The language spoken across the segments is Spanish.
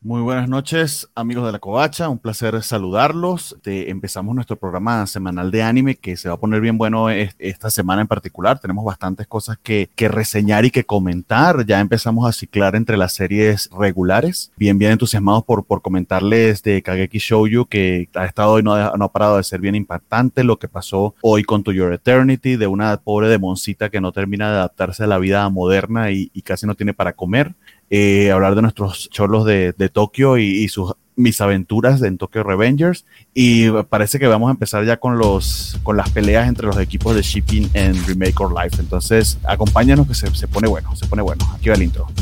Muy buenas noches, amigos de la Covacha. Un placer saludarlos. Empezamos nuestro programa semanal de anime que se va a poner bien bueno esta semana en particular. Tenemos bastantes cosas que reseñar y que comentar. Ya empezamos a ciclar entre las series regulares. Bien entusiasmados por comentarles de Kageki Shoujo, que ha estado y no ha parado de ser bien impactante. Lo que pasó hoy con To Your Eternity, de una pobre demoncita que no termina de adaptarse a la vida moderna y casi no tiene para comer. Hablar de nuestros cholos de Tokio y mis aventuras en Tokyo Revengers. Y parece que vamos a empezar ya con las peleas entre los equipos de Shipping en Remake or Life. Entonces, acompáñanos que se pone bueno, se pone bueno. Aquí va el intro.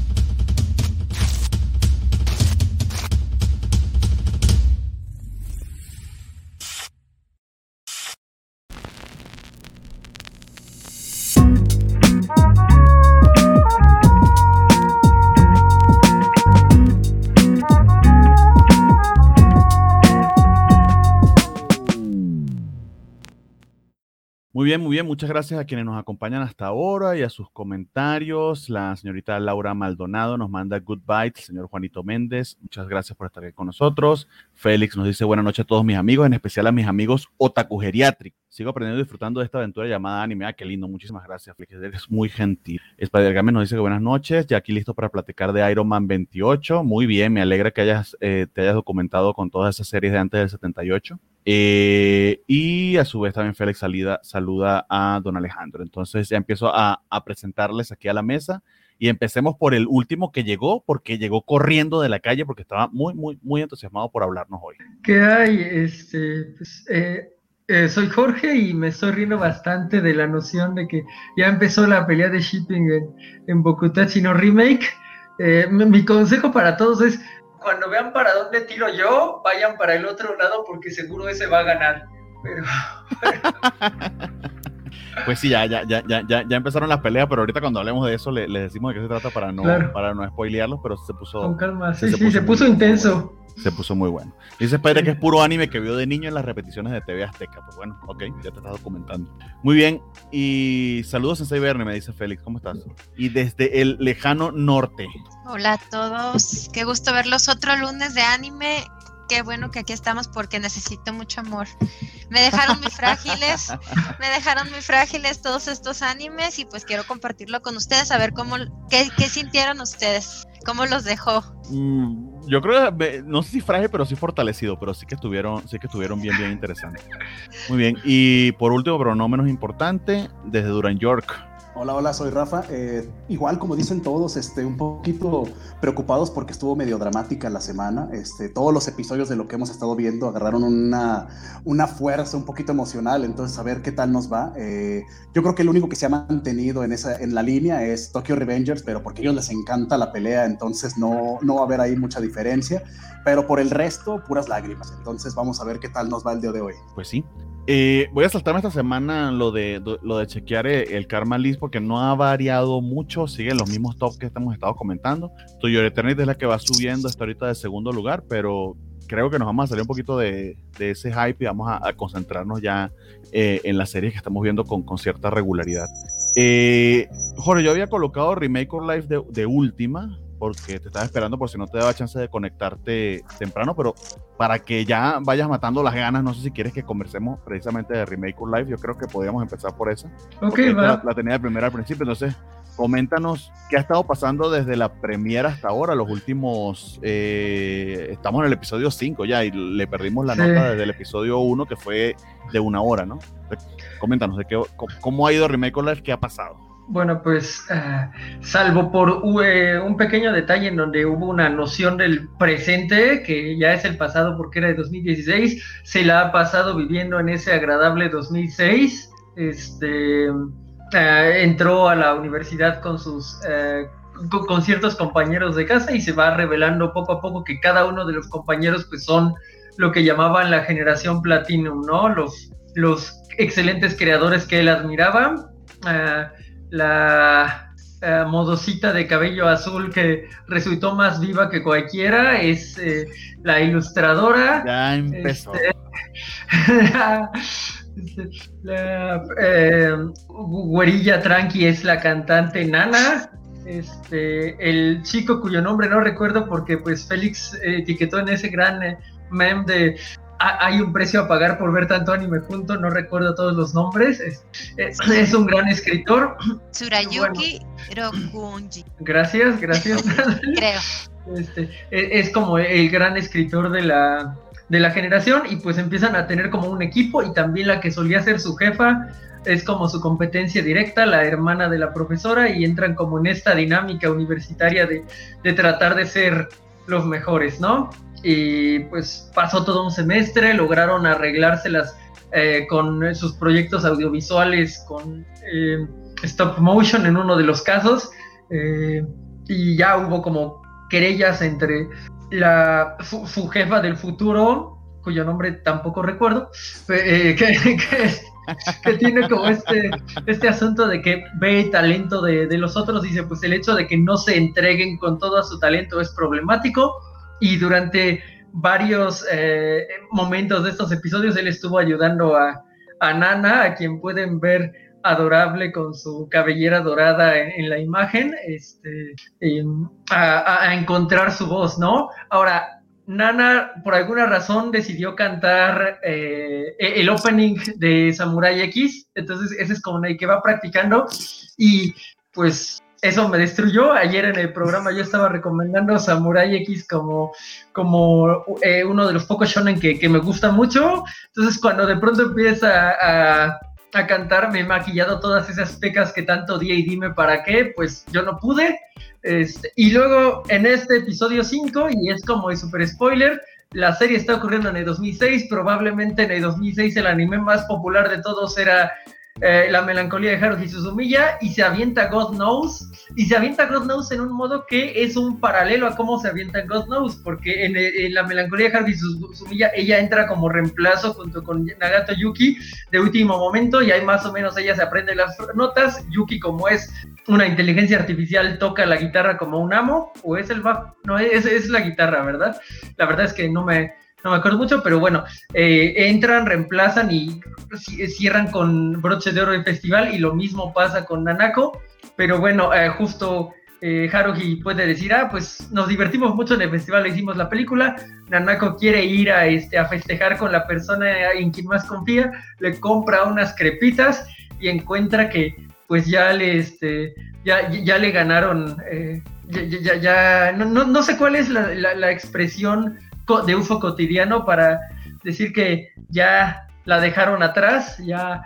Muy bien, muchas gracias a quienes nos acompañan hasta ahora y a sus comentarios. La señorita Laura Maldonado nos manda good bite, el señor Juanito Méndez, muchas gracias por estar aquí con nosotros. Félix nos dice buenas noches a todos mis amigos, en especial a mis amigos otaku geriátricos. Sigo aprendiendo y disfrutando de esta aventura llamada anime. Qué lindo, muchísimas gracias, Félix, eres muy gentil. Spider-Game nos dice que buenas noches, ya aquí listo para platicar de Iron Man 28. Muy bien, me alegra que te hayas documentado con todas esas series de antes del 78. Y a su vez también Félix saluda a don Alejandro. Entonces ya empiezo a presentarles aquí a la mesa y empecemos por el último que llegó, porque llegó corriendo de la calle porque estaba muy entusiasmado por hablarnos hoy. ¿Qué hay? Soy Jorge y me estoy riendo bastante de la noción de que ya empezó la pelea de shipping en Bokutachi no Remake. Mi consejo para todos es, cuando vean para dónde tiro yo, vayan para el otro lado porque seguro ese va a ganar. Pero... Pues sí, ya empezaron las peleas, pero ahorita cuando hablemos de eso les decimos de qué se trata claro, para no spoilearlos, pero se puso... con calma. Se Se puso intenso. Se puso muy bueno. Dice Spider que es puro anime que vio de niño en las repeticiones de TV Azteca. Pues bueno, ok, ya te estás documentando. Muy bien, y saludos Sensei Verne, me dice Félix, ¿cómo estás? Y desde el lejano norte. Hola a todos, qué gusto verlos otro lunes de anime. Qué bueno que aquí estamos porque necesito mucho amor. Me dejaron muy frágiles todos estos animes y pues quiero compartirlo con ustedes, a ver qué sintieron ustedes, cómo los dejó. Yo creo que, no sé si frágil, pero sí fortalecido, pero sí que estuvieron bien interesantes. Muy bien, y por último, pero no menos importante, desde Durán York. Hola, soy Rafa. Igual, como dicen todos, un poquito preocupados porque estuvo medio dramática la semana. Todos los episodios de lo que hemos estado viendo agarraron una fuerza un poquito emocional, entonces a ver qué tal nos va. Yo creo que el único que se ha mantenido en la línea es Tokyo Revengers, pero porque a ellos les encanta la pelea, entonces no va a haber ahí mucha diferencia. Pero por el resto, puras lágrimas. Entonces vamos a ver qué tal nos va el día de hoy. Pues sí. Voy a saltarme esta semana lo de chequear el Karma List porque no ha variado mucho, siguen los mismos tops que hemos estado comentando. To Your Eternity es la que va subiendo hasta ahorita de segundo lugar, pero creo que nos vamos a salir un poquito de ese hype y vamos a concentrarnos ya en las series que estamos viendo con cierta regularidad. Jorge, yo había colocado Remake or Life de última, porque te estaba esperando por si no te daba chance de conectarte temprano, pero para que ya vayas matando las ganas, no sé si quieres que conversemos precisamente de Remake or Life, yo creo que podríamos empezar por esa. Ok, va. La tenía de primera al principio, entonces coméntanos qué ha estado pasando desde la premiere hasta ahora, los últimos, estamos en el episodio 5 ya y le perdimos la nota desde el episodio 1 que fue de 1 hora, ¿no? Coméntanos cómo ha ido Remake or Life, qué ha pasado. Bueno, pues salvo por un pequeño detalle en donde hubo una noción del presente, que ya es el pasado porque era de 2016, se la ha pasado viviendo en ese agradable 2006. Entró a la universidad con con ciertos compañeros de casa y se va revelando poco a poco que cada uno de los compañeros pues son lo que llamaban la generación Platinum, ¿no? Los excelentes creadores que él admiraba. La modosita de cabello azul que resultó más viva que cualquiera es la ilustradora. Ya empezó. La güerilla tranqui es la cantante Nana. el chico cuyo nombre no recuerdo porque pues Félix etiquetó en ese gran meme de hay un precio a pagar por ver tanto anime junto, no recuerdo todos los nombres, es un gran escritor. Tsurayuki Rokunji. Gracias. Creo. Es como el gran escritor de la generación y pues empiezan a tener como un equipo y también la que solía ser su jefa es como su competencia directa, la hermana de la profesora, y entran como en esta dinámica universitaria de tratar de ser los mejores, ¿no? Y pues pasó todo un semestre, lograron arreglárselas con sus proyectos audiovisuales, con stop motion en uno de los casos, y ya hubo como querellas entre su jefa del futuro, cuyo nombre tampoco recuerdo, que tiene como este asunto de que ve el talento de los otros, dice pues el hecho de que no se entreguen con todo su talento es problemático, y durante varios momentos de estos episodios él estuvo ayudando a Nana, a quien pueden ver adorable con su cabellera dorada en la imagen, a encontrar su voz, ¿no? Ahora, Nana, por alguna razón, decidió cantar el opening de Samurai X, entonces ese es como el que va practicando, y pues eso me destruyó. Ayer en el programa yo estaba recomendando Samurai X como uno de los pocos shonen que me gusta mucho, entonces cuando de pronto empieza a cantar, me he maquillado todas esas pecas que tanto odié y dime para qué, pues yo no pude. Y luego en este episodio 5, y es como el super spoiler, la serie está ocurriendo en el 2006, probablemente en el 2006 el anime más popular de todos era La melancolía de Haruhi Suzumiya, y se avienta God Knows en un modo que es un paralelo a cómo se avienta God Knows, porque en La melancolía de Haruhi Suzumiya ella entra como reemplazo junto con Nagato Yuki de último momento, y ahí más o menos ella se aprende las notas. Yuki, como es una inteligencia artificial, toca la guitarra como un amo, o es el bajo, no, es la guitarra, ¿verdad? La verdad es que no me acuerdo mucho, pero bueno, entran, reemplazan y cierran con broche de oro el festival, y lo mismo pasa con Nanako, pero bueno, justo Haruhi puede decir, pues nos divertimos mucho en el festival, le hicimos la película. Nanako quiere ir a festejar con la persona en quien más confía, le compra unas crepitas y encuentra que pues ya le ganaron, no sé cuál es la expresión de uso cotidiano para decir que ya la dejaron atrás, ya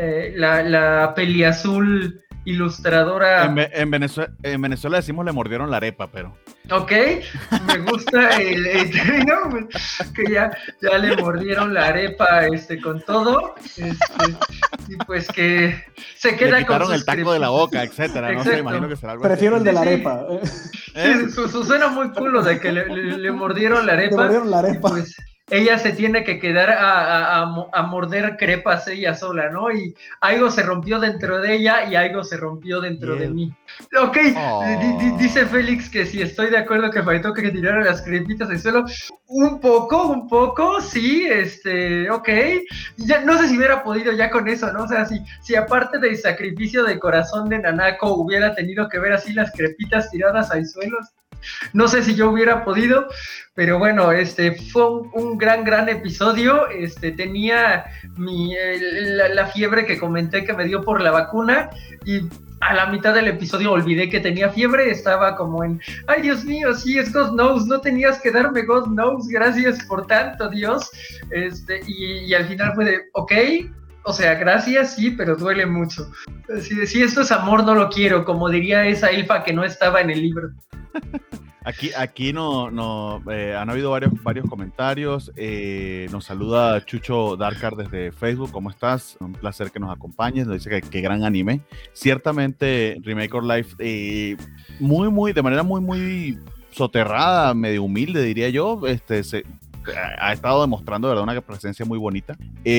la peliazul ilustradora. En Venezuela decimos le mordieron la arepa, pero. Ok, me gusta el término, que ya le mordieron la arepa con todo, y pues que se queda le quitaron con el taco de la boca, etcétera. Exacto. No sé, imagino que será algo Prefiero así. el de la arepa. Sí, suena muy cool lo de que le mordieron la arepa. Le mordieron la arepa. Pues ella se tiene que quedar a morder crepas ella sola, ¿no? Y algo se rompió dentro de ella y algo se rompió dentro de mí. Ok, dice Félix que si estoy de acuerdo que faltó que tiraran las crepitas al suelo. Un poco, sí, ok. Ya, no sé si hubiera podido ya con eso, ¿no? O sea, si aparte del sacrificio de corazón de Nanako hubiera tenido que ver así las crepitas tiradas al suelo, no sé si yo hubiera podido, pero bueno, fue un gran episodio. Tenía la fiebre que comenté que me dio por la vacuna, y a la mitad del episodio olvidé que tenía fiebre, estaba como en, ay Dios mío, sí es God Knows, no tenías que darme God Knows, gracias por tanto, Dios, y al final fue de, ok, o sea, gracias, sí, pero duele mucho. Si esto es amor, no lo quiero, como diría esa elfa que no estaba en el libro. Aquí han habido varios comentarios. Nos saluda Chucho Darkar desde Facebook. ¿Cómo estás? Un placer que nos acompañes. Nos dice que gran anime. Ciertamente, Remake Your Life, de manera muy soterrada, medio humilde, diría yo, ha estado demostrando, de verdad, una presencia muy bonita.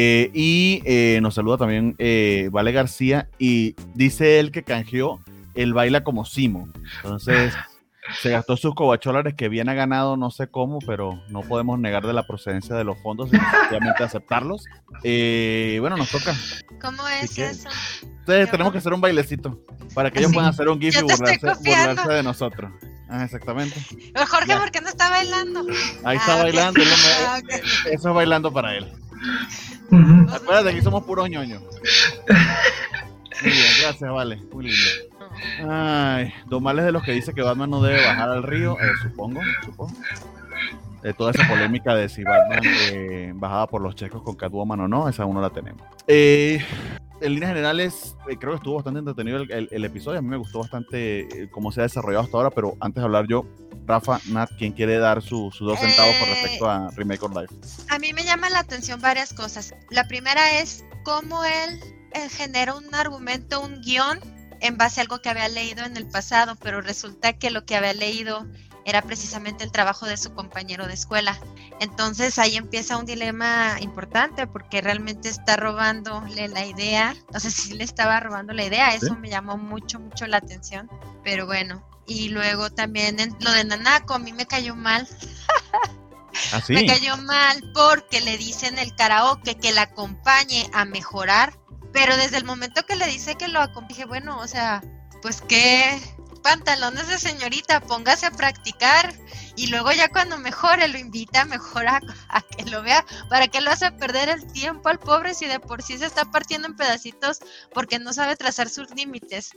Y nos saluda también Vale García, y dice él que canjeó el Baila como Simo. Entonces, Se gastó sus cobacholares que bien ha ganado, no sé cómo, pero no podemos negar de la procedencia de los fondos y sencillamente aceptarlos. Bueno, nos toca. ¿Cómo es eso? Entonces tenemos que hacer un bailecito para que ellos puedan hacer un gif y burlarse de nosotros. Exactamente. Pero Jorge, ¿por qué no está bailando? Ahí está bailando. Okay. Eso es bailando para él. Acuérdate, aquí somos puros ñoños. Muy bien, gracias, vale. Muy lindo. Ay, Domales de los que dice que Batman no debe bajar al río, supongo. De toda esa polémica de si Batman bajaba por los checos con Catwoman o no, esa aún no la tenemos. En líneas generales, creo que estuvo bastante entretenido el episodio. A mí me gustó bastante cómo se ha desarrollado hasta ahora, pero antes de hablar yo, Rafa, Nat, ¿quién quiere dar sus 2 centavos con respecto a Remake or Life? A mí me llama la atención varias cosas. La primera es cómo él genera un argumento, un guión, en base a algo que había leído en el pasado, pero resulta que lo que había leído era precisamente el trabajo de su compañero de escuela. Entonces ahí empieza un dilema importante, porque realmente está robándole la idea. No sé si le estaba robando la idea, eso ¿sí? Me llamó mucho la atención, pero bueno. Y luego también lo de Nanako, a mí me cayó mal. ¿Ah, sí? Me cayó mal porque le dice en el karaoke que la acompañe a mejorar, pero desde el momento que le dice que lo acompañe, dije, bueno, o sea, pues qué pantalones de señorita, póngase a practicar y luego ya cuando mejore lo invita mejor a que lo vea. ¿Para qué lo hace perder el tiempo al pobre si de por sí se está partiendo en pedacitos porque no sabe trazar sus límites?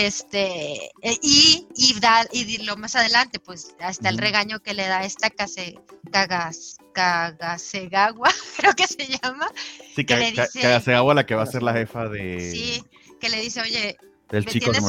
Y lo más adelante, pues hasta el regaño que le da esta Kagasegawa, creo que se llama. Sí, Kagasegawa, la que va a ser la jefa de... Sí, que le dice, oye, del chico, tienes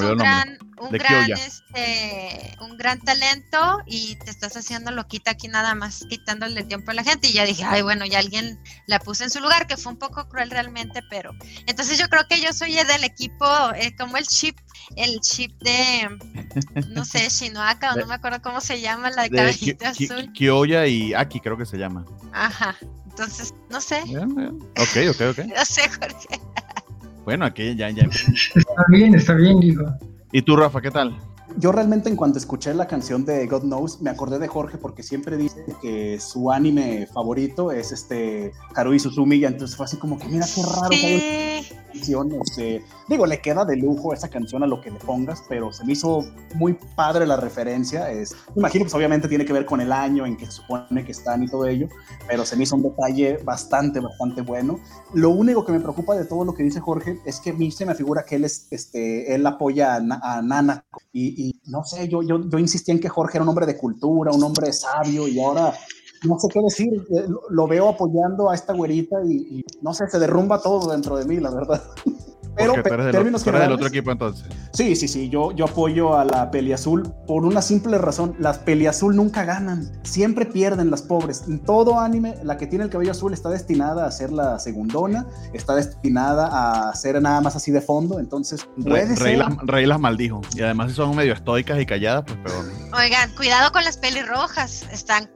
un gran talento y te estás haciendo loquita aquí nada más, quitándole el tiempo a la gente. Y ya dije, ay, bueno, ya alguien la puso en su lugar, que fue un poco cruel realmente, pero... Entonces yo creo que yo soy del equipo, como el chip de, no sé, Shinoaka, o no me acuerdo cómo se llama, la de cabellito azul. Kyoya y Aki creo que se llama. Ajá, entonces, no sé. Bien. Ok. No sé, Jorge. Bueno, aquí ya. Está bien, digo. ¿Y tú, Rafa, qué tal? Yo realmente en cuanto escuché la canción de God Knows, me acordé de Jorge porque siempre dice que su anime favorito es Haruhi Suzumiya, entonces fue así como que mira qué raro que hay canciones. Digo, le queda de lujo esa canción a lo que le pongas, pero se me hizo muy padre la referencia. Me imagino que obviamente tiene que ver con el año en que se supone que están y todo ello, pero se me hizo un detalle bastante bueno. Lo único que me preocupa de todo lo que dice Jorge es que a mí se me figura que él apoya a Nanako y no sé, yo insistía en que Jorge era un hombre de cultura, un hombre sabio, y ahora no sé qué decir, lo veo apoyando a esta güerita y no sé, se derrumba todo dentro de mí, la verdad. Pero términos generales, del otro equipo entonces. Sí, yo apoyo a la Peliazul por una simple razón. Las Peliazul nunca ganan, siempre pierden las pobres. En todo anime, la que tiene el cabello azul está destinada a ser la segundona, está destinada a ser nada más así de fondo, entonces Rey las maldijo, y además si son medio estoicas y calladas, pues peor. Oigan, cuidado con las pelirrojas, están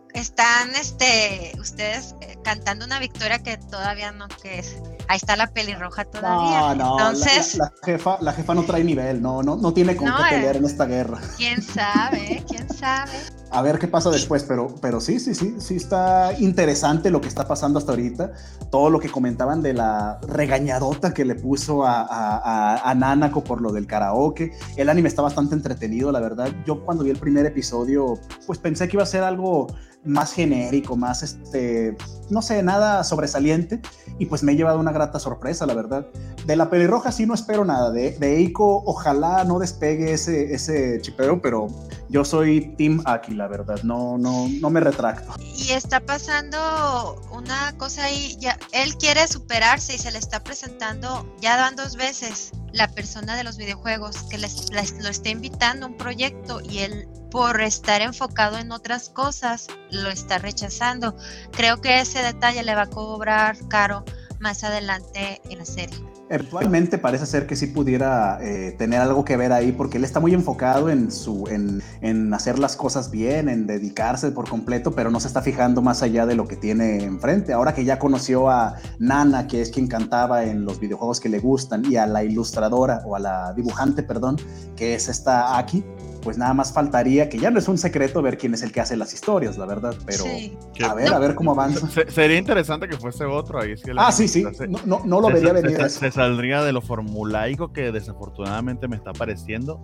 ustedes cantando una victoria que todavía no, que es, ahí está la pelirroja todavía. No, entonces la jefa no trae nivel, no tiene con qué pelear en esta guerra. ¿Quién sabe? A ver qué pasa después, pero sí está interesante lo que está pasando hasta ahorita, todo lo que comentaban de la regañadota que le puso a Nanako por lo del karaoke. El anime está bastante entretenido, la verdad. Yo cuando vi el primer episodio, pues pensé que iba a ser algo más genérico, más no sé, nada sobresaliente, y pues me he llevado una grata sorpresa, la verdad. De la pelirroja sí no espero nada, de Eiko ojalá no despegue ese chipeo, pero yo soy Team Aki, la verdad, no me retracto. Y está pasando una cosa ahí, ya, él quiere superarse y se le está presentando, ya van 2 veces, la persona de los videojuegos que lo está invitando a un proyecto y él, por estar enfocado en otras cosas, lo está rechazando. Creo que ese detalle le va a cobrar caro más adelante en la serie. Eventualmente parece ser que sí pudiera tener algo que ver ahí, porque él está muy enfocado en hacer las cosas bien, en dedicarse por completo, pero no se está fijando más allá de lo que tiene enfrente. Ahora que ya conoció a Nana, que es quien cantaba en los videojuegos que le gustan, y a la ilustradora, o a la dibujante, perdón, que es esta Aki, pues nada más faltaría, que ya no es un secreto ver quién es el que hace las historias, la verdad, pero a ver cómo avanza. Sería interesante que fuese otro ahí. Sí, no lo vería venir. Se saldría de lo formulaico que desafortunadamente me está pareciendo.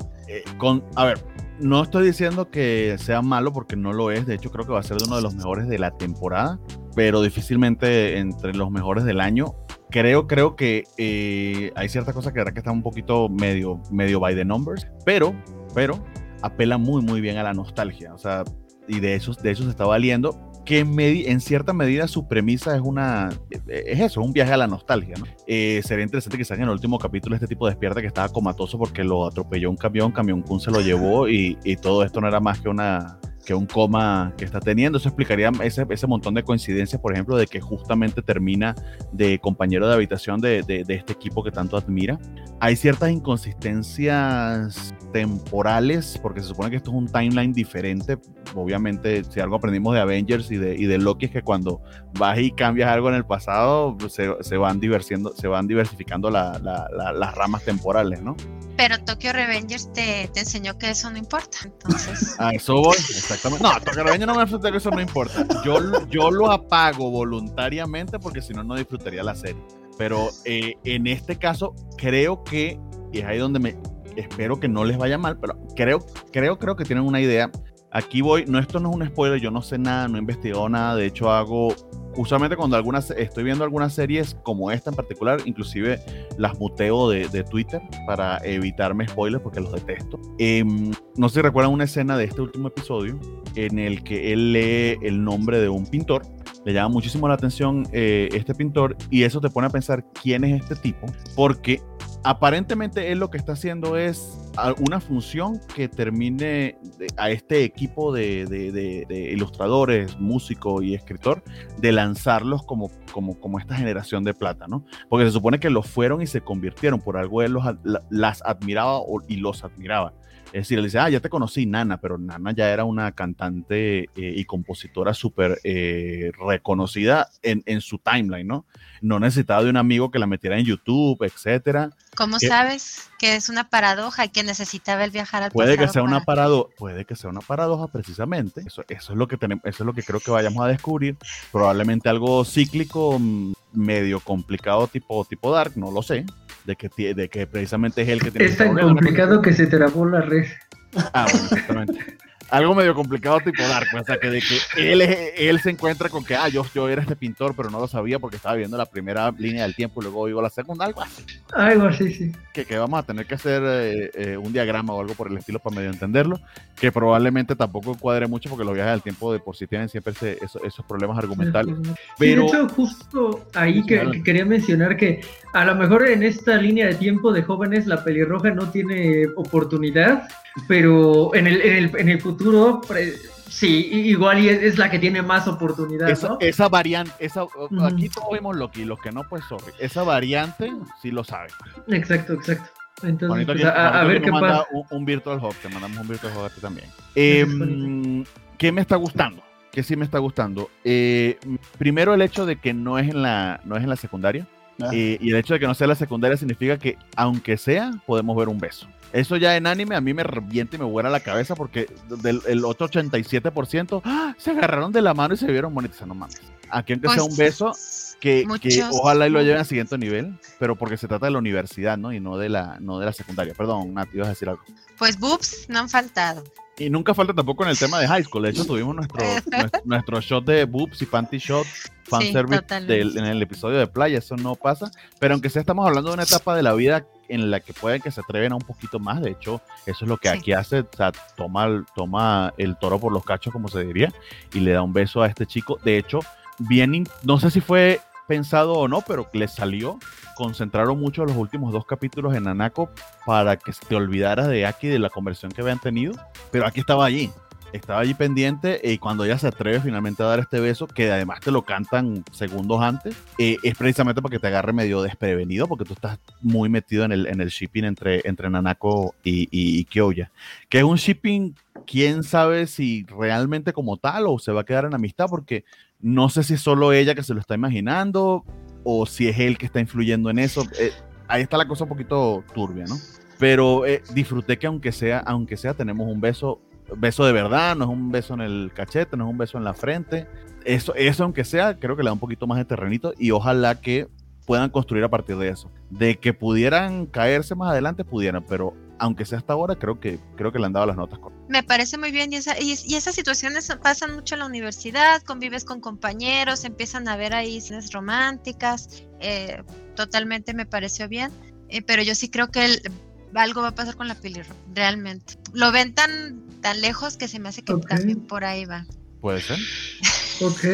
A ver, no estoy diciendo que sea malo porque no lo es, de hecho creo que va a ser uno de los mejores de la temporada, pero difícilmente entre los mejores del año. Creo que hay ciertas cosas que están un poquito medio by the numbers, pero apela muy bien a la nostalgia, o sea, y de eso se está valiendo, que en cierta medida su premisa es un viaje a la nostalgia, ¿no? Sería interesante que salga en el último capítulo este tipo despierta que estaba comatoso porque lo atropelló un camión Kun se lo llevó y todo esto no era más que un coma que está teniendo. Eso explicaría ese montón de coincidencias, por ejemplo, de que justamente termina de compañero de habitación de este equipo que tanto admira. Hay ciertas inconsistencias temporales, porque se supone que esto es un timeline diferente. Obviamente, si algo aprendimos de Avengers y de Loki es que cuando vas y cambias algo en el pasado, se van diversificando las ramas temporales, ¿no? Pero Tokyo Revengers te enseñó que eso no importa, entonces. A eso voy, exactamente. No, Tokyo Revengers no me enseñó que eso no importa. Yo lo apago voluntariamente porque si no disfrutaría la serie. Pero en este caso, creo que, y es ahí donde espero que no les vaya mal, pero creo que tienen una idea. Aquí voy, esto no es un spoiler, yo no sé nada, no he investigado nada, de hecho usualmente cuando estoy viendo algunas series como esta en particular, inclusive las muteo de Twitter para evitarme spoilers porque los detesto. No sé si recuerdan una escena de este último episodio en el que él lee el nombre de un pintor, le llama muchísimo la atención este pintor y eso te pone a pensar quién es este tipo, porque aparentemente él lo que está haciendo es una función que termine a este equipo de ilustradores, músico y escritor, de lanzarlos como esta generación de plata, ¿no? Porque se supone que los fueron y se convirtieron, por algo él las admiraba y los admiraba. Es decir, él dice, ya te conocí, Nana, pero Nana ya era una cantante y compositora súper reconocida en su timeline, ¿no? No necesitaba de un amigo que la metiera en YouTube, etcétera. ¿Cómo sabes que es una paradoja y que necesitaba el viajar al puede pasado? Puede que sea una paradoja precisamente. Eso es lo que tenemos, eso es lo que creo que vayamos a descubrir. Probablemente algo cíclico, medio complicado, tipo Dark, no lo sé. De que precisamente es él que tiene. Es tan complicado que se trabó la red. Bueno, exactamente. Algo medio complicado tipo Dark, o sea, que de que él se encuentra con que yo era este pintor, pero no lo sabía porque estaba viendo la primera línea del tiempo y luego vivo la segunda, algo así. Algo así, sí. Que vamos a tener que hacer un diagrama o algo por el estilo para medio entenderlo, que probablemente tampoco cuadre mucho porque los viajes del tiempo de por sí tienen siempre esos problemas argumentales. Pero, de hecho, justo ahí que quería mencionar que a lo mejor en esta línea de tiempo de jóvenes la pelirroja no tiene oportunidad, pero en el futuro sí, igual y es la que tiene más oportunidad, ¿no? Esa variante, aquí todos vemos Loki, los que no, pues sorry. Esa variante sí lo saben. Exacto. Entonces, pues, a ver qué pasa. Un Virtual Hub, te mandamos un Virtual Hub a ti también. ¿Qué me está gustando? ¿Qué sí me está gustando? Primero el hecho de que no es en la secundaria. Y el hecho de que no sea la secundaria significa que, aunque sea, podemos ver un beso. Eso ya en anime a mí me revienta y me vuela la cabeza porque el otro 87% se agarraron de la mano y se vieron bonitas. No mames. Aquí aunque sea un beso, que ojalá y lo lleven al siguiente nivel, pero porque se trata de la universidad, ¿no? Y no de la secundaria. Perdón, Nati, ibas a decir algo. Pues boobs no han faltado. Y nunca falta tampoco en el tema de high school. De hecho, tuvimos nuestro shot de boobs y panty shot, fanservice en el episodio de playa. Eso no pasa. Pero aunque sea, estamos hablando de una etapa de la vida en la que pueden que se atreven a un poquito más. De hecho, eso es lo que aquí hace. O sea, toma el toro por los cachos, como se diría, y le da un beso a este chico. De hecho, no sé si fue pensado o no, pero le salió. Concentraron mucho los últimos 2 capítulos en Nanako para que te olvidaras de Aki, de la conversión que habían tenido, pero Aki estaba allí pendiente, y cuando ella se atreve finalmente a dar este beso, que además te lo cantan segundos antes, es precisamente para que te agarre medio desprevenido, porque tú estás muy metido en el shipping entre Nanako y Kyoya, que es un shipping, quién sabe si realmente como tal o se va a quedar en amistad, porque no sé si es solo ella que se lo está imaginando o si es él que está influyendo en eso. Ahí está la cosa un poquito turbia, ¿no? pero disfruté que aunque sea tenemos un beso de verdad, no es un beso en el cachete, no es un beso en la frente. Eso aunque sea, creo que le da un poquito más de terrenito y ojalá que puedan construir a partir de eso. De que pudieran caerse más adelante, pudieran, pero aunque sea hasta ahora, creo que le han dado las notas correctas. Me parece muy bien y esas situaciones pasan mucho en la universidad, convives con compañeros, empiezan a ver ahí escenas románticas, totalmente me pareció bien, pero yo sí creo que algo va a pasar con la pelirroja, realmente. Lo ven tan lejos que se me hace que también por ahí va. Puede ser. Ok.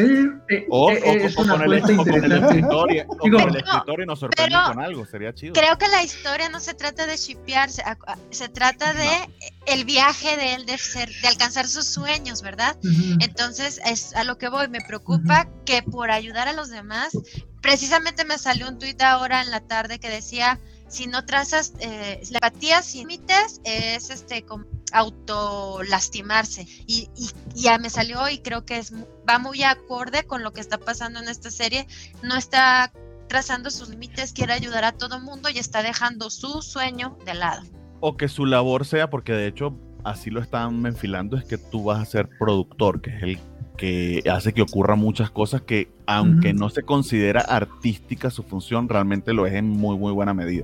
Es una apuesta interesante. Con el escritor y nos sorprende con algo, sería chido. Creo que la historia no se trata de shippearse, se trata de el viaje de él, de alcanzar sus sueños, ¿verdad? Uh-huh. Entonces, es a lo que voy, me preocupa que por ayudar a los demás, precisamente me salió un tuit ahora en la tarde que decía, si no trazas la empatía sin límites, es como autolastimarse y ya me salió y creo que va muy acorde con lo que está pasando en esta serie. No está trazando sus límites, quiere ayudar a todo mundo y está dejando su sueño de lado. O que su labor sea, porque de hecho así lo están enfilando, es que tú vas a ser productor, que es el que hace que ocurran muchas cosas que aunque no se considera artística su función, realmente lo es en muy muy buena medida.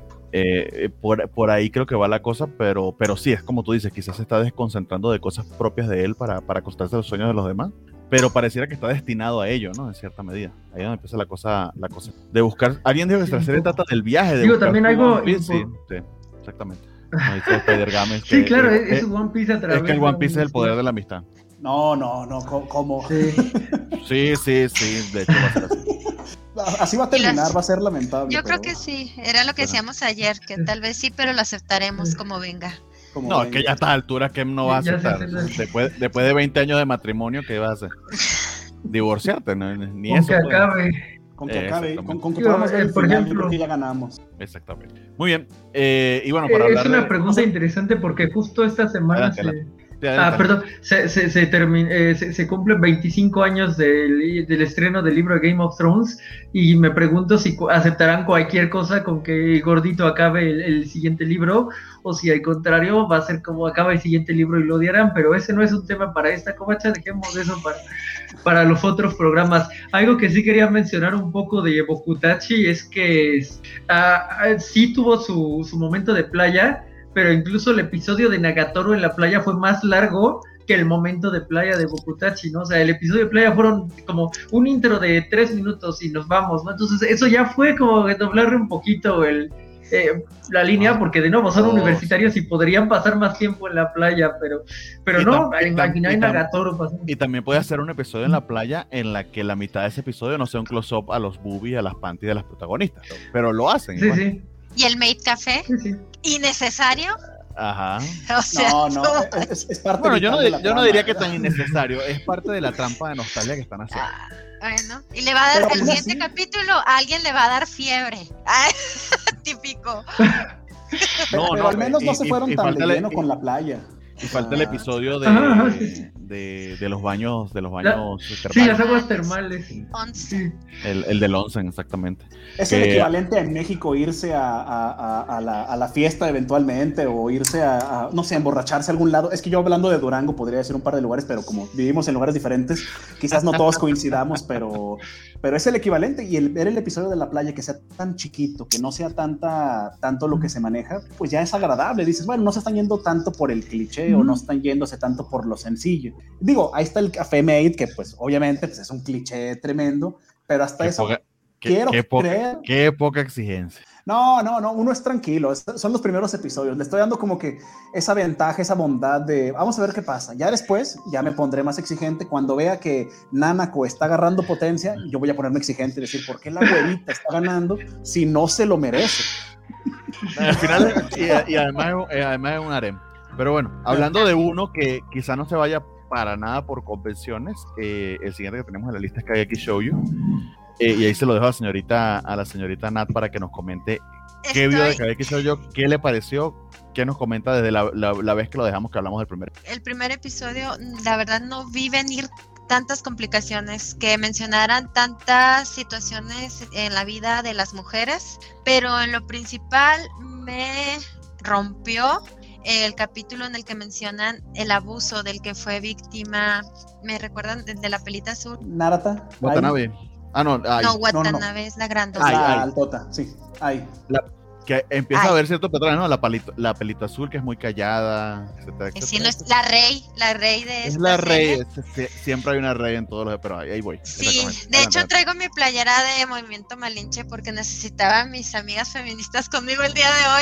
Por ahí creo que va la cosa, pero sí, es como tú dices, quizás se está desconcentrando de cosas propias de él para acostarse a los sueños de los demás, pero pareciera que está destinado a ello, ¿no? En cierta medida. Ahí es donde empieza la cosa de buscar. Alguien dijo que esta serie trata del viaje. Digo, también algo... Sí, exactamente. No, dice Spider-Games sí, claro, es One Piece a través. Es que el One Piece es el poder de la amistad. No, ¿cómo? Sí, de hecho va a ser así. Así va a terminar, va a ser lamentable. Yo creo que sí, era lo que decíamos ayer, que tal vez sí, pero lo aceptaremos como venga. Es que ya a estas alturas, ¿qué no vas a aceptar? Después de 20 años de matrimonio, ¿qué vas a hacer? Divorciarte, ¿no? Ni con eso. Que acabe. Con que acabe, con que podamos ver el por final, ejemplo, que ya ganamos. Exactamente. Muy bien. Y bueno, para hablar es una pregunta interesante porque justo esta semana Perdón. Se cumplen 25 años del estreno del libro de Game of Thrones y me pregunto si aceptarán cualquier cosa con que Gordito acabe el siguiente libro o si al contrario va a ser como acaba el siguiente libro y lo odiarán, pero ese no es un tema para esta covacha, dejemos eso para los otros programas. Algo que sí quería mencionar un poco de Bokutachi es que sí tuvo su momento de playa, pero incluso el episodio de Nagatoro en la playa fue más largo que el momento de playa de Bokutachi, ¿no? O sea, el episodio de playa fueron como un intro de 3 minutos y nos vamos, ¿no? Entonces eso ya fue como de doblarle un poquito la línea, porque de nuevo son universitarios y podrían pasar más tiempo en la playa, pero no, aquí no hay Nagatoro. Y también puede hacer un episodio en la playa en la que la mitad de ese episodio no sea un close-up a los boobies, a las panties de las protagonistas, pero lo hacen. Sí, sí. ¿Y el Maid Café? Sí. ¿Innecesario? Ajá. O sea, es parte bueno, de yo no diría que tan innecesario, es parte de la trampa de nostalgia que están haciendo. Bueno, y le va a dar el siguiente capítulo, a alguien le va a dar fiebre. Típico. Pero al menos no se fueron tan de lleno con la playa. Y falta el episodio de los baños termales. Sí, las aguas termales. Sí. El del onsen, exactamente. Es el equivalente en México irse a la fiesta eventualmente o irse no sé, emborracharse a algún lado. Es que yo hablando de Durango podría decir un par de lugares, pero como vivimos en lugares diferentes, quizás no todos coincidamos, pero es el equivalente. Y ver el episodio de la playa que sea tan chiquito, que no sea tanto lo que se maneja, pues ya es agradable. Dices, bueno, no se están yendo tanto por el cliché o no están yéndose tanto por lo sencillo. Digo, ahí está el Café Maid, que pues obviamente pues, es un cliché tremendo, pero hasta eso quiero creer. Qué poca exigencia. No, uno es tranquilo, son los primeros episodios, le estoy dando como que esa ventaja, esa bondad de vamos a ver qué pasa, ya después ya me pondré más exigente, cuando vea que Nanako está agarrando potencia, yo voy a ponerme exigente y decir, ¿por qué la güerita está ganando si no se lo merece? Al final, y además es un harem. Pero bueno, hablando de uno que quizá no se vaya para nada por convenciones, el siguiente que tenemos en la lista es Kageki Shoujo, y ahí se lo dejo a la señorita Nat para que nos comente qué vio de Kageki Shoujo, qué le pareció, qué nos comenta desde la vez que lo dejamos, que hablamos del primero. El primer episodio, la verdad no vi venir tantas complicaciones, que mencionaran tantas situaciones en la vida de las mujeres, pero en lo principal rompió el capítulo en el que mencionan el abuso del que fue víctima, ¿me recuerdan? De la pelita azul. Narata. Watanabe. No, Watanabe es la grandota. La altota, sí. Que empieza a haber cierto patrón, ¿no? La pelito azul, que es muy callada, etcétera, etcétera. Sí, no es la rey de es la rey, siempre hay una rey en todos los, pero ahí voy. Sí, de hecho traigo mi playera de Movimiento Malinche porque necesitaba a mis amigas feministas conmigo el día de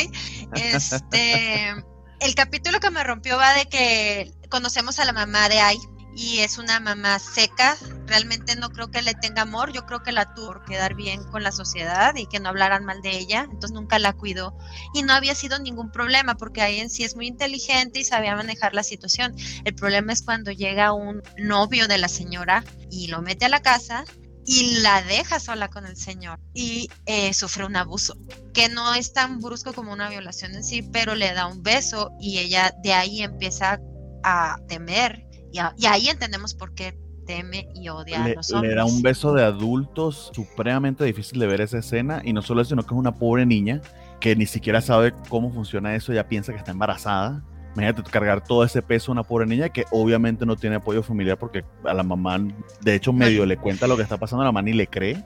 hoy. El capítulo que me rompió va de que conocemos a la mamá de Ai, y es una mamá seca, realmente no creo que le tenga amor, yo creo que la tuvo por quedar bien con la sociedad y que no hablaran mal de ella, entonces nunca la cuidó y no había sido ningún problema porque ahí en sí es muy inteligente y sabía manejar la situación. El problema es cuando llega un novio de la señora y lo mete a la casa y la deja sola con el señor y sufre un abuso, que no es tan brusco como una violación en sí, pero le da un beso y ella de ahí empieza a temer. Y ahí entendemos por qué teme y odia a los hombres. Le da un beso de adultos, supremamente difícil de ver esa escena, y no solo eso, sino que es una pobre niña que ni siquiera sabe cómo funciona eso, ella piensa que está embarazada. Imagínate cargar todo ese peso a una pobre niña que obviamente no tiene apoyo familiar porque a la mamá, de hecho, medio le cuenta lo que está pasando a la mamá ni le cree.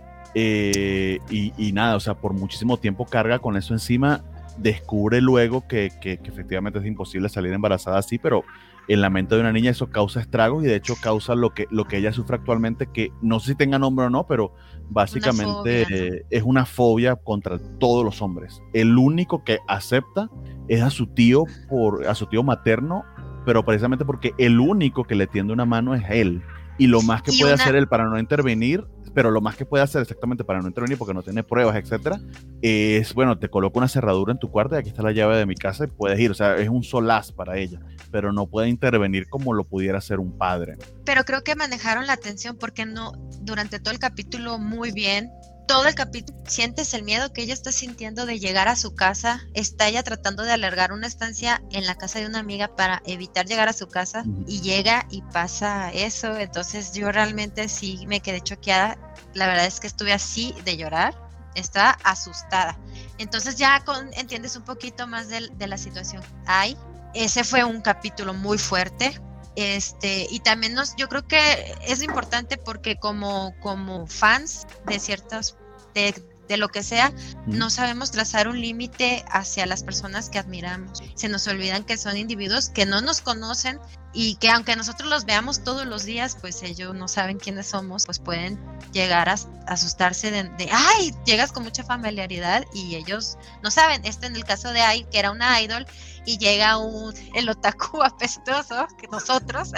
Y nada, o sea, por muchísimo tiempo carga con eso encima, descubre luego que efectivamente es imposible salir embarazada así, pero en la mente de una niña eso causa estragos y de hecho causa lo que ella sufre actualmente, que no sé si tenga nombre o no, pero básicamente es una fobia contra todos los hombres. El único que acepta es a su tío materno, pero precisamente porque el único que le tiende una mano es él. Y lo más que puede hacer él para no intervenir, pero lo más que puede hacer exactamente para no intervenir porque no tiene pruebas, etcétera, es, bueno, te coloco una cerradura en tu cuarto y aquí está la llave de mi casa y puedes ir. O sea, es un solaz para ella, pero no puede intervenir como lo pudiera hacer un padre. Pero creo que manejaron la tensión porque no, durante todo el capítulo muy bien. Todo el capítulo sientes el miedo que ella está sintiendo de llegar a su casa. Está ella tratando de alargar una estancia en la casa de una amiga para evitar llegar a su casa, y llega y pasa eso. Entonces yo realmente sí me quedé choqueada. La verdad es que estuve así de llorar, estaba asustada. Entonces ya entiendes un poquito más de la situación. Ese fue un capítulo muy fuerte. Y también yo creo que es importante porque como fans de ciertos, de lo que sea, no sabemos trazar un límite hacia las personas que admiramos. Se nos olvidan que son individuos que no nos conocen y que aunque nosotros los veamos todos los días, pues ellos no saben quiénes somos, pues pueden llegar a asustarse de ¡ay! Llegas con mucha familiaridad y ellos no saben. En el caso de Ai, que era una idol, y llega el otaku apestoso, que nosotros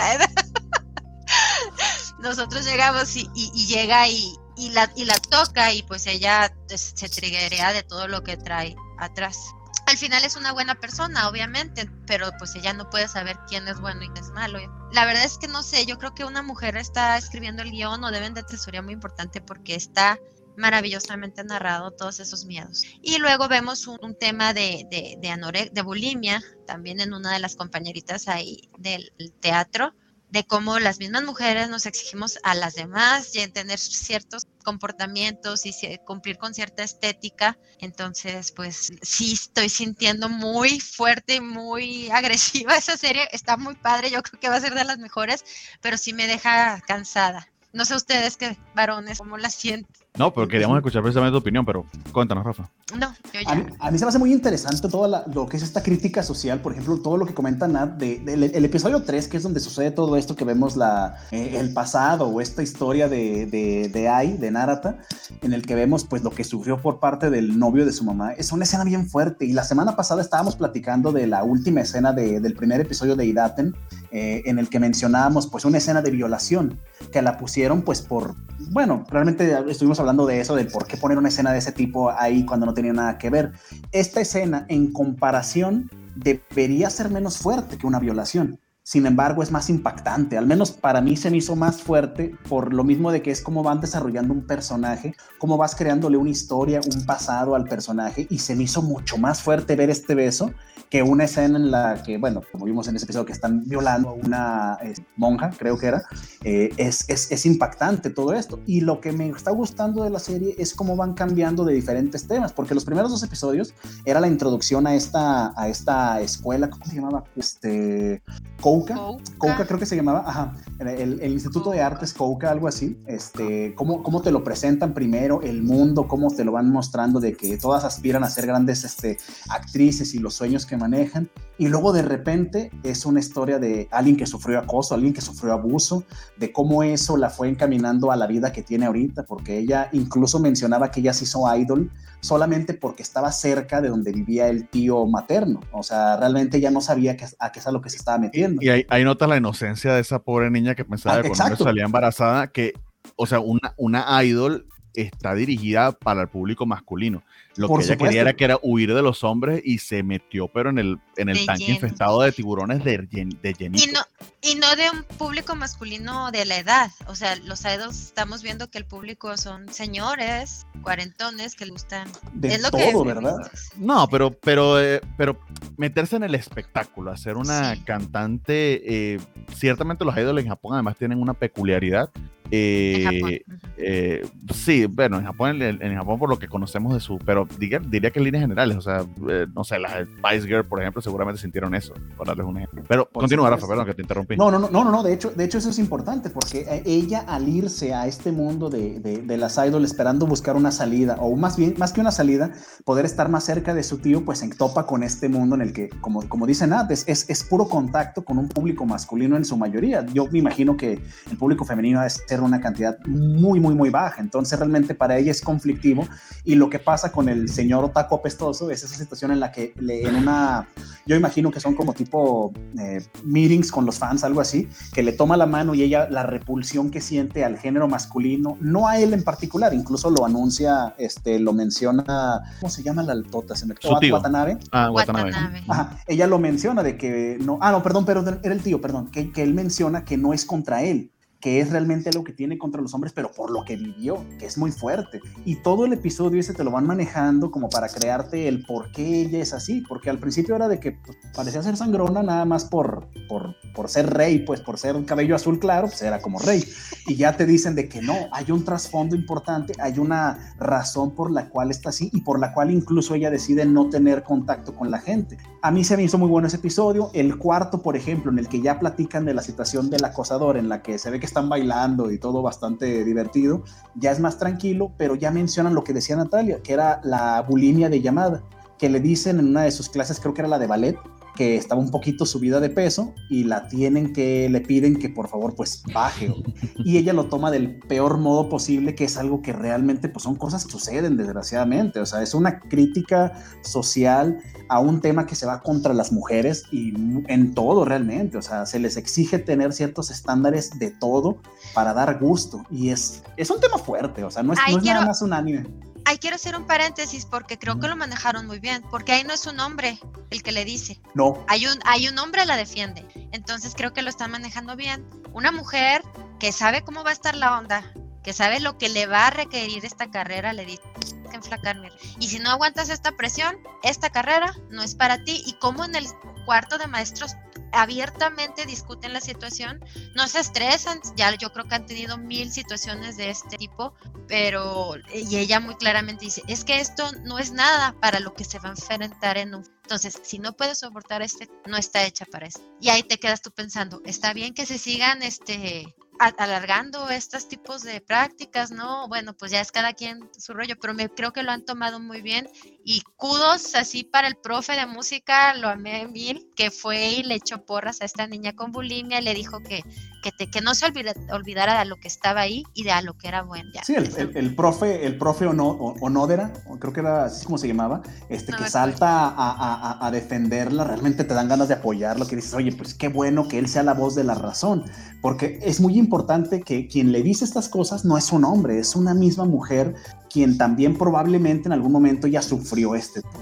llegamos y llega y la toca y pues ella se triguea de todo lo que trae atrás. Al final es una buena persona, obviamente, pero pues ella no puede saber quién es bueno y quién es malo. La verdad es que no sé, yo creo que una mujer está escribiendo el guión o deben de asesoría muy importante porque está maravillosamente narrado todos esos miedos. Y luego vemos un tema de bulimia, también en una de las compañeritas ahí del teatro, de cómo las mismas mujeres nos exigimos a las demás y en tener ciertos comportamientos y cumplir con cierta estética. Entonces, pues sí estoy sintiendo muy fuerte y muy agresiva esa serie. Está muy padre, yo creo que va a ser de las mejores, pero sí me deja cansada. No sé ustedes, qué varones, cómo la sienten. No, pero queríamos escuchar precisamente tu opinión, pero cuéntanos, Rafa. No, yo ya. A mí se me hace muy interesante toda lo que es esta crítica social, por ejemplo, todo lo que comenta Nat del episodio 3, que es donde sucede todo esto que vemos el pasado o esta historia de Ai, de Narata, en el que vemos pues lo que sufrió por parte del novio de su mamá. Es una escena bien fuerte y la semana pasada estábamos platicando de la última escena del primer episodio de Idaten, en el que mencionábamos pues una escena de violación que la pusieron pues realmente estuvimos hablando de eso, de por qué poner una escena de ese tipo ahí cuando no tenía nada que ver. Esta escena en comparación debería ser menos fuerte que una violación. Sin embargo, es más impactante. Al menos para mí se me hizo más fuerte por lo mismo de que es cómo van desarrollando un personaje, cómo vas creándole una historia, un pasado al personaje, y se me hizo mucho más fuerte ver este beso que una escena en la que, bueno, como vimos en ese episodio, que están violando a una monja, creo que era, es impactante todo esto. Y lo que me está gustando de la serie es cómo van cambiando de diferentes temas, porque los primeros 2 episodios era la introducción a esta escuela, ¿cómo se llamaba? Kouka creo que se llamaba, ajá, el Instituto de Artes Kouka, algo así, cómo te lo presentan primero, el mundo, cómo te lo van mostrando de que todas aspiran a ser grandes actrices y los sueños que manejan, y luego de repente es una historia de alguien que sufrió acoso, alguien que sufrió abuso, de cómo eso la fue encaminando a la vida que tiene ahorita, porque ella incluso mencionaba que ella se hizo idol solamente porque estaba cerca de donde vivía el tío materno, o sea, realmente ella no sabía a qué es a lo que se estaba metiendo. Y ahí notas la inocencia de esa pobre niña que pensaba que cuando salía embarazada, que, o sea, una idol está dirigida para el público masculino. Lo Por que ella supuesto. quería era huir de los hombres y se metió, pero en el tanque lleno. infestado de tiburones de llenito. Y no de un público masculino de la edad. O sea, los idols estamos viendo que el público son señores, cuarentones que le gustan. De es lo todo, que ¿verdad? No, pero meterse en el espectáculo, hacer una cantante, ciertamente los idols en Japón además tienen una peculiaridad. En Japón. Sí, bueno, en Japón por lo que conocemos de pero diría que en líneas generales, o sea, no sé, las Spice Girl, por ejemplo, seguramente sintieron eso, por darles un ejemplo. Pero continúa, Rafa, perdón que te interrumpí. No, de hecho eso es importante, porque ella al irse a este mundo de las idols esperando buscar una salida, o más que una salida, poder estar más cerca de su tío, pues se topa con este mundo en el que, como dicen antes, es puro contacto con un público masculino en su mayoría. Yo me imagino que el público femenino debe ser una cantidad muy, muy, muy baja, entonces realmente para ella es conflictivo, y lo que pasa con el señor otaku apestoso es esa situación en la que yo imagino que son como tipo meetings con los fans, algo así, que le toma la mano y ella la repulsión que siente al género masculino, no a él en particular, incluso lo anuncia, lo menciona, ¿cómo se llama la altota? Watanabe. Watanabe. Ajá, ella lo menciona de que no, perdón, pero era el tío, perdón, que él menciona que no es contra él, que es realmente lo que tiene contra los hombres, pero por lo que vivió, que es muy fuerte. Y todo el episodio ese te lo van manejando como para crearte el por qué ella es así, porque al principio era de que pues, parecía ser sangrona nada más por ser rey, pues por ser cabello azul claro, pues era como rey. Y ya te dicen de que no, hay un trasfondo importante, hay una razón por la cual está así y por la cual incluso ella decide no tener contacto con la gente. A mí se me hizo muy bueno ese episodio. El cuarto, por ejemplo, en el que ya platican de la situación del acosador, en la que se ve que están bailando y todo bastante divertido, ya es más tranquilo, pero ya mencionan lo que decía Natalia, que era la bulimia de llamada, que le dicen en una de sus clases, creo que era la de ballet, que estaba un poquito subida de peso y le piden que por favor pues baje, y ella lo toma del peor modo posible, que es algo que realmente pues son cosas que suceden desgraciadamente, o sea, es una crítica social a un tema que se va contra las mujeres y en todo realmente, o sea, se les exige tener ciertos estándares de todo para dar gusto, y es un tema fuerte, o sea, no es nada más un anime. Ahí quiero hacer un paréntesis porque creo que lo manejaron muy bien, porque ahí no es un hombre el que le dice. No. Hay un hombre la defiende. Entonces creo que lo están manejando bien. Una mujer que sabe cómo va a estar la onda, que sabe lo que le va a requerir esta carrera, le dice que enflacar, mira. Y si no aguantas esta presión, esta carrera no es para ti. Y como en el cuarto de maestros abiertamente discuten la situación, no se estresan, ya yo creo que han tenido 1000 situaciones de este tipo, pero y ella muy claramente dice, es que esto no es nada para lo que se va a enfrentar entonces, si no puedes soportar no está hecha para eso. Y ahí te quedas tú pensando, está bien que se sigan alargando estos tipos de prácticas, ¿no? Bueno, pues ya es cada quien su rollo, pero creo que lo han tomado muy bien, y kudos así para el profe de música, lo amé 1000, que fue y le echó porras a esta niña con bulimia, le dijo que no se olvidara de lo que estaba ahí y de a lo que era bueno. Ya, sí, el profe Onodera, creo que era así como se llamaba, que salta a defenderla, realmente te dan ganas de apoyarlo, que dices, oye, pues qué bueno que él sea la voz de la razón, porque es muy importante que quien le dice estas cosas no es un hombre, es una misma mujer quien también probablemente en algún momento ya sufrió sufrió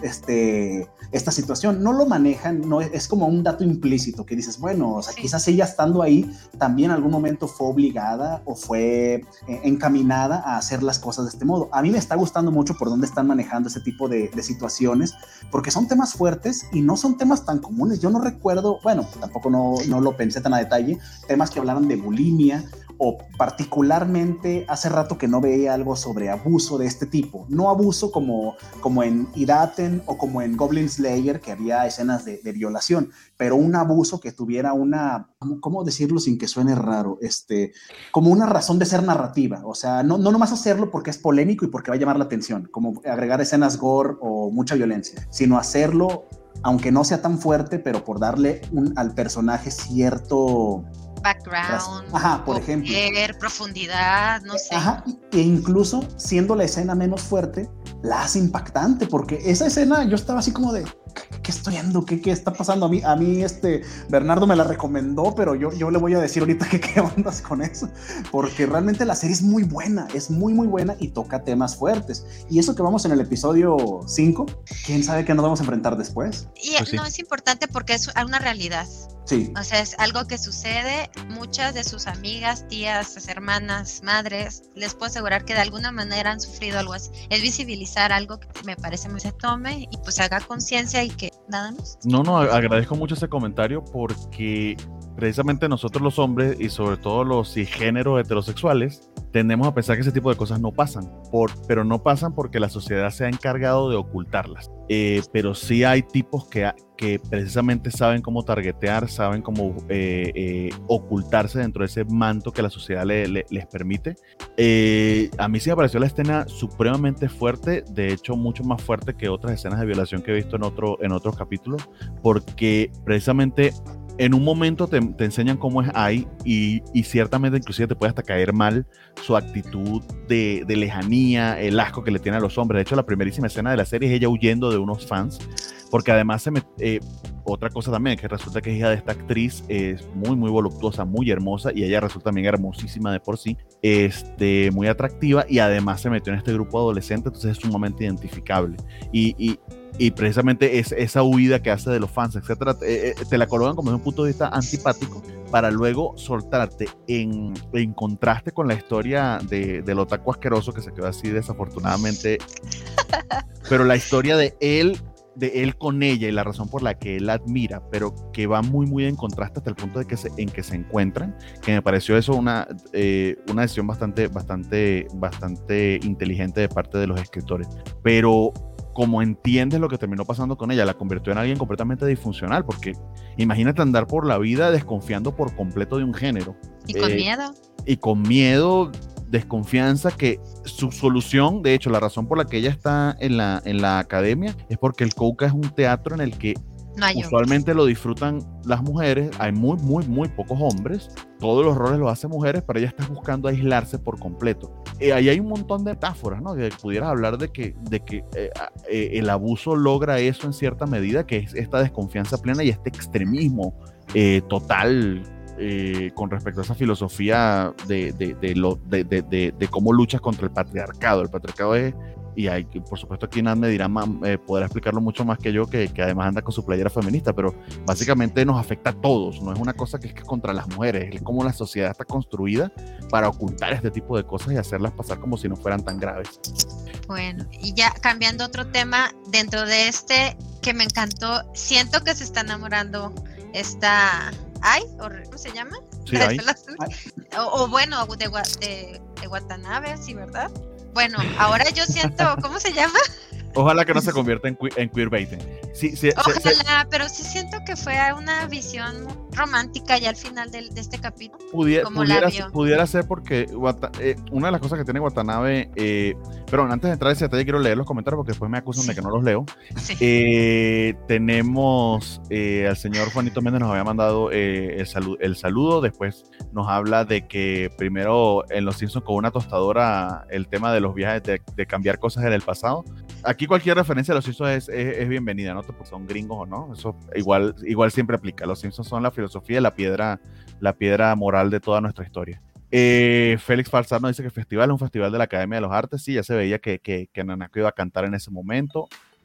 esta situación. No lo manejan, no es como un dato implícito que dices, bueno, o sea, sí, quizás ella estando ahí también en algún momento fue obligada o fue encaminada a hacer las cosas de este modo. A mí me está gustando mucho por dónde están manejando ese tipo de situaciones, porque son temas fuertes y no son temas tan comunes. Yo no recuerdo, bueno, tampoco no lo pensé tan a detalle, temas que hablaran de bulimia, o particularmente hace rato que no veía algo sobre abuso de este tipo. No abuso como en Idaten o como en Goblin Slayer, que había escenas de violación, pero un abuso que tuviera una, ¿cómo decirlo sin que suene raro? Como una razón de ser narrativa. O sea, no nomás hacerlo porque es polémico y porque va a llamar la atención, como agregar escenas gore o mucha violencia, sino hacerlo, aunque no sea tan fuerte, pero por darle al personaje cierto background, por ejemplo, profundidad, no sé. E incluso siendo la escena menos fuerte, la hace impactante, porque esa escena yo estaba así como de, ¿qué estoy viendo? ¿Qué está pasando? A mí Bernardo me la recomendó, pero yo le voy a decir ahorita que qué ondas con eso, porque realmente la serie es muy buena, es muy muy buena y toca temas fuertes. Y eso que vamos en el episodio 5, ¿quién sabe qué nos vamos a enfrentar después? Y pues sí, no es importante porque es una realidad. Sí. O sea, es algo que sucede. Muchas de sus amigas, tías, hermanas, madres, les puedo asegurar que de alguna manera han sufrido algo así. Es visibilizar algo que me parece que se tome y pues haga conciencia y que nada más. No, agradezco mucho ese comentario porque precisamente nosotros los hombres y sobre todo los cisgéneros heterosexuales tendemos a pensar que ese tipo de cosas no pasan, pero no pasan porque la sociedad se ha encargado de ocultarlas. Pero sí hay tipos que precisamente saben cómo targetear, saben cómo ocultarse dentro de ese manto que la sociedad les permite. A mí sí me pareció la escena supremamente fuerte, de hecho mucho más fuerte que otras escenas de violación que he visto en otros capítulos, porque precisamente en un momento te enseñan cómo es Ai y ciertamente inclusive te puede hasta caer mal su actitud de lejanía, el asco que le tiene a los hombres. De hecho, la primerísima escena de la serie es ella huyendo de unos fans, porque además otra cosa también, que resulta que es hija de esta actriz, es muy muy voluptuosa, muy hermosa, y ella resulta también hermosísima de por sí, muy atractiva, y además se metió en este grupo adolescente, entonces es sumamente identificable. Y precisamente esa huida que hace de los fans, etcétera, te la colocan como desde un punto de vista antipático para luego soltarte en contraste con la historia del otaku asqueroso que se quedó así desafortunadamente, pero la historia de él con ella y la razón por la que él la admira, pero que va muy muy en contraste hasta el punto en que se encuentran, que me pareció eso una decisión bastante inteligente de parte de los escritores. Pero como entiendes lo que terminó pasando con ella, la convirtió en alguien completamente disfuncional, porque imagínate andar por la vida desconfiando por completo de un género. Y con miedo. Y con miedo, desconfianza, que su solución, de hecho, la razón por la que ella está en la academia es porque el Kouka es un teatro en el que usualmente lo disfrutan las mujeres, hay muy, muy, muy pocos hombres, todos los roles los hacen mujeres, pero ella está buscando aislarse por completo. Ahí hay un montón de metáforas, ¿no? Que pudieras hablar de que el abuso logra eso en cierta medida, que es esta desconfianza plena y este extremismo total con respecto a esa filosofía de cómo luchas contra el patriarcado. El patriarcado es, y hay, por supuesto aquí Nat me dirá podrá explicarlo mucho más que yo, que además anda con su playera feminista, pero básicamente nos afecta a todos, no es una cosa que es contra las mujeres, es como la sociedad está construida para ocultar este tipo de cosas y hacerlas pasar como si no fueran tan graves. Bueno, y ya cambiando otro tema, dentro de que me encantó, siento que se está enamorando esta Ai, ¿cómo se llama? Sí, Ai. O bueno, de Watanabe, sí, ¿verdad? Bueno, ahora yo siento, ¿cómo se llama? Ojalá que no se convierta en queerbaiting. Sí, ojalá, pero sí siento que fue una visión romántica ya al final de este capítulo. Pudiera ser porque una de las cosas que tiene Watanabe, pero antes de entrar a ese detalle quiero leer los comentarios porque después me acusan de que no los leo. Sí. Tenemos al señor Juanito Méndez nos había mandado el saludo, después nos habla de que primero en Los Simpsons con una tostadora el tema de los viajes de cambiar cosas en el pasado. Aquí cualquier referencia a Los Simpsons es bienvenida, ¿no? Pues son gringos o no, eso igual siempre aplica. Los Simpsons son la filosofía y la piedra moral de toda nuestra historia. Félix Falsar nos dice que el festival es un festival de la Academia de los Artes. Sí, ya se veía que Nanako iba a cantar en ese momento.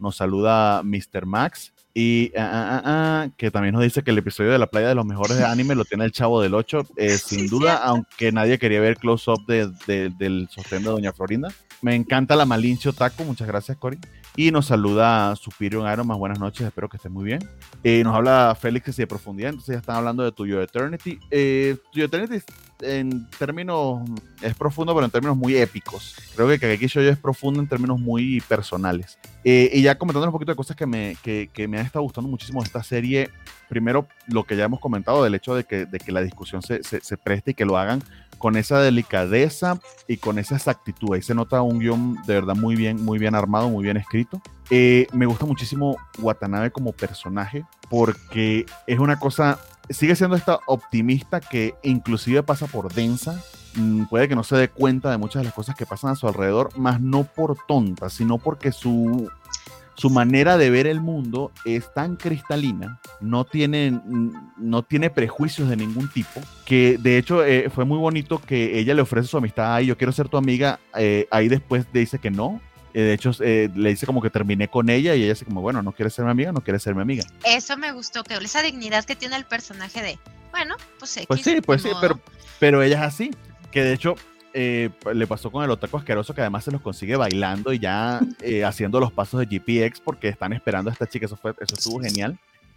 nos saluda Mr. Max. Y que también nos dice que el episodio de la playa de los mejores de anime lo tiene el Chavo del 8. Sin duda, aunque nadie quería ver close-up del sostén de Doña Florinda. Me encanta la Malinche Otaku. Muchas gracias, Cory. Y nos saluda Superior Iron. Más buenas noches, espero que estés muy bien. Nos habla Félix de profundidad. Entonces ya están hablando de To Your Eternity. To Your Eternity en términos es profundo, pero en términos muy épicos. Creo que Kageki Shoujo es profundo en términos muy personales. Y ya comentando un poquito de cosas que me han estado gustando muchísimo de esta serie. Primero, lo que ya hemos comentado del hecho de que la discusión se preste y que lo hagan con esa delicadeza y con esa exactitud. Ahí se nota un guión de verdad muy bien armado, muy bien escrito. Me gusta muchísimo Watanabe como personaje porque es una cosa, sigue siendo esta optimista que inclusive pasa por densa. Puede que no se dé cuenta de muchas de las cosas que pasan a su alrededor, más no por tonta, sino porque su manera de ver el mundo es tan cristalina, no tiene prejuicios de ningún tipo, que de hecho fue muy bonito que ella le ofrece su amistad, yo quiero ser tu amiga, ahí después le dice que no. De hecho, le dice como que terminé con ella y ella dice como, bueno, no quieres ser mi amiga, no quieres ser mi amiga. Eso me gustó, que esa dignidad que tiene el personaje de, bueno, pues X. Pues sí, pero ella es así, que de hecho le pasó con el otaku asqueroso que además se los consigue bailando y ya haciendo los pasos de GPX porque están esperando a esta chica, eso estuvo genial.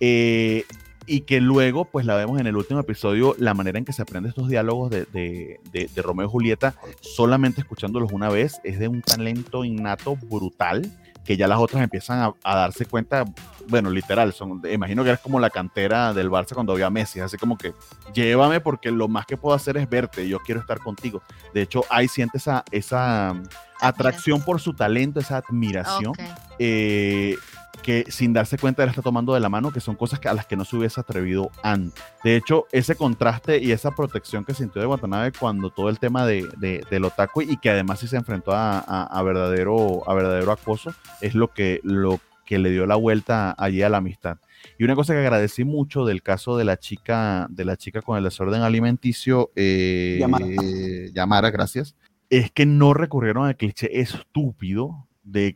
Y que luego pues la vemos en el último episodio, la manera en que se aprende estos diálogos de Romeo y Julieta solamente escuchándolos una vez es de un talento innato brutal que ya las otras empiezan a darse cuenta, bueno, literal, imagino que eres como la cantera del Barça cuando vio a Messi, así como que llévame porque lo más que puedo hacer es verte, yo quiero estar contigo. De hecho, ahí siente esa atracción por su talento, esa admiración, que sin darse cuenta él está tomando de la mano, que son cosas a las que no se hubiese atrevido antes. De hecho, ese contraste y esa protección que sintió de Watanabe cuando todo el tema del otaku y que además sí se enfrentó a verdadero acoso, es lo que le dio la vuelta allí a la amistad. Y una cosa que agradecí mucho del caso de la chica con el desorden alimenticio, Yamara, gracias, es que no recurrieron al cliché estúpido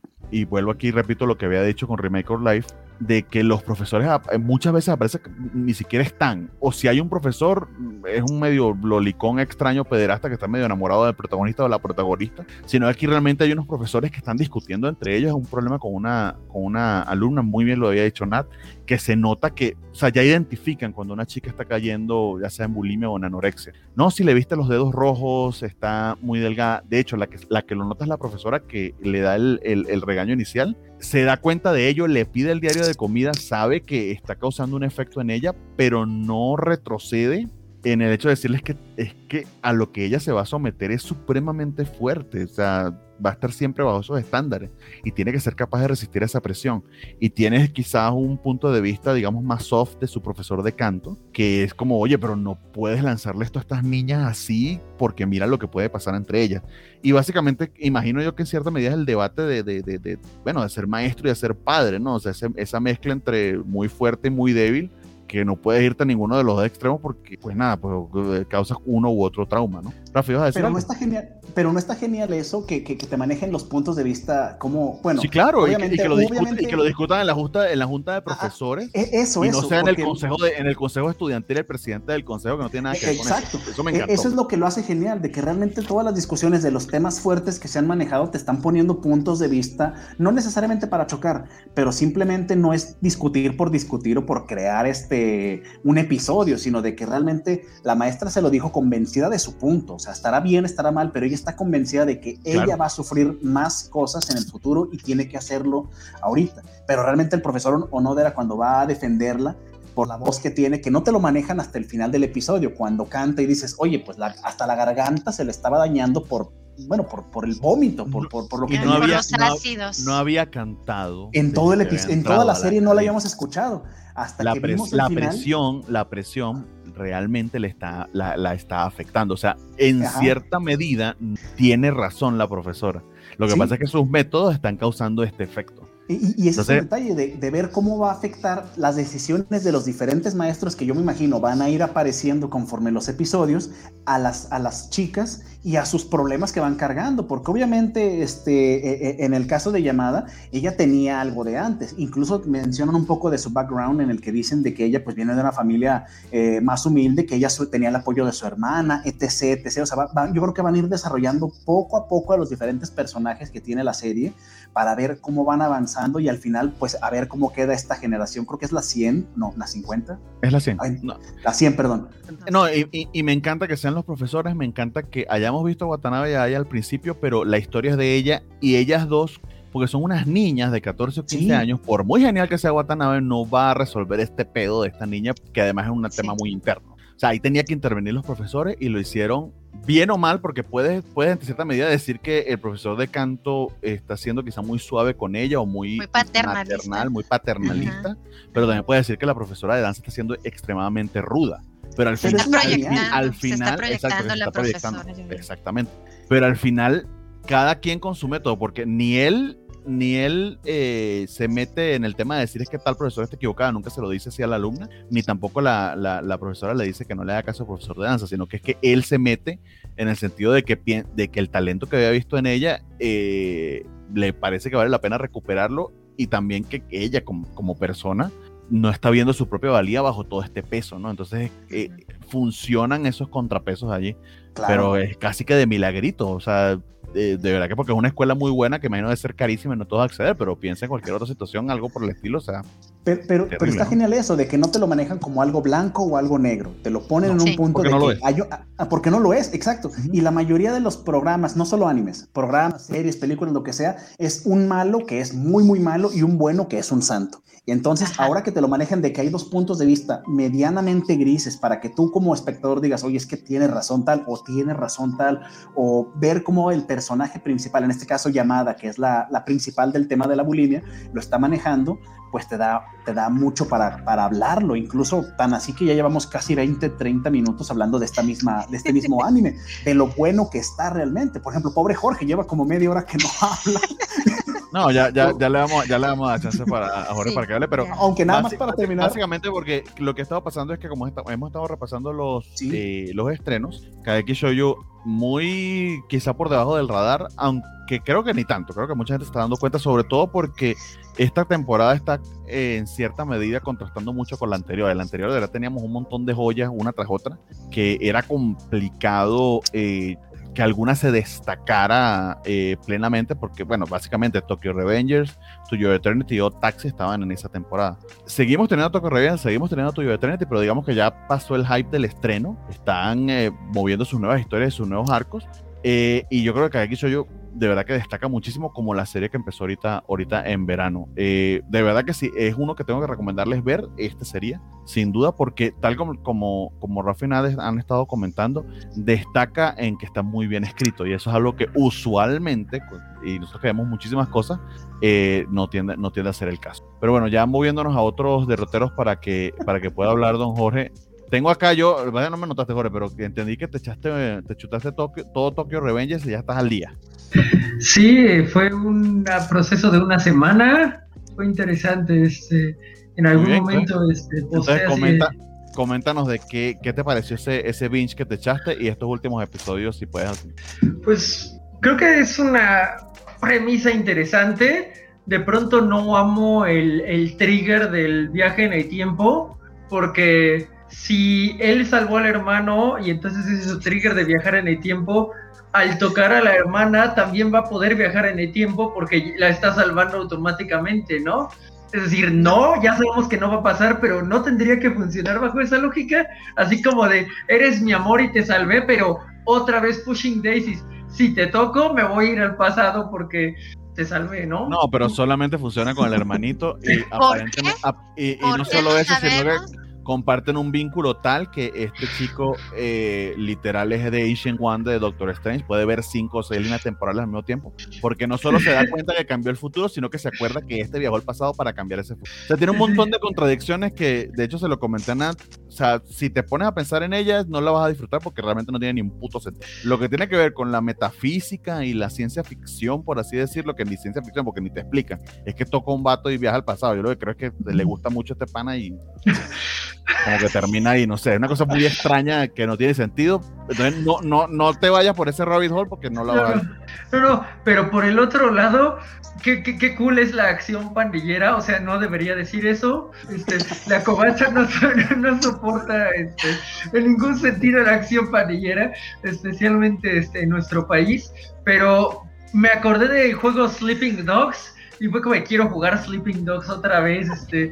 y vuelvo aquí y repito lo que había dicho con Remake Your Life, de que los profesores muchas veces aparece que ni siquiera están, o si hay un profesor es un medio lolicón extraño pederasta que está medio enamorado del protagonista o la protagonista, sino que aquí realmente hay unos profesores que están discutiendo entre ellos. Es un problema con una alumna, muy bien lo había dicho Nat, que se nota que, o sea, ya identifican cuando una chica está cayendo ya sea en bulimia o en anorexia. No, si le viste los dedos rojos, está muy delgada. De hecho, la que lo nota es la profesora que le da el regaño inicial, se da cuenta de ello, le pide el diario de comida, sabe que está causando un efecto en ella, pero no retrocede en el hecho de decirles que es que a lo que ella se va a someter es supremamente fuerte, o sea, va a estar siempre bajo esos estándares y tiene que ser capaz de resistir esa presión. Y tienes quizás un punto de vista, digamos, más soft de su profesor de canto, que es como, oye, pero no puedes lanzarle esto a estas niñas así porque mira lo que puede pasar entre ellas. Y básicamente, imagino yo que en cierta medida es el debate de ser maestro y de ser padre, ¿no? O sea, esa mezcla entre muy fuerte y muy débil, que no puedes irte a ninguno de los dos extremos porque, pues nada, pues causas uno u otro trauma, ¿no? Rafa, ¿ibas a decir pero algo? No está genial eso, que te manejen los puntos de vista como, bueno... Sí, claro, y que lo discutan en la junta de profesores, eso, no sea en el consejo estudiantil el presidente del consejo, que no tiene nada que ver con eso. Eso me encantó. Eso es lo que lo hace genial, de que realmente todas las discusiones de los temas fuertes que se han manejado te están poniendo puntos de vista, no necesariamente para chocar, pero simplemente no es discutir por discutir o por crear un episodio, sino de que realmente la maestra se lo dijo convencida de su punto. O sea, estará bien, estará mal, pero ella está convencida de que ella va a sufrir más cosas en el futuro y tiene que hacerlo ahorita. Pero realmente el profesor Onodera, cuando va a defenderla por la voz que tiene, que no te lo manejan hasta el final del episodio, cuando canta y dices, oye, pues hasta la garganta se le estaba dañando por el vómito, por lo que no había cantado en todo el episodio, en toda la serie no la habíamos escuchado hasta que vimos el final. La presión realmente la está afectando, o sea, en cierta medida tiene razón la profesora. Lo que pasa es que sus métodos están causando este efecto. Y ese es el detalle de ver cómo va a afectar las decisiones de los diferentes maestros que yo me imagino van a ir apareciendo conforme los episodios a las chicas y a sus problemas que van cargando, porque obviamente en el caso de Yamada, ella tenía algo de antes, incluso mencionan un poco de su background en el que dicen de que ella pues viene de una familia más humilde, que ella tenía el apoyo de su hermana, etc, o sea, yo creo que van a ir desarrollando poco a poco a los diferentes personajes que tiene la serie, para ver cómo van avanzando y al final, pues, a ver cómo queda esta generación. Creo que es la 100, no, la 50. Es la 100. Ay, no. La 100, perdón. No, y me encanta que sean los profesores, me encanta que hayamos visto a Watanabe ya al principio, pero la historia es de ella y ellas dos, porque son unas niñas de 14 o 15 años, por muy genial que sea Watanabe, no va a resolver este pedo de esta niña, que además es un tema muy interno. O sea, ahí tenía que intervenir los profesores y lo hicieron bien o mal, porque puedes en cierta medida decir que el profesor de canto está siendo quizá muy suave con ella o muy maternal, muy paternalista, pero también puedes decir que la profesora de danza está siendo extremadamente ruda. Pero al final, se está proyectando la profesora. Exactamente. Pero al final, cada quien consume todo, porque ni él se mete en el tema de decir es que tal profesor está equivocada, nunca se lo dice así a la alumna, ni tampoco la profesora le dice que no le haga caso al profesor de danza, sino que es que él se mete en el sentido de que el talento que había visto en ella le parece que vale la pena recuperarlo, y también que ella como persona no está viendo su propia valía bajo todo este peso, ¿no? Entonces funcionan esos contrapesos allí, claro. Pero es casi que de milagrito, o sea, de verdad que porque es una escuela muy buena que imagino de ser carísima y no todos acceder, pero piensa en cualquier otra situación, algo por el estilo, o sea. Pero está genial eso, de que no te lo manejan como algo blanco o algo negro, te lo ponen en un punto de que porque no lo es, exacto. Y la mayoría de los programas, no solo animes, programas, series, películas, lo que sea, es un malo que es muy, muy malo y un bueno que es un santo. Y entonces, ahora que te lo manejan de que hay dos puntos de vista medianamente grises para que tú como espectador digas, oye, es que tiene razón tal, o ver cómo el personaje principal, en este caso Yamada, que es la principal del tema de la bulimia, lo está manejando, pues te da mucho para hablarlo, incluso tan así que ya llevamos casi 20-30 minutos hablando de este mismo anime, de lo bueno que está realmente. Por ejemplo, pobre Jorge, lleva como media hora que no habla. No, ya le vamos a dar chance a Jorge para que hable, pero aunque nada más para terminar. Básicamente porque lo que estaba pasando es que como hemos estado repasando los estrenos, Kageki Shoujo muy quizá por debajo del radar, aunque creo que ni tanto, creo que mucha gente se está dando cuenta, sobre todo porque esta temporada está en cierta medida contrastando mucho con la anterior. En la anterior de verdad teníamos un montón de joyas una tras otra, que era complicado que alguna se destacara plenamente, porque bueno, básicamente Tokyo Revengers, To Your Eternity y Odd Taxi estaban en esa temporada. Seguimos teniendo Tokyo Revengers, seguimos teniendo To Your Eternity, pero digamos que ya pasó el hype del estreno, están moviendo sus nuevas historias, sus nuevos arcos, y yo creo que Kageki Shoujo de verdad que destaca muchísimo como la serie que empezó ahorita en verano. De verdad que sí, es uno que tengo que recomendarles ver, esta serie, sin duda, porque tal como Rafa y Nades han estado comentando, destaca en que está muy bien escrito, y eso es algo que usualmente, y nosotros que vemos muchísimas cosas, no tiende a ser el caso. Pero bueno, ya moviéndonos a otros derroteros para que pueda hablar don Jorge. Tengo acá no me notaste, Jorge, pero entendí que te chutaste todo Tokyo Revengers y ya estás al día. Sí, fue un proceso de una semana, fue interesante, en algún momento, entonces coméntanos de qué te pareció ese binge que te echaste y estos últimos episodios, si puedes hacer. Pues creo que es una premisa interesante. De pronto no amo el trigger del viaje en el tiempo, porque si él salvó al hermano y entonces ese es su trigger de viajar en el tiempo, al tocar a la hermana también va a poder viajar en el tiempo porque la está salvando automáticamente, ¿no? Es decir, no, ya sabemos que no va a pasar, pero no tendría que funcionar bajo esa lógica, así como de, eres mi amor y te salvé, pero otra vez pushing daisies, si te toco me voy a ir al pasado porque te salvé, ¿no? No, pero solamente funciona con el hermanito y aparentemente, y no solo eso, sino que comparten un vínculo tal que este chico literal es de Ancient One de Doctor Strange, puede ver 5 o 6 líneas temporales al mismo tiempo, porque no solo se da cuenta que cambió el futuro, sino que se acuerda que este viajó al pasado para cambiar ese futuro. O sea, tiene un montón de contradicciones que, de hecho, se lo comenté a Nat. O sea, si te pones a pensar en ellas, no la vas a disfrutar porque realmente no tiene ni un puto sentido. Lo que tiene que ver con la metafísica y la ciencia ficción, por así decirlo, que ni ciencia ficción, porque ni te explican, es que toca un vato y viaja al pasado. Yo lo que creo es que le gusta mucho este pana y como que termina ahí, no sé, es una cosa muy extraña que no tiene sentido. Entonces no te vayas por ese rabbit hole porque no la vas a... No, pero por el otro lado, qué cool es la acción pandillera, o sea, no debería decir eso. La covacha no soporta en ningún sentido la acción pandillera, especialmente en nuestro país, pero me acordé del juego Sleeping Dogs. Y fue como, quiero jugar Sleeping Dogs otra vez,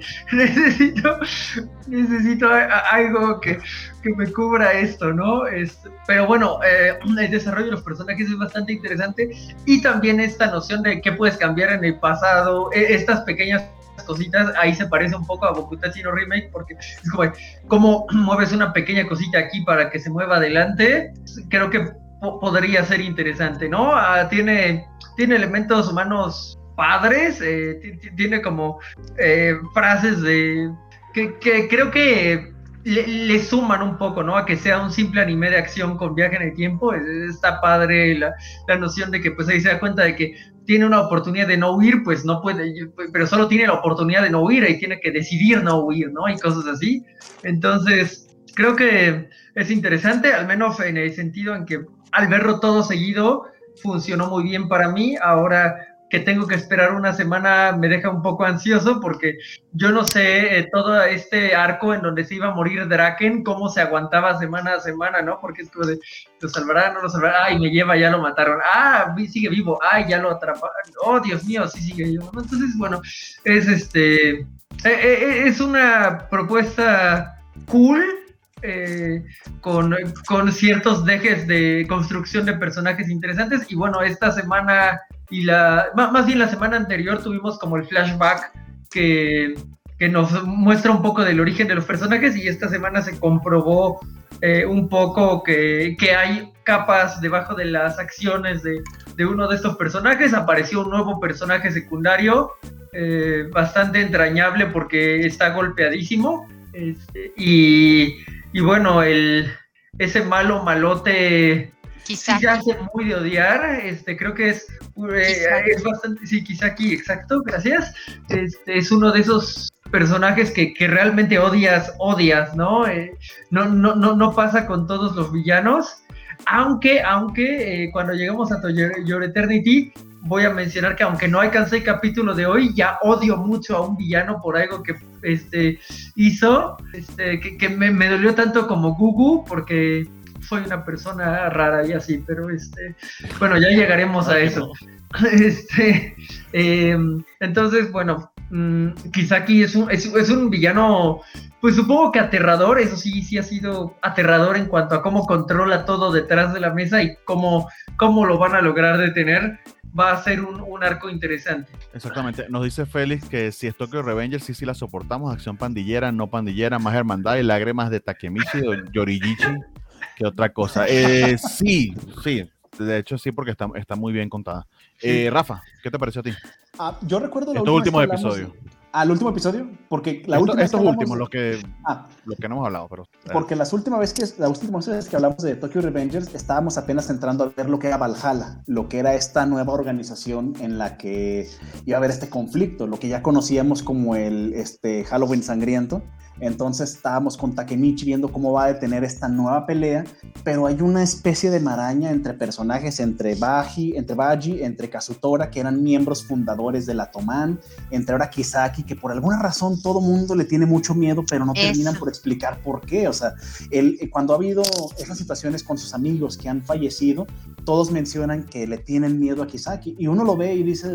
necesito algo que me cubra esto, ¿no? Pero bueno, el desarrollo de los personajes es bastante interesante, y también esta noción de qué puedes cambiar en el pasado, estas pequeñas cositas, ahí se parece un poco a Bokutachi no Remake, porque es como, ¿cómo mueves una pequeña cosita aquí para que se mueva adelante? Creo que podría ser interesante, ¿no? Tiene elementos humanos padres, tiene como frases de que creo que le suman un poco, ¿no? A que sea un simple anime de acción con viaje en el tiempo. Está padre la noción de que pues ahí se da cuenta de que tiene una oportunidad de no huir, pues no puede, pero solo tiene la oportunidad de no huir y tiene que decidir no huir, ¿no? Y cosas así. Entonces, creo que es interesante, al menos en el sentido en que al verlo todo seguido funcionó muy bien para mí. Ahora que tengo que esperar una semana me deja un poco ansioso, porque yo no sé todo este arco en donde se iba a morir Draken, cómo se aguantaba semana a semana, ¿no? Porque es como de, ¿lo salvará? ¿No lo salvará? ¡Ay, me lleva, ya lo mataron! ¡Ah, sigue vivo! ¡Ay, ya lo atraparon! ¡Oh, Dios mío, sí sigue vivo! Entonces, bueno, es una propuesta cool, con ciertos dejes de construcción de personajes interesantes. Y bueno, esta semana y más bien la semana anterior tuvimos como el flashback que nos muestra un poco del origen de los personajes, y esta semana se comprobó un poco que hay capas debajo de las acciones de uno de estos personajes. Apareció un nuevo personaje secundario bastante entrañable porque está golpeadísimo, y bueno, ese malote Kisaki. ya hace muy de odiar. Creo que es bastante, sí, Kisaki, exacto, gracias. Es uno de esos personajes que realmente odias, ¿no? No pasa con todos los villanos, aunque cuando llegamos a Your Eternity, voy a mencionar que aunque no alcancé el capítulo de hoy, ya odio mucho a un villano por algo que hizo, que me dolió tanto como Gugu, porque soy una persona rara y así, pero bueno, ya llegaremos a eso. Entonces, bueno, Kisaki es un villano, pues supongo que aterrador. Eso sí ha sido aterrador en cuanto a cómo controla todo detrás de la mesa y cómo lo van a lograr detener. Va a ser un arco interesante. Exactamente. Nos dice Félix que si es Tokyo Revengers, sí la soportamos. Acción pandillera, no pandillera, más hermandad y lágrimas de Takemichi o Yorigichi que otra cosa. Sí. De hecho, sí, porque está muy bien contada. Rafa, ¿qué te pareció a ti? Yo recuerdo estos últimos episodios. ¿Al último episodio? Porque estos últimos, los que no hemos hablado. Pero, porque la última vez que hablamos de Tokyo Revengers, estábamos apenas entrando a ver lo que era Valhalla, lo que era esta nueva organización en la que iba a haber este conflicto, lo que ya conocíamos como el Halloween sangriento. Entonces estábamos con Takemichi viendo cómo va a detener esta nueva pelea, pero hay una especie de maraña entre personajes, entre Baji, entre Kazutora, que eran miembros fundadores de la Toman, entre ahora Kisaki, que por alguna razón todo mundo le tiene mucho miedo, pero no terminan por explicar por qué. O sea, cuando ha habido esas situaciones con sus amigos que han fallecido, todos mencionan que le tienen miedo a Kisaki, y uno lo ve y dice,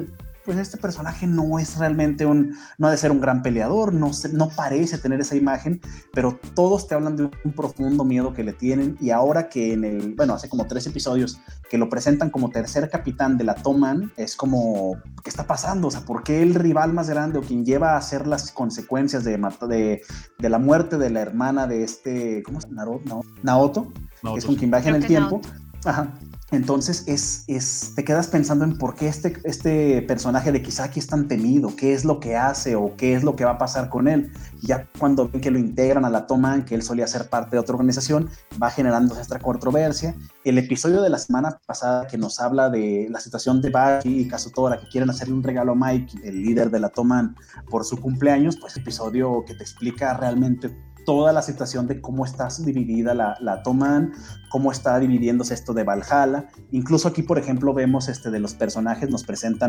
pues este personaje no es realmente no ha de ser un gran peleador, no parece tener esa imagen, pero todos te hablan de un profundo miedo que le tienen, y ahora que hace como 3 episodios que lo presentan como tercer capitán de la Toman, es como, ¿qué está pasando? O sea, ¿por qué el rival más grande o quien lleva a hacer las consecuencias de la muerte de la hermana de ¿cómo se llama? Naoto, que es con quien viaja en el tiempo. Ajá. Entonces te quedas pensando en por qué este personaje de Kisaki es tan temido, qué es lo que hace o qué es lo que va a pasar con él. Ya cuando ven que lo integran a la Toman, que él solía ser parte de otra organización, va generando esta controversia. El episodio de la semana pasada que nos habla de la situación de Baki y Kazutora, que quieren hacerle un regalo a Mikey, el líder de la Toman, por su cumpleaños, pues episodio que te explica realmente toda la situación de cómo está dividida la Toman, cómo está dividiéndose esto de Valhalla. Incluso aquí, por ejemplo, vemos de los personajes, nos presentan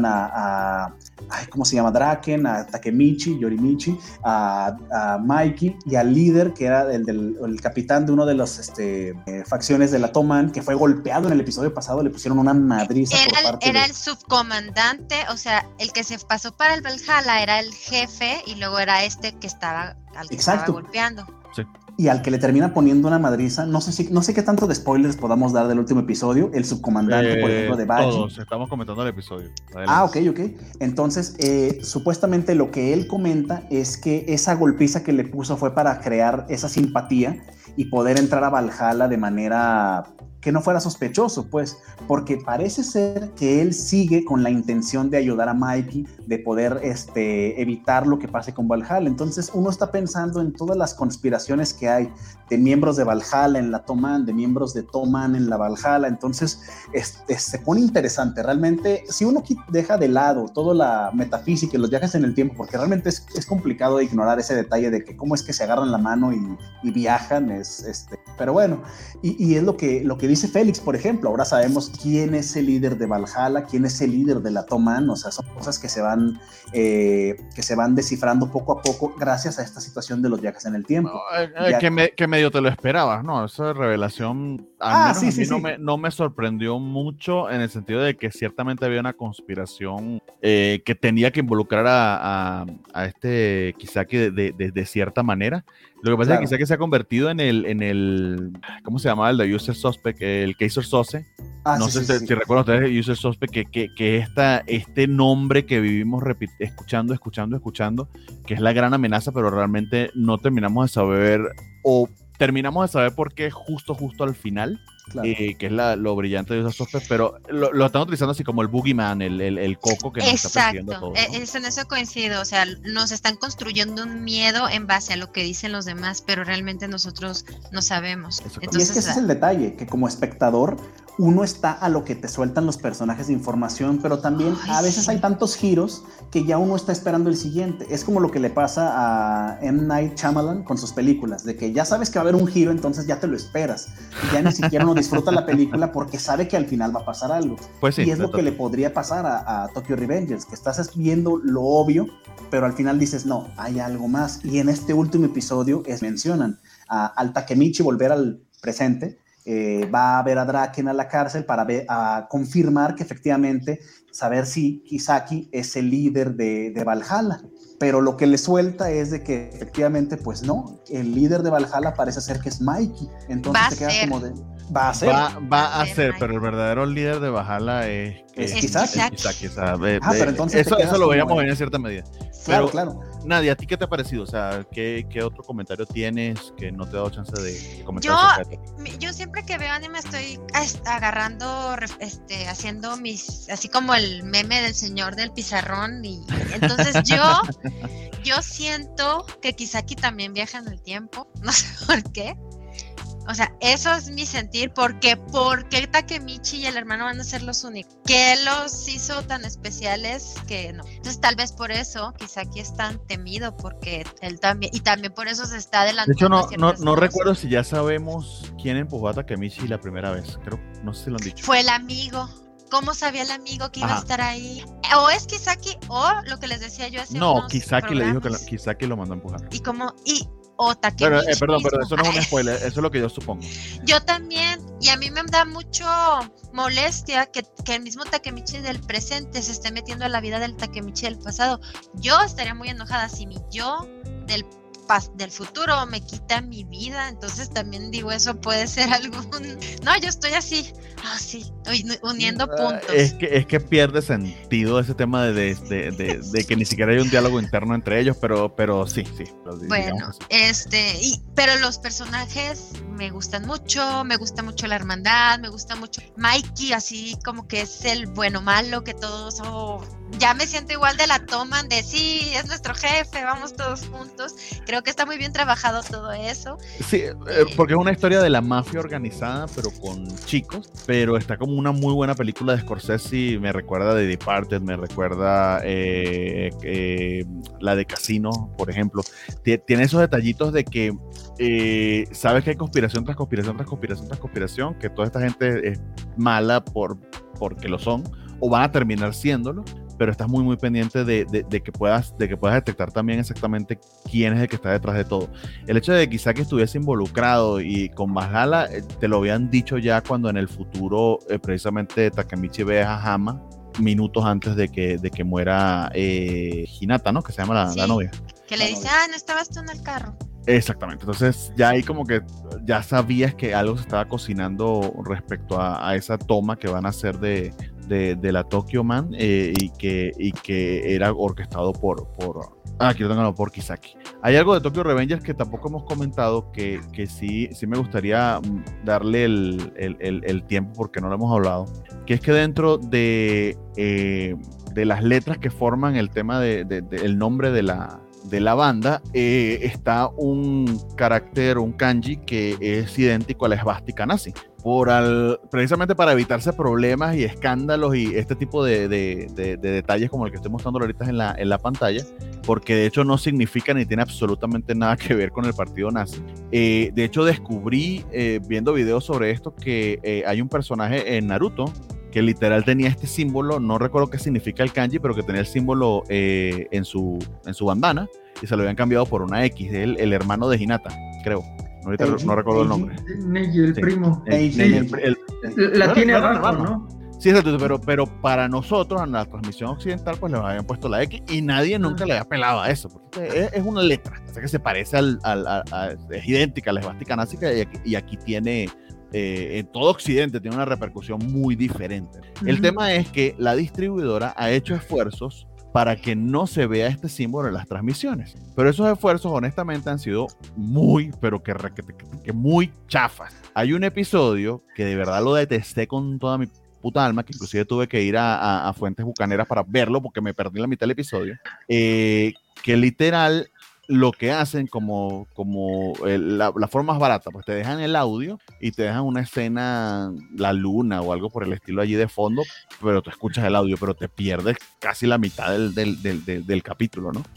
¿cómo se llama? Draken, a Takemichi, Yorimichi, a Mikey y al líder, que era el capitán de uno de las facciones de la Toman, que fue golpeado en el episodio pasado, le pusieron una madriza Era el subcomandante, o sea, el que se pasó para el Valhalla era el jefe, y luego era que estaba golpeando. Sí. Y al que le termina poniendo una madriza, no sé qué tanto de spoilers podamos dar del último episodio, el subcomandante, por ejemplo, de Baki. Todos, estamos comentando el episodio. Adelante. Ok. Entonces, supuestamente lo que él comenta es que esa golpiza que le puso fue para crear esa simpatía y poder entrar a Valhalla de manera que no fuera sospechoso, pues, porque parece ser que él sigue con la intención de ayudar a Mikey, de poder evitar lo que pase con Valhalla. Entonces uno está pensando en todas las conspiraciones que hay de miembros de Valhalla en la Toman, de miembros de Toman en la Valhalla. Entonces se pone interesante. Realmente, si uno deja de lado toda la metafísica y los viajes en el tiempo, porque realmente es complicado ignorar ese detalle de que cómo es que se agarran la mano y viajan, pero bueno, y es lo que dice Félix, por ejemplo. Ahora sabemos quién es el líder de Valhalla, quién es el líder de la Toman. O sea, son cosas que se van descifrando poco a poco gracias a esta situación de los viajes en el tiempo. Que medio te lo esperabas, ¿no? Esa revelación al menos a mí no me sorprendió mucho, en el sentido de que ciertamente había una conspiración que tenía que involucrar a Kisaki de cierta manera. Lo que pasa es que Kisaki se ha convertido en el ¿cómo se llamaba? El de User Suspect, el Kaiser Sose. No sé si recuerdan ustedes User Suspect, que este nombre que vivimos escuchando, que es la gran amenaza, pero realmente no terminamos de saber, o terminamos de saber por qué justo al final. Claro. Que es lo brillante de esos softwares, pero lo están utilizando así como el boogeyman, el coco que nos está persiguiendo a todos, ¿no? En eso coincido, o sea, nos están construyendo un miedo en base a lo que dicen los demás, pero realmente nosotros no sabemos. Entonces, y es que ese es el detalle, que como espectador uno está a lo que te sueltan los personajes de información, pero también a veces hay tantos giros que ya uno está esperando el siguiente. Es como lo que le pasa a M. Night Shyamalan con sus películas, de que ya sabes que va a haber un giro, entonces ya te lo esperas, y ya ni siquiera uno disfruta la película porque sabe que al final va a pasar algo. Pues sí, y es lo que le podría pasar a Tokyo Revengers, que estás viendo lo obvio, pero al final dices, no, hay algo más. Y en este último episodio mencionan al Takemichi volver al presente. Va a ver a Draken a la cárcel a confirmar que efectivamente, saber si Kisaki es el líder de Valhalla. Pero lo que le suelta es de que efectivamente, pues no, el líder de Valhalla parece ser que es Mikey. Entonces te quedas como de... Va a ser, pero el verdadero líder de Valhalla es Kisaki. Pero entonces eso lo veíamos en cierta medida. Claro. Nadia, ¿a ti qué te ha parecido? O sea, ¿qué otro comentario tienes que no te he dado chance de comentar? Yo siempre que veo anime estoy agarrando, haciendo así como el meme del señor del pizarrón, y entonces yo siento que Kisaki también viaja en el tiempo, no sé por qué. O sea, eso es mi sentir, porque Takemichi y el hermano van a ser los únicos. ¿Qué los hizo tan especiales que no? Entonces tal vez por eso Kisaki es tan temido, porque él también, y también por eso se está adelantando. De hecho, no recuerdo si ya sabemos quién empujó a Takemichi la primera vez. Creo, no sé si lo han dicho. Fue el amigo. ¿Cómo sabía el amigo que iba a estar ahí? O es Kisaki, o lo que les decía yo hace unos Kisaki programas. Le dijo que Kisaki lo mandó a empujar. o Takemichi. Perdón, mismo. pero eso no es un spoiler, eso es lo que yo supongo. Yo también, y a mí me da mucho molestia que el mismo Takemichi del presente se esté metiendo a la vida del Takemichi del pasado. Yo estaría muy enojada si mi yo del futuro me quita mi vida, entonces también digo, eso puede ser algún... No, yo estoy así, uniendo puntos. Es que pierde sentido ese tema de que ni siquiera hay un diálogo interno entre ellos, pero sí. Bueno, pero los personajes me gustan mucho, me gusta mucho la hermandad, me gusta mucho Mikey, así como que es el bueno malo, que todos, ya me siento igual de la Toman, de sí, es nuestro jefe, vamos todos juntos. Creo que está muy bien trabajado todo eso. Sí, porque es una historia de la mafia organizada, pero con chicos, pero está como una muy buena película de Scorsese, me recuerda de Departed, me recuerda la de Casino, por ejemplo. Tiene esos detallitos de que sabes que hay conspiración tras conspiración tras conspiración tras conspiración, que toda esta gente es mala porque lo son, o van a terminar siéndolo, pero estás muy muy pendiente de que puedas detectar también exactamente quién es el que está detrás de todo. El hecho de que Kisaki estuviese involucrado y con Valhalla, te lo habían dicho ya cuando en el futuro precisamente Takemichi ve a Hama minutos antes de que muera Hinata, ¿no? Que se llama la novia. Que le dice, no estabas tú en el carro. Exactamente, entonces ya ahí como que ya sabías que algo se estaba cocinando respecto a esa toma que van a hacer de la Tokyo Man y que era orquestado por Kisaki. Hay algo de Tokyo Revengers que tampoco hemos comentado que sí me gustaría darle el tiempo porque no lo hemos hablado, que es que dentro de las letras que forman el tema el nombre de la banda está un carácter, un kanji que es idéntico a la esvástica nazi. Precisamente para evitarse problemas y escándalos y este tipo de detalles como el que estoy mostrando ahorita en la pantalla, porque de hecho no significa ni tiene absolutamente nada que ver con el partido nazi. De hecho descubrí viendo videos sobre esto que hay un personaje en Naruto que literal tenía este símbolo, no recuerdo qué significa el kanji, pero que tenía el símbolo en su bandana y se lo habían cambiado por una X, el hermano de Hinata, creo. Ahorita no recuerdo el nombre. Neji, el primo. La tiene abajo, ¿no? Sí, exacto, pero para nosotros, en la transmisión occidental, pues le habían puesto la X y nadie nunca le había pelado a eso, porque es una letra, o sea que se parece es idéntica a la esvástica nazi y aquí tiene... en todo Occidente tiene una repercusión muy diferente. El tema es que la distribuidora ha hecho esfuerzos para que no se vea este símbolo en las transmisiones, pero esos esfuerzos honestamente han sido muy, pero que muy chafas. Hay un episodio que de verdad lo detesté con toda mi puta alma, que inclusive tuve que ir a fuentes bucaneras para verlo porque me perdí la mitad del episodio, que literal lo que hacen como la forma más barata, pues te dejan el audio y te dejan una escena, la luna o algo por el estilo allí de fondo, pero tú escuchas el audio, pero te pierdes casi la mitad del capítulo, ¿no?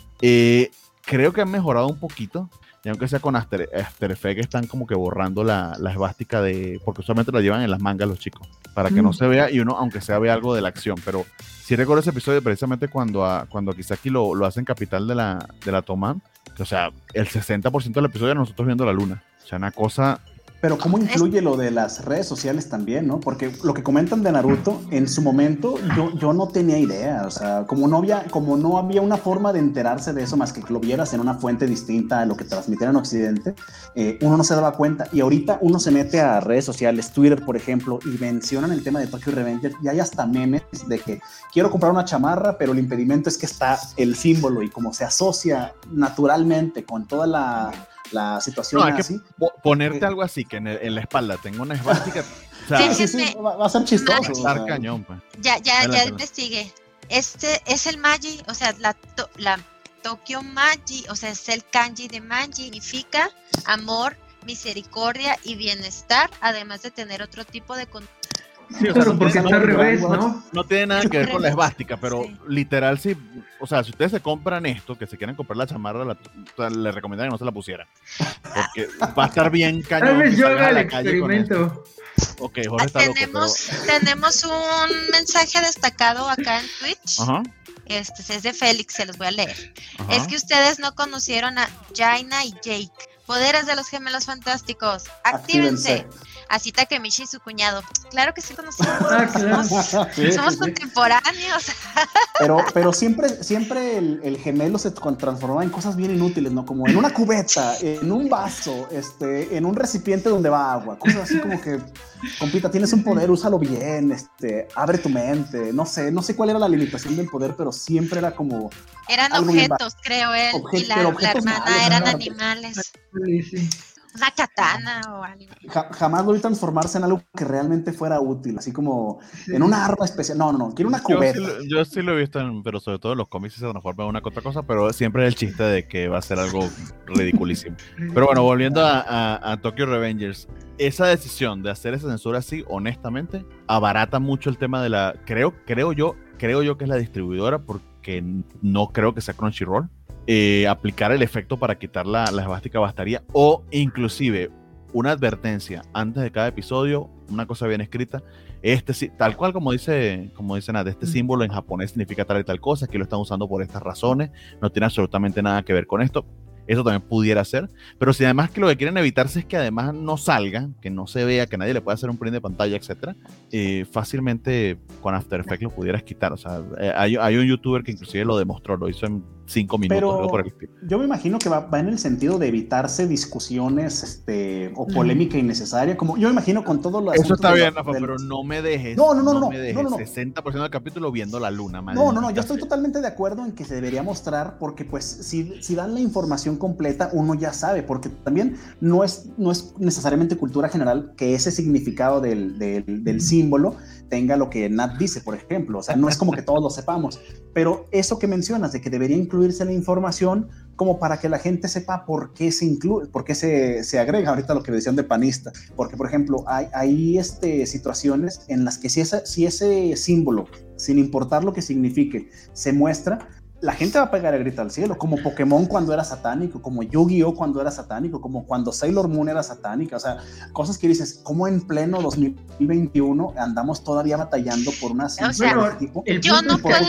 Creo que han mejorado un poquito, y aunque sea con After Effects están como que borrando la esvástica porque usualmente la llevan en las mangas los chicos, para que no se vea y uno, aunque sea, vea algo de la acción, pero sí recuerdo ese episodio precisamente cuando Kisaki lo hacen capital de la Toman. O sea, el 60% del episodio era nosotros viendo la luna. O sea, una cosa... Pero ¿cómo influye lo de las redes sociales también, no? Porque lo que comentan de Naruto, en su momento yo no tenía idea. O sea, como no había una forma de enterarse de eso más que lo vieras en una fuente distinta a lo que transmitieron en Occidente, uno no se daba cuenta. Y ahorita uno se mete a redes sociales, Twitter, por ejemplo, y mencionan el tema de Tokyo Revengers, y hay hasta memes de que quiero comprar una chamarra, pero el impedimento es que está el símbolo, y como se asocia naturalmente con toda la situación. No, hay que ponerte algo así, que en la espalda tengo una esvástica. O sea, sí, va a ser chistoso. Estar cañón, pues. Ya investigué. Este es el Maji, o sea, la Tokyo Maji, o sea, es el kanji de Maji, significa amor, misericordia y bienestar, además de tener otro tipo de... Sí, o sea, pero porque está al revés, ¿no? No tiene nada que ver con la esvástica, pero literal sí, o sea, si ustedes se compran esto, que se quieren comprar la chamarra, les recomendaría que no se la pusieran, porque va a estar bien cañón. Tal vez yo haga el experimento. Ok, Jorge está loco, Tenemos un mensaje destacado acá en Twitch. Ajá. es de Félix, se los voy a leer. Ajá. Es que ustedes no conocieron a Jaina y Jake. Poderes de los gemelos fantásticos. Actívense. Así Takemichi y su cuñado. Claro que sí conocemos. Claro. Somos contemporáneos. Pero siempre el gemelo se transformaba en cosas bien inútiles, ¿no? Como en una cubeta, en un vaso, en un recipiente donde va agua. Cosas así como que, compita, tienes un poder, úsalo bien, abre tu mente. No sé cuál era la limitación del poder, pero siempre era como... Eran objetos, creo él. Y la hermana malos, eran ¿no? animales. Sí. Una katana o algo. Jamás lo vi transformarse en algo que realmente fuera útil, así como en una arma especial. No, quiero una cubeta. Yo sí lo he visto, pero sobre todo en los cómics se transforma en una que otra cosa, pero siempre es el chiste de que va a ser algo ridiculísimo. Pero bueno, volviendo a Tokyo Revengers, esa decisión de hacer esa censura así, honestamente, abarata mucho el tema de la... Creo yo que es la distribuidora, porque no creo que sea Crunchyroll. Aplicar el efecto para quitar la esvástica bastaría, o inclusive una advertencia antes de cada episodio, una cosa bien escrita, tal cual como dice Nat, símbolo en japonés significa tal y tal cosa, que lo están usando por estas razones, no tiene absolutamente nada que ver con esto. Eso también pudiera ser, pero si además que lo que quieren evitarse es que además no salga, que no se vea, que nadie le pueda hacer un print de pantalla, etcétera, fácilmente con After Effects lo pudieras quitar. O sea, hay un youtuber que inclusive lo demostró, lo hizo en 5 minutos. Pero por el estilo. Yo me imagino que va en el sentido de evitarse discusiones o polémica innecesaria, como yo me imagino con todo lo... Eso está bien, Rafa, pero no me dejes. No. 60% del capítulo viendo la luna, madre. No, yo estoy totalmente de acuerdo en que se debería mostrar, porque pues si dan la información completa, uno ya sabe, porque también no es necesariamente cultura general que ese significado del símbolo tenga lo que Nat dice, por ejemplo. O sea, no es como que todos lo sepamos, pero eso que mencionas de que debería incluirse la información como para que la gente sepa por qué se incluye, por qué se agrega. Ahorita lo que decían de panista, porque por ejemplo hay situaciones en las que si ese símbolo, sin importar lo que signifique, se muestra, la gente va a pegar el grito al cielo, como Pokémon cuando era satánico, como Yu-Gi-Oh cuando era satánico, como cuando Sailor Moon era satánica. O sea, cosas que dices, ¿cómo en pleno 2021 andamos todavía batallando por una censura de tipo? Yo no puedo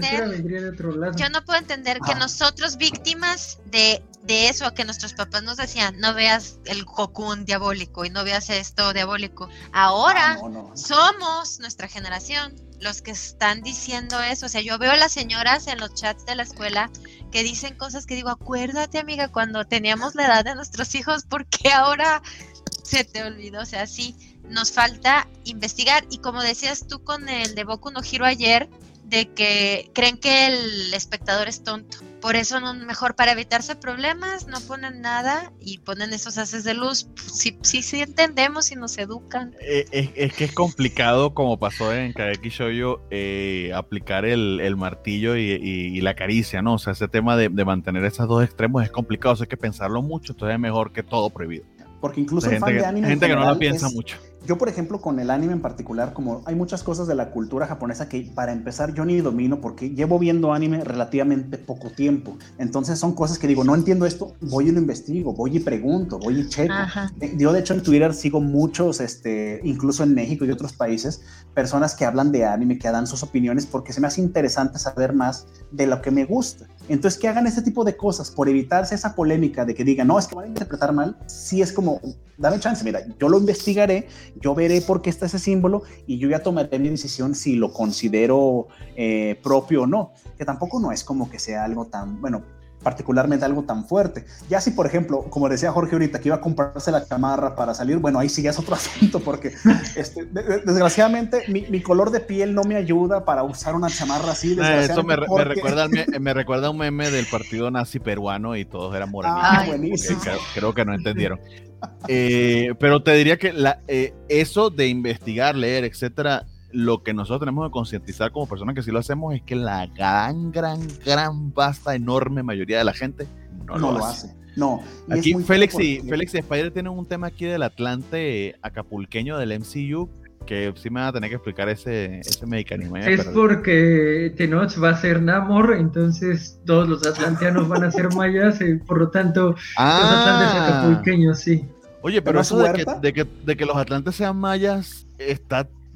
entender que nosotros, víctimas de eso, que nuestros papás nos decían, no veas el Cocoon diabólico y no veas esto diabólico. Ahora somos nuestra generación los que están diciendo eso. O sea, yo veo a las señoras en los chats de la escuela que dicen cosas que digo, acuérdate, amiga, cuando teníamos la edad de nuestros hijos, ¿por qué ahora se te olvidó? O sea, sí, nos falta investigar. Y como decías tú con el de Boku no Hero ayer, de que creen que el espectador es tonto. Por eso mejor para evitarse problemas no ponen nada y ponen esos haces de luz. Sí entendemos y nos educan. Es que es complicado, como pasó en Kageki Shoujo, aplicar el martillo y la caricia, ¿no? O sea, ese tema de mantener esos dos extremos es complicado, o sea, hay que pensarlo mucho, entonces es mejor que todo prohibido. Porque incluso el fan de anime gente que no lo piensa mucho. Yo, por ejemplo, con el anime en particular, como hay muchas cosas de la cultura japonesa que para empezar yo ni domino, porque llevo viendo anime relativamente poco tiempo. Entonces son cosas que digo, no entiendo esto, voy y lo investigo, voy y pregunto, voy y checo. Yo, de hecho, en Twitter sigo muchos, incluso en México y otros países, personas que hablan de anime, que dan sus opiniones, porque se me hace interesante saber más de lo que me gusta. Entonces, que hagan este tipo de cosas por evitarse esa polémica de que digan, no, es que van a interpretar mal. Sí, es como, dame chance, mira, yo lo investigaré, yo veré por qué está ese símbolo y yo ya tomaré mi decisión si lo considero propio o no, que tampoco no es como que sea algo tan, bueno, particularmente algo tan fuerte. Ya si, por ejemplo, como decía Jorge ahorita, que iba a comprarse la chamarra para salir, bueno, ahí sí ya es otro asunto, porque desgraciadamente mi color de piel no me ayuda para usar una chamarra así. Eso me recuerda a un meme del partido nazi peruano y todos eran morenitos. Buenísimo. Creo que no entendieron. Pero te diría que eso de investigar, leer, etcétera, lo que nosotros tenemos que concientizar como personas que sí lo hacemos es que la gran, vasta, enorme mayoría de la gente no lo hace. No. Aquí Félix y Spider tienen un tema aquí del Atlante acapulqueño del MCU que sí me van a tener que explicar ese mecanismo. Es porque Tenoch va a ser Namor, entonces todos los atlanteanos van a ser mayas, por lo tanto los atlantes acapulqueños, sí. Oye, pero eso de que los atlantes sean mayas está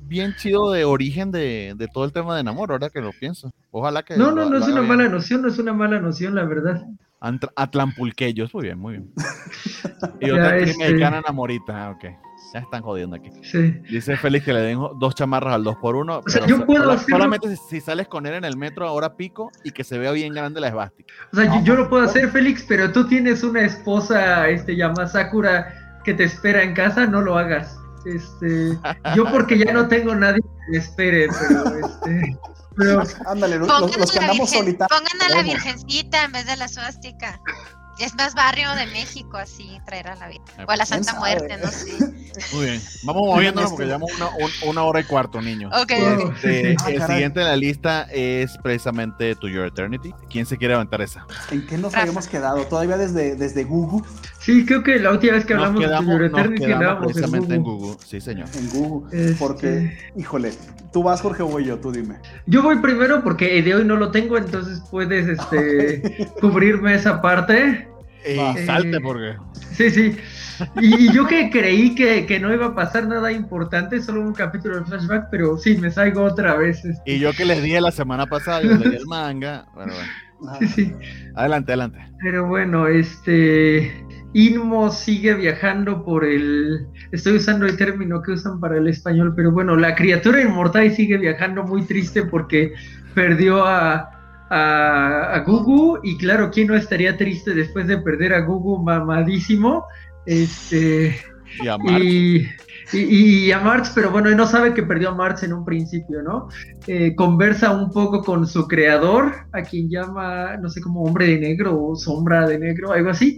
bien chido de origen de todo el tema de Namor, ahora que lo pienso. Ojalá que No es una haga mala bien. noción, no es una mala noción, la verdad. Atlampulqueños, muy bien, muy bien. Y Ya, otra actriz mexicana, Namorita, ok. Ya están jodiendo aquí. Sí. Dice Félix que le den 2 chamarras al 2x1, O sea, pero yo puedo hacerlo. solamente si sales con él en el metro ahora pico y que se vea bien grande la esbástica. O sea, No, yo lo puedo hacer, Félix, pero tú tienes una esposa, llamada Sakura, que te espera en casa, no lo hagas. Yo porque ya no tengo nadie que me espere, pero Ándale, los que andamos solitarios. Pongan a la virgencita en vez de la suástica. Es más barrio de México, así traer a la Virgen. O a la Santa Muerte, no sé. Muy bien. Vamos moviéndonos porque llevamos 1 hora y cuarto, niños. Ok. Sí. El siguiente en la lista es precisamente To Your Eternity. ¿Quién se quiere aventar esa? ¿En qué nos habíamos quedado? Todavía desde Google. Sí, creo que la última vez que hablamos de nos Eternity quedamos hablábamos precisamente en Google. Sí, señor. En Google. Porque, híjole, ¿tú vas, Jorge, o voy yo? Tú dime. Yo voy primero porque de hoy no lo tengo, entonces puedes cubrirme esa parte. Salte porque... Sí. Y yo que creí que no iba a pasar nada importante, solo un capítulo de flashback, pero sí, me salgo otra vez. Y yo que les dije la semana pasada, yo leí el manga. Bueno. Sí. Adelante. Pero bueno, Inmo sigue viajando por estoy usando el término que usan para el español, pero bueno, la criatura inmortal sigue viajando muy triste porque perdió a Gugu, y claro, ¿quién no estaría triste después de perder a Gugu mamadísimo? Y a March. Y a March, pero bueno, él no sabe que perdió a March en un principio, ¿no? Conversa un poco con su creador, a quien llama, no sé, como hombre de negro o sombra de negro, algo así,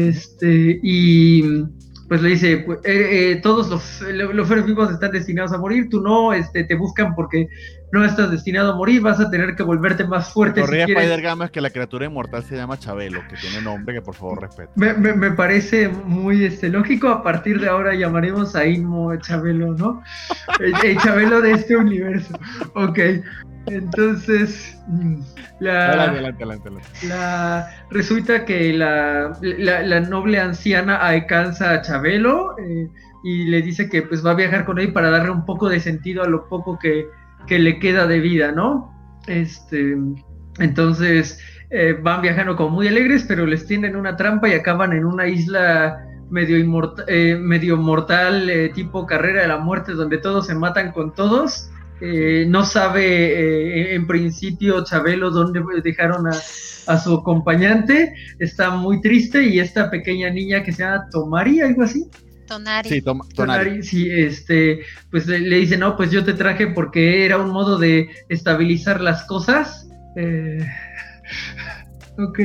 y pues le dice, todos los seres vivos están destinados a morir, tú no, te buscan porque no estás destinado a morir, vas a tener que volverte más fuerte. Corría Spider-Gama es que la criatura inmortal se llama Chabelo, que tiene nombre que por favor respete. Me parece muy lógico. A partir de ahora llamaremos a Inmo Chabelo, ¿no? El Chabelo de este universo. Ok. Entonces, Adelante. resulta que la noble anciana alcanza a Chabelo y le dice que pues va a viajar con él para darle un poco de sentido a lo poco que le queda de vida, ¿no? Entonces van viajando como muy alegres, pero les tienden una trampa y acaban en una isla medio mortal, tipo carrera de la muerte, donde todos se matan con todos. No sabe en principio Chabelo dónde dejaron a su acompañante, está muy triste, y esta pequeña niña que se llama Tomari, algo así. Tonari. Sí, Tonari, sí, pues le dice, no, pues yo te traje porque era un modo de estabilizar las cosas. Ok,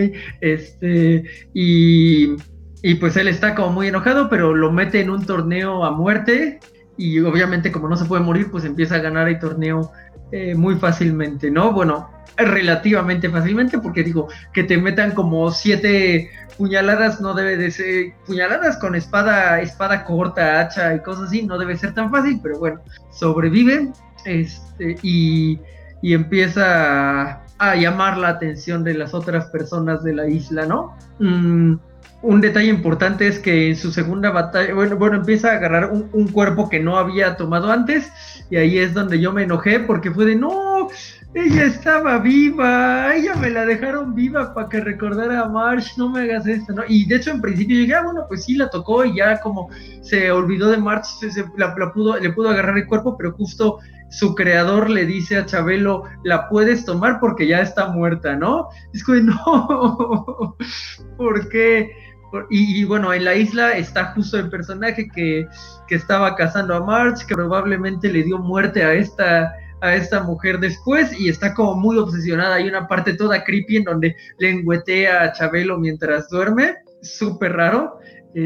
y pues él está como muy enojado, pero lo mete en un torneo a muerte, y obviamente como no se puede morir, pues empieza a ganar el torneo muy fácilmente, ¿no? Bueno, relativamente fácilmente, porque digo, que te metan como 7 puñaladas no debe de ser, puñaladas con espada corta, hacha y cosas así, no debe ser tan fácil, pero bueno, sobrevive, y empieza a llamar la atención de las otras personas de la isla, ¿no? Un detalle importante es que en su segunda batalla, bueno, empieza a agarrar un cuerpo que no había tomado antes, y ahí es donde yo me enojé, porque fue de, no, ella estaba viva, ella me la dejaron viva para que recordara a March, no me hagas esto, ¿no? Y de hecho en principio llegué, bueno, pues sí, la tocó, y ya como se olvidó de March, le pudo agarrar el cuerpo, pero justo su creador le dice a Chabelo, la puedes tomar porque ya está muerta, ¿no? Es como, no, ¿por qué? Y bueno, en la isla está justo el personaje que estaba cazando a March, que probablemente le dio muerte a esta mujer después, y está como muy obsesionada. Hay una parte toda creepy en donde lengüetea a Chabelo mientras duerme, súper raro,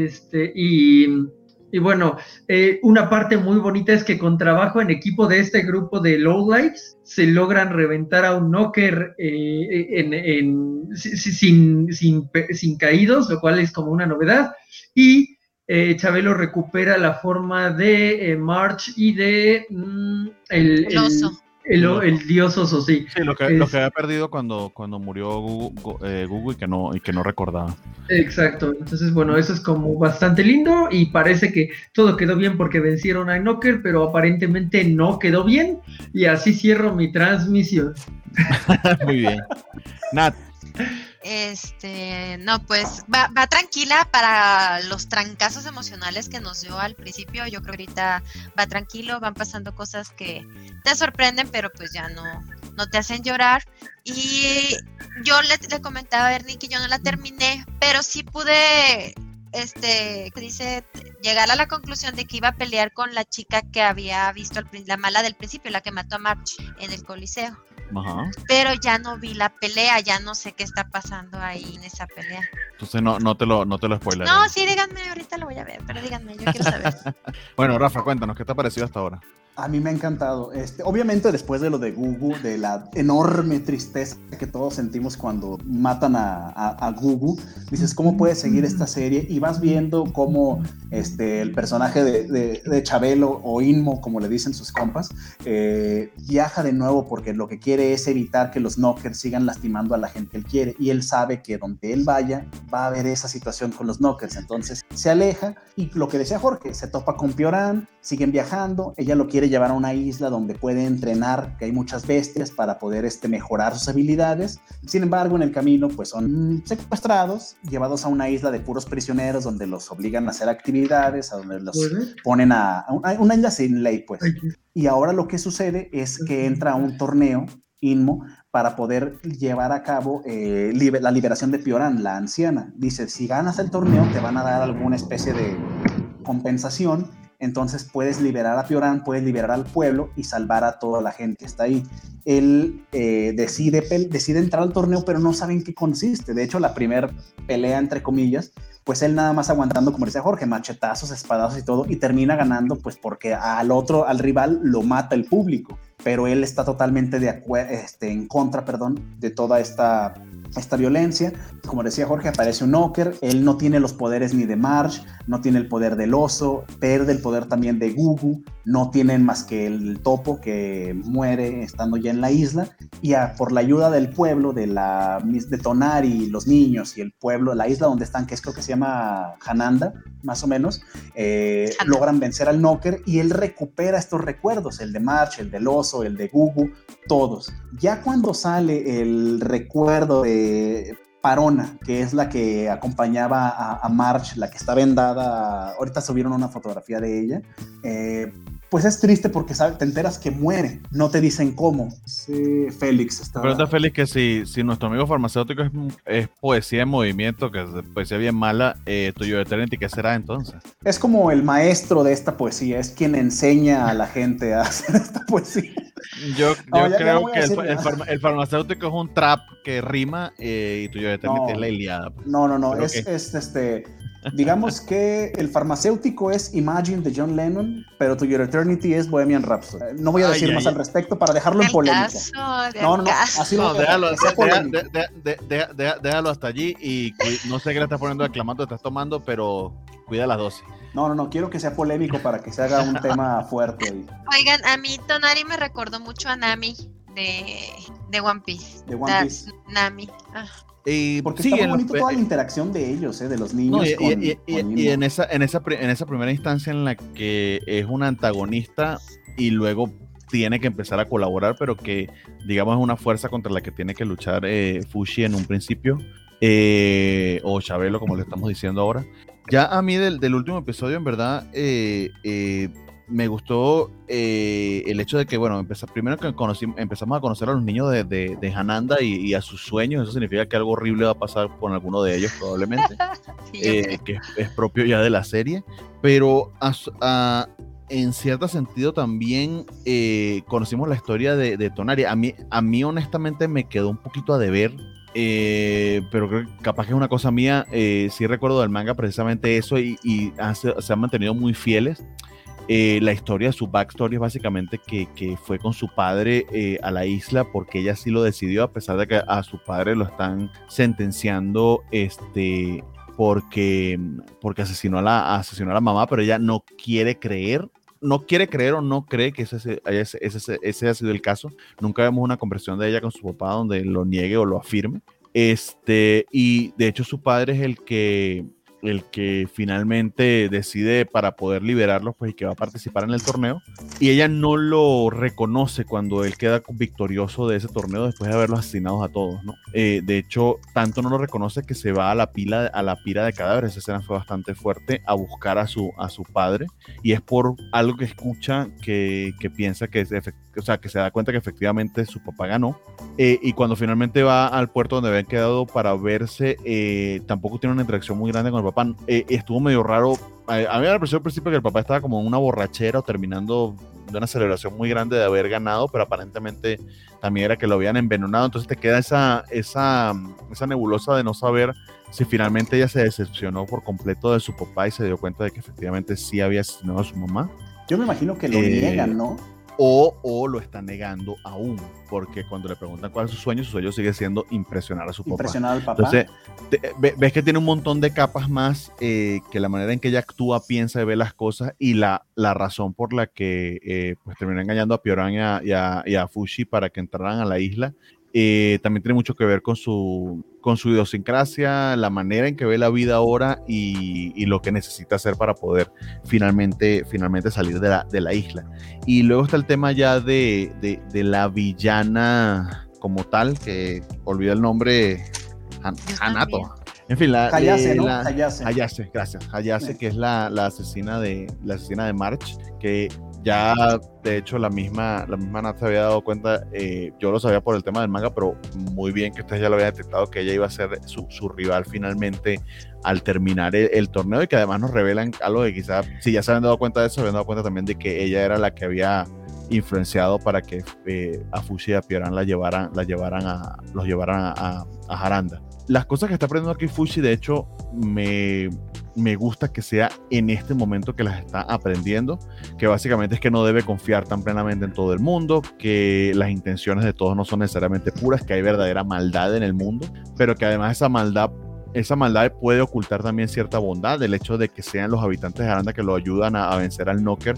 y bueno, una parte muy bonita es que con trabajo en equipo de este grupo de lowlights se logran reventar a un knocker sin caídos, lo cual es como una novedad, y Chabelo recupera la forma de March y de el oso. el dios oso, sí. Sí, lo que había perdido cuando murió Gugu y que no recordaba. Exacto, entonces bueno, eso es como bastante lindo y parece que todo quedó bien porque vencieron a Knocker, pero aparentemente no quedó bien y así cierro mi transmisión. Muy bien. Nat. No, pues va tranquila para los trancazos emocionales que nos dio al principio. Yo creo que ahorita va tranquilo, van pasando cosas que te sorprenden, pero pues ya no te hacen llorar. Y yo le comentaba a Bernie que yo no la terminé, pero sí pude, llegar a la conclusión de que iba a pelear con la chica que había visto la mala del principio, la que mató a March en el Coliseo. Ajá. Pero ya no vi la pelea, ya no sé qué está pasando ahí en esa pelea. Entonces no te lo spoileré. No, sí, díganme, ahorita lo voy a ver, pero díganme, yo quiero saber. Bueno, Rafa, cuéntanos, ¿qué te ha parecido hasta ahora? A mí me ha encantado. Obviamente después de lo de Gugu, de la enorme tristeza que todos sentimos cuando matan a Gugu, dices, ¿cómo puedes seguir esta serie? Y vas viendo cómo el personaje de Chabelo o Inmo, como le dicen sus compas, viaja de nuevo porque lo que quiere es evitar que los Knockers sigan lastimando a la gente que él quiere. Y él sabe que donde él vaya, va a haber esa situación con los Knockers. Entonces se aleja y lo que decía Jorge, se topa con Pioran, siguen viajando, ella lo quiere llevar a una isla donde puede entrenar, que hay muchas bestias para poder mejorar sus habilidades. Sin embargo, en el camino pues son secuestrados, llevados a una isla de puros prisioneros donde los obligan a hacer actividades, a donde los ponen a una isla sin ley pues. Y ahora lo que sucede es que entra a un torneo Inmo para poder llevar a cabo la liberación de Pioran, la anciana. Dice, si ganas el torneo te van a dar alguna especie de compensación. Entonces puedes liberar a Pioran, puedes liberar al pueblo y salvar a toda la gente que está ahí. Él decide entrar al torneo, pero no sabe en qué consiste. De hecho, la primera pelea, entre comillas, pues él nada más aguantando, como decía Jorge, machetazos, espadazos y todo, y termina ganando, pues porque al rival lo mata el público. Pero él está totalmente en contra de toda esta violencia. Como decía Jorge, aparece un Knocker, él no tiene los poderes ni de March, no tiene el poder del oso, pierde el poder también de Gugu, no tienen más que el topo que muere estando ya en la isla, y por la ayuda del pueblo, de Tonari, los niños y el pueblo, la isla donde están, que creo que se llama Hananda, más o menos, logran vencer al Knocker y él recupera estos recuerdos, el de March, el del oso, el de Gugu, todos. Ya cuando sale el recuerdo de Parona, que es la que acompañaba a March, la que está vendada, ahorita subieron una fotografía de ella, pues es triste porque te enteras que muere, no te dicen cómo. Sí, Félix está... Pregunta Félix que si nuestro amigo farmacéutico es poesía en movimiento, que es poesía bien mala, tuyo Eternity, ¿qué será entonces? Es como el maestro de esta poesía, es quien enseña a la gente a hacer esta poesía. Yo creo que el farmacéutico es un trap que rima y tuyo Eternity es la Ilíada. No, digamos que el farmacéutico es Imagine de John Lennon, pero To Your Eternity es Bohemian Rhapsody. No voy a decir más al respecto para dejarlo en polémica. Déjalo hasta allí y no sé qué le estás poniendo de clamato, estás tomando, pero cuida las dosis. No, quiero que sea polémico para que se haga un tema fuerte ahí. Oigan, a mí Tonari me recordó mucho a Nami de One Piece. De One Piece. Nami. Porque está muy bonito toda la interacción de ellos, de los niños. Y en esa primera instancia en la que es un antagonista y luego tiene que empezar a colaborar, pero que digamos es una fuerza contra la que tiene que luchar Fushi en un principio, o Chabelo, como le estamos diciendo ahora. Ya a mí del último episodio, en verdad, me gustó el hecho de que, bueno, primero que empezamos a conocer a los niños de Hananda y a sus sueños. Eso significa que algo horrible va a pasar con alguno de ellos probablemente, que es propio ya de la serie, pero en cierto sentido también conocimos la historia de Tonari. A mí honestamente me quedó un poquito a deber, pero creo que capaz que es una cosa mía. Sí recuerdo del manga precisamente eso y se han mantenido muy fieles. La historia, su backstory es básicamente que fue con su padre a la isla porque ella sí lo decidió, a pesar de que a su padre lo están sentenciando porque asesinó a la mamá, pero ella no quiere creer no quiere creer o no cree que ese haya sido el caso. Nunca vemos una conversación de ella con su papá donde lo niegue o lo afirme. Y de hecho su padre es el que finalmente decide para poder liberarlos, pues, y que va a participar en el torneo, y ella no lo reconoce cuando él queda victorioso de ese torneo después de haberlos asesinado a todos, ¿no? De hecho, tanto no lo reconoce que se va a la pila de cadáveres. Esa escena fue bastante fuerte, a buscar a su padre, y es por algo que escucha que piensa que que se da cuenta que efectivamente su papá ganó, y cuando finalmente va al puerto donde habían quedado para verse, tampoco tiene una interacción muy grande con el papá. Estuvo medio raro. A mí me pareció al principio que el papá estaba como en una borrachera o terminando de una celebración muy grande de haber ganado, pero aparentemente también era que lo habían envenenado. Entonces te queda esa nebulosa de no saber si finalmente ella se decepcionó por completo de su papá y se dio cuenta de que efectivamente sí había asesinado a su mamá. Yo me imagino que lo niegan, ¿no? O lo está negando aún, porque cuando le preguntan cuál es su sueño sigue siendo impresionar a su papá. Impresionar al papá. Entonces, ves que tiene un montón de capas más, que la manera en que ella actúa, piensa y ve las cosas, y la razón por la que pues terminó engañando a Pioran y a Fushi para que entraran a la isla, también tiene mucho que ver con su idiosincrasia, la manera en que ve la vida ahora y lo que necesita hacer para poder finalmente salir de la isla. Y luego está el tema ya de la villana como tal, que olvidé el nombre, Hanato. En fin, Hayase, ¿no? Hayase, gracias. Hayase, que es la asesina de March, que ya, de hecho, la misma Nat se había dado cuenta. Yo lo sabía por el tema del manga, pero muy bien que ustedes ya lo habían detectado, que ella iba a ser su rival finalmente al terminar el torneo, y que además nos revelan algo que quizás, si ya se habían dado cuenta de eso, se habían dado cuenta también de que ella era la que había influenciado para que a Fushi y a Pioran los llevaran a Haranda. Las cosas que está aprendiendo aquí Fushi, de hecho, me gusta que sea en este momento que las está aprendiendo, que básicamente es que no debe confiar tan plenamente en todo el mundo, que las intenciones de todos no son necesariamente puras, que hay verdadera maldad en el mundo, pero que además esa maldad puede ocultar también cierta bondad. El hecho de que sean los habitantes de Haranda que lo ayudan a vencer al Knocker,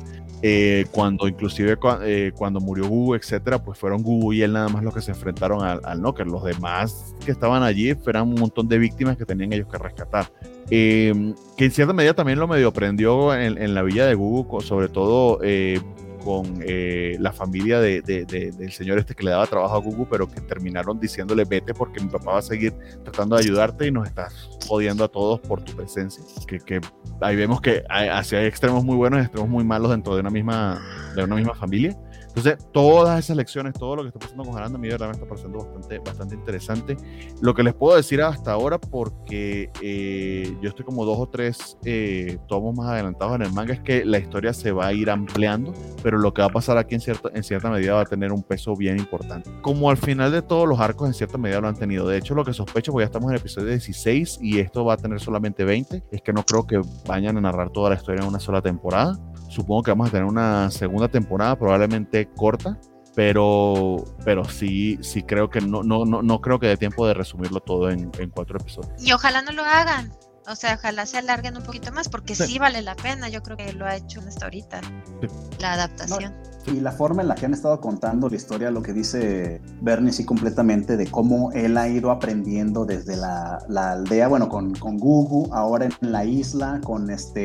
cuando murió Gugu, etcétera, pues fueron Gugu y él nada más los que se enfrentaron al Knocker. Los demás que estaban allí eran un montón de víctimas que tenían ellos que rescatar. Que en cierta medida también lo medio aprendió en la villa de Gugu, sobre todo con la familia del señor que le daba trabajo a Gugu, pero que terminaron diciéndole: vete porque mi papá va a seguir tratando de ayudarte y nos estás jodiendo a todos por tu presencia. Que ahí vemos que hay extremos muy buenos y extremos muy malos dentro de una misma familia. Entonces, todas esas lecciones, todo lo que está pasando con Haranda, a mí de verdad me está pareciendo bastante interesante. Lo que les puedo decir hasta ahora, porque yo estoy como 2 o 3 tomos más adelantados en el manga, es que la historia se va a ir ampliando, pero lo que va a pasar aquí en cierta medida va a tener un peso bien importante. Como al final de todos los arcos en cierta medida lo han tenido. De hecho, lo que sospecho, porque ya estamos en el episodio 16 y esto va a tener solamente 20, es que no creo que vayan a narrar toda la historia en una sola temporada. Supongo que vamos a tener una segunda temporada, probablemente corta, pero sí creo que no creo que dé tiempo de resumirlo todo en 4 episodios. Y ojalá no lo hagan. O sea, ojalá se alarguen un poquito más, porque sí vale la pena. Yo creo que lo ha hecho hasta ahorita, la adaptación. Y la forma en la que han estado contando la historia, lo que dice Bernie, sí, completamente, de cómo él ha ido aprendiendo desde la aldea, bueno, con Gugu, ahora en la isla, con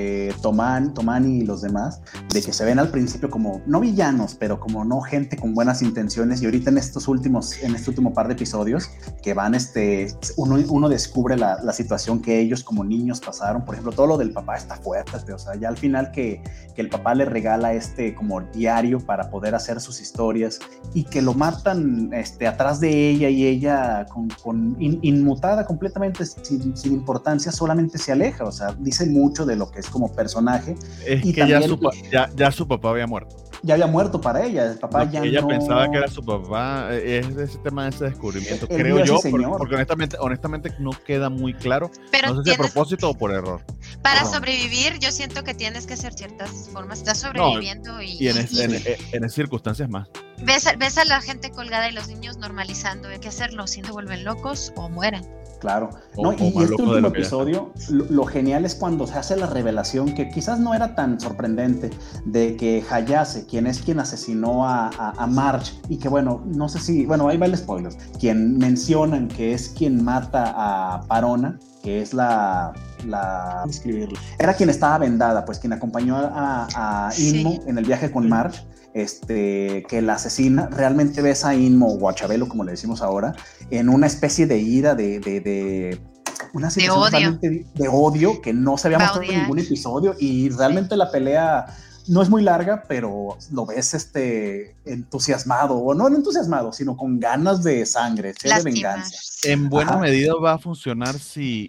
Tomani y los demás, de que se ven al principio como, no villanos, pero como no gente con buenas intenciones, y ahorita en este último par de episodios, que van, uno descubre la situación que ellos como niños pasaron. Por ejemplo, todo lo del papá está fuerte, o sea, ya al final que el papá le regala como diario para poder hacer sus historias, y que lo matan atrás de ella, y ella inmutada completamente, sin importancia, solamente se aleja. O sea, dice mucho de lo que es como personaje. Es y que también, ya su papá había muerto. Ya había muerto para ella, el papá ya ella no... pensaba que era su papá. Es ese tema de ese descubrimiento, creo yo, porque honestamente no queda muy claro. Pero no sé si a propósito o por error. Para sobrevivir, yo siento que tienes que hacer ciertas formas. Estás sobreviviendo y en esas circunstancias más. Ves a la gente colgada y los niños normalizando. ¿Qué hacerlo? Si no vuelven locos o mueren. Claro. O No, y más este locos de último lo que ya están. episodio, lo genial es cuando se hace la revelación, que quizás no era tan sorprendente, de que Hayase, quien asesinó a Marge, y que bueno, no sé si, bueno, ahí va el spoiler, quien mencionan que es quien mata a Parona, que es ¿cómo escribirlo? Era quien estaba vendada, pues quien acompañó a Inmo en el viaje con Marge, que la asesina. Realmente ves a Inmo, o a Chabelo, como le decimos ahora, en una especie de ira, de una situación odio. realmente de odio que no se había Va a mostrado en odiar. ningún episodio, y realmente la pelea no es muy larga, pero lo ves entusiasmado, o no entusiasmado, sino con ganas de sangre, de Lastimar. venganza. En buena Ajá. medida va a funcionar si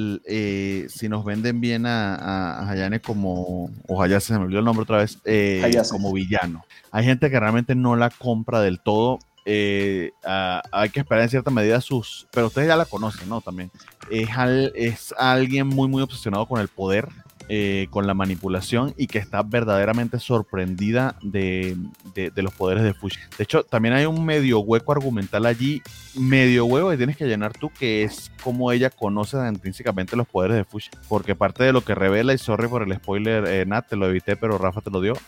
nos venden bien a Hayane como, o Hayase, se me olvidó el nombre otra vez, Hayase. como villano. Hay gente que realmente no la compra del todo. Hay que esperar en cierta medida pero ustedes ya la conocen, ¿no? También es alguien muy, muy obsesionado con el poder, con la manipulación, y que está verdaderamente sorprendida de los poderes de Fushi. De hecho, también hay un medio hueco argumental allí, medio huevo que tienes que llenar tú, que es cómo ella conoce intrínsecamente los poderes de Fushi, porque parte de lo que revela, y sorry por el spoiler, Nat, te lo evité, pero Rafa te lo dio,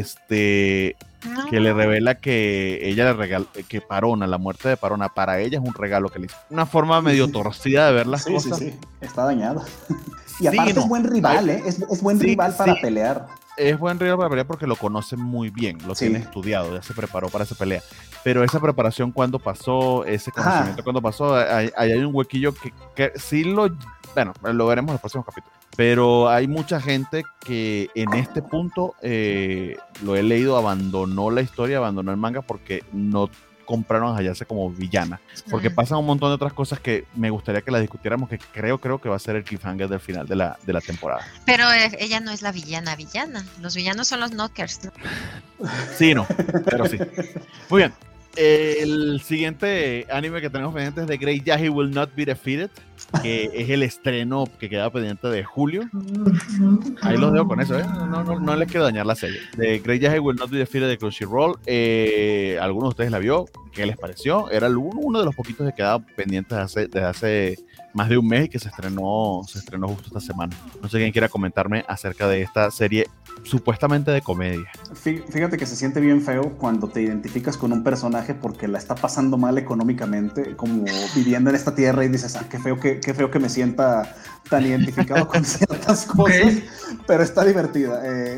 No. que le revela que ella le regala, que Parona, la muerte de Parona, para ella es un regalo que le hizo. Una forma medio torcida de ver las cosas. Sí, está dañado. Y Sí, aparte no. es buen rival, es buen Sí, rival para sí. pelear. Es buen rival para pelear porque lo conoce muy bien, lo tiene estudiado, ya se preparó para esa pelea. Pero esa preparación, ¿cuándo pasó? Ese conocimiento, ¿cuándo pasó? Ahí hay un huequillo que sí bueno, lo veremos en los próximos capítulos. Pero hay mucha gente que en este punto, lo he leído, abandonó la historia, abandonó el manga porque no compraron a Hayase como villana, porque pasan un montón de otras cosas que me gustaría que las discutiéramos, que creo que va a ser el cliffhanger del final de la temporada. Pero ella no es la villana. Los villanos son los knockers, ¿no? Sí, no, pero sí. Muy bien. El siguiente anime que tenemos pendiente es de Great Yahi Will Not Be Defeated, que es el estreno que queda pendiente de julio. Ahí los dejo con eso, ¿eh? No les quiero dañar la serie. De Great Yahi Will Not Be Defeated de Crunchyroll. ¿Alguno de ustedes la vio? ¿Qué les pareció? Era uno de los poquitos que quedaba pendiente desde hace más de un mes, y que se estrenó justo esta semana. No sé quién quiera comentarme acerca de esta serie supuestamente de comedia. Fíjate que se siente bien feo cuando te identificas con un personaje porque la está pasando mal económicamente, como viviendo en esta tierra, y dices, qué feo que me sienta tan identificado con ciertas cosas, pero está divertida.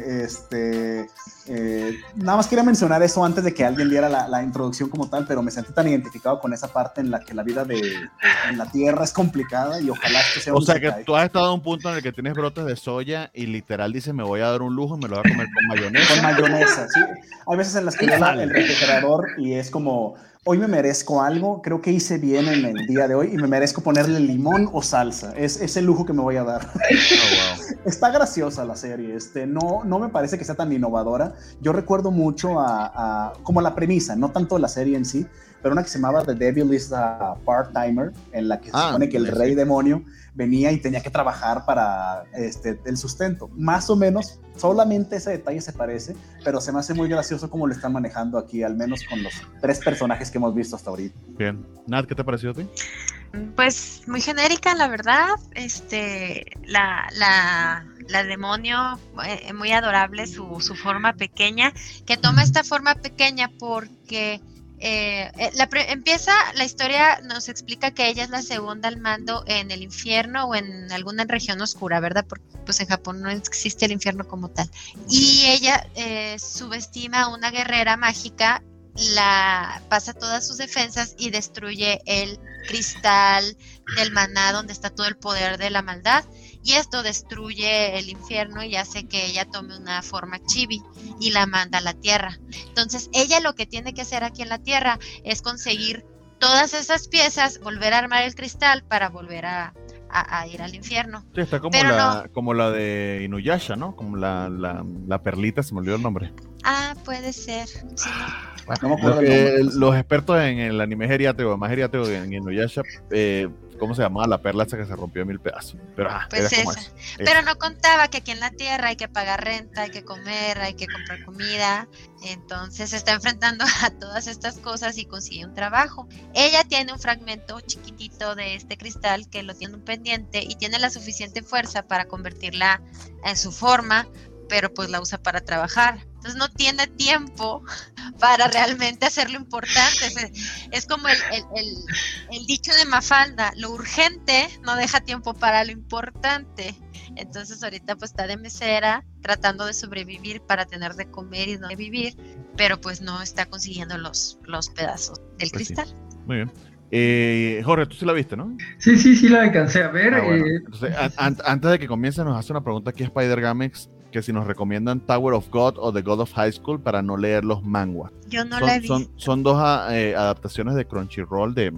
Nada más quería mencionar eso antes de que alguien diera la introducción como tal, pero me sentí tan identificado con esa parte en la que la vida en la tierra es complicada, y ojalá esto sea O sea que tú has estado en un punto en el que tienes brotes de soya y literal dices, me voy a dar un lujo y me lo voy a comer con mayonesa. Con mayonesa, sí. Hay veces en las que veo el refrigerador y es como, hoy me merezco algo, creo que hice bien en el día de hoy y me merezco ponerle limón o salsa. Es el lujo que me voy a dar. Oh, wow. Está graciosa la serie, no me parece que sea tan innovadora. Yo recuerdo mucho como la premisa, no tanto la serie en sí, pero una que se llamaba The Devil is a Part-Timer, en la que se supone que el rey demonio venía y tenía que trabajar para el sustento. Más o menos, solamente ese detalle se parece, pero se me hace muy gracioso cómo lo están manejando aquí, al menos con los 3 personajes que hemos visto hasta ahorita. Bien. Nat, ¿qué te pareció a ti? Pues muy genérica, la verdad. La demonio, muy adorable, su forma pequeña, que toma esta forma pequeña porque empieza la historia, nos explica que ella es la segunda al mando en el infierno o en alguna región oscura, ¿verdad? Porque pues en Japón no existe el infierno como tal. Y ella subestima a una guerrera mágica, pasa todas sus defensas y destruye el cristal del maná donde está todo el poder de la maldad, y esto destruye el infierno y hace que ella tome una forma chibi y la manda a la tierra. Entonces ella lo que tiene que hacer aquí en la tierra es conseguir todas esas piezas, volver a armar el cristal para volver a ir al infierno. Sí, está como como la de Inuyasha, ¿no? Como la perlita, se me olvidó el nombre. Puede ser, sí. No me acuerdo el nombre. Los expertos en el anime geriátrico, más geriátrico en Inuyasha, ¿cómo se llamaba? La perla esa que se rompió en 1000 pedazos. Pero, pues era como esa. eso. Pero no contaba que aquí en la Tierra hay que pagar renta, hay que comer, hay que comprar comida. Entonces se está enfrentando a todas estas cosas y consigue un trabajo. Ella tiene un fragmento chiquitito de este cristal que lo tiene un pendiente y tiene la suficiente fuerza para convertirla en su forma, pero pues la usa para trabajar. Entonces no tiene tiempo para realmente hacer lo importante. Es como el dicho de Mafalda, lo urgente no deja tiempo para lo importante. Entonces ahorita pues está de mesera tratando de sobrevivir para tener de comer y no de vivir, pero pues no está consiguiendo los pedazos del Pues cristal. sí. Muy bien. Jorge, tú sí la viste, ¿no? Sí la alcancé a ver. Bueno. Entonces, antes de que comience, nos hace una pregunta aquí Spider Gamex, que si nos recomiendan Tower of God o The God of High School para no leer los manguas. Yo no la he visto. Son dos adaptaciones de Crunchyroll de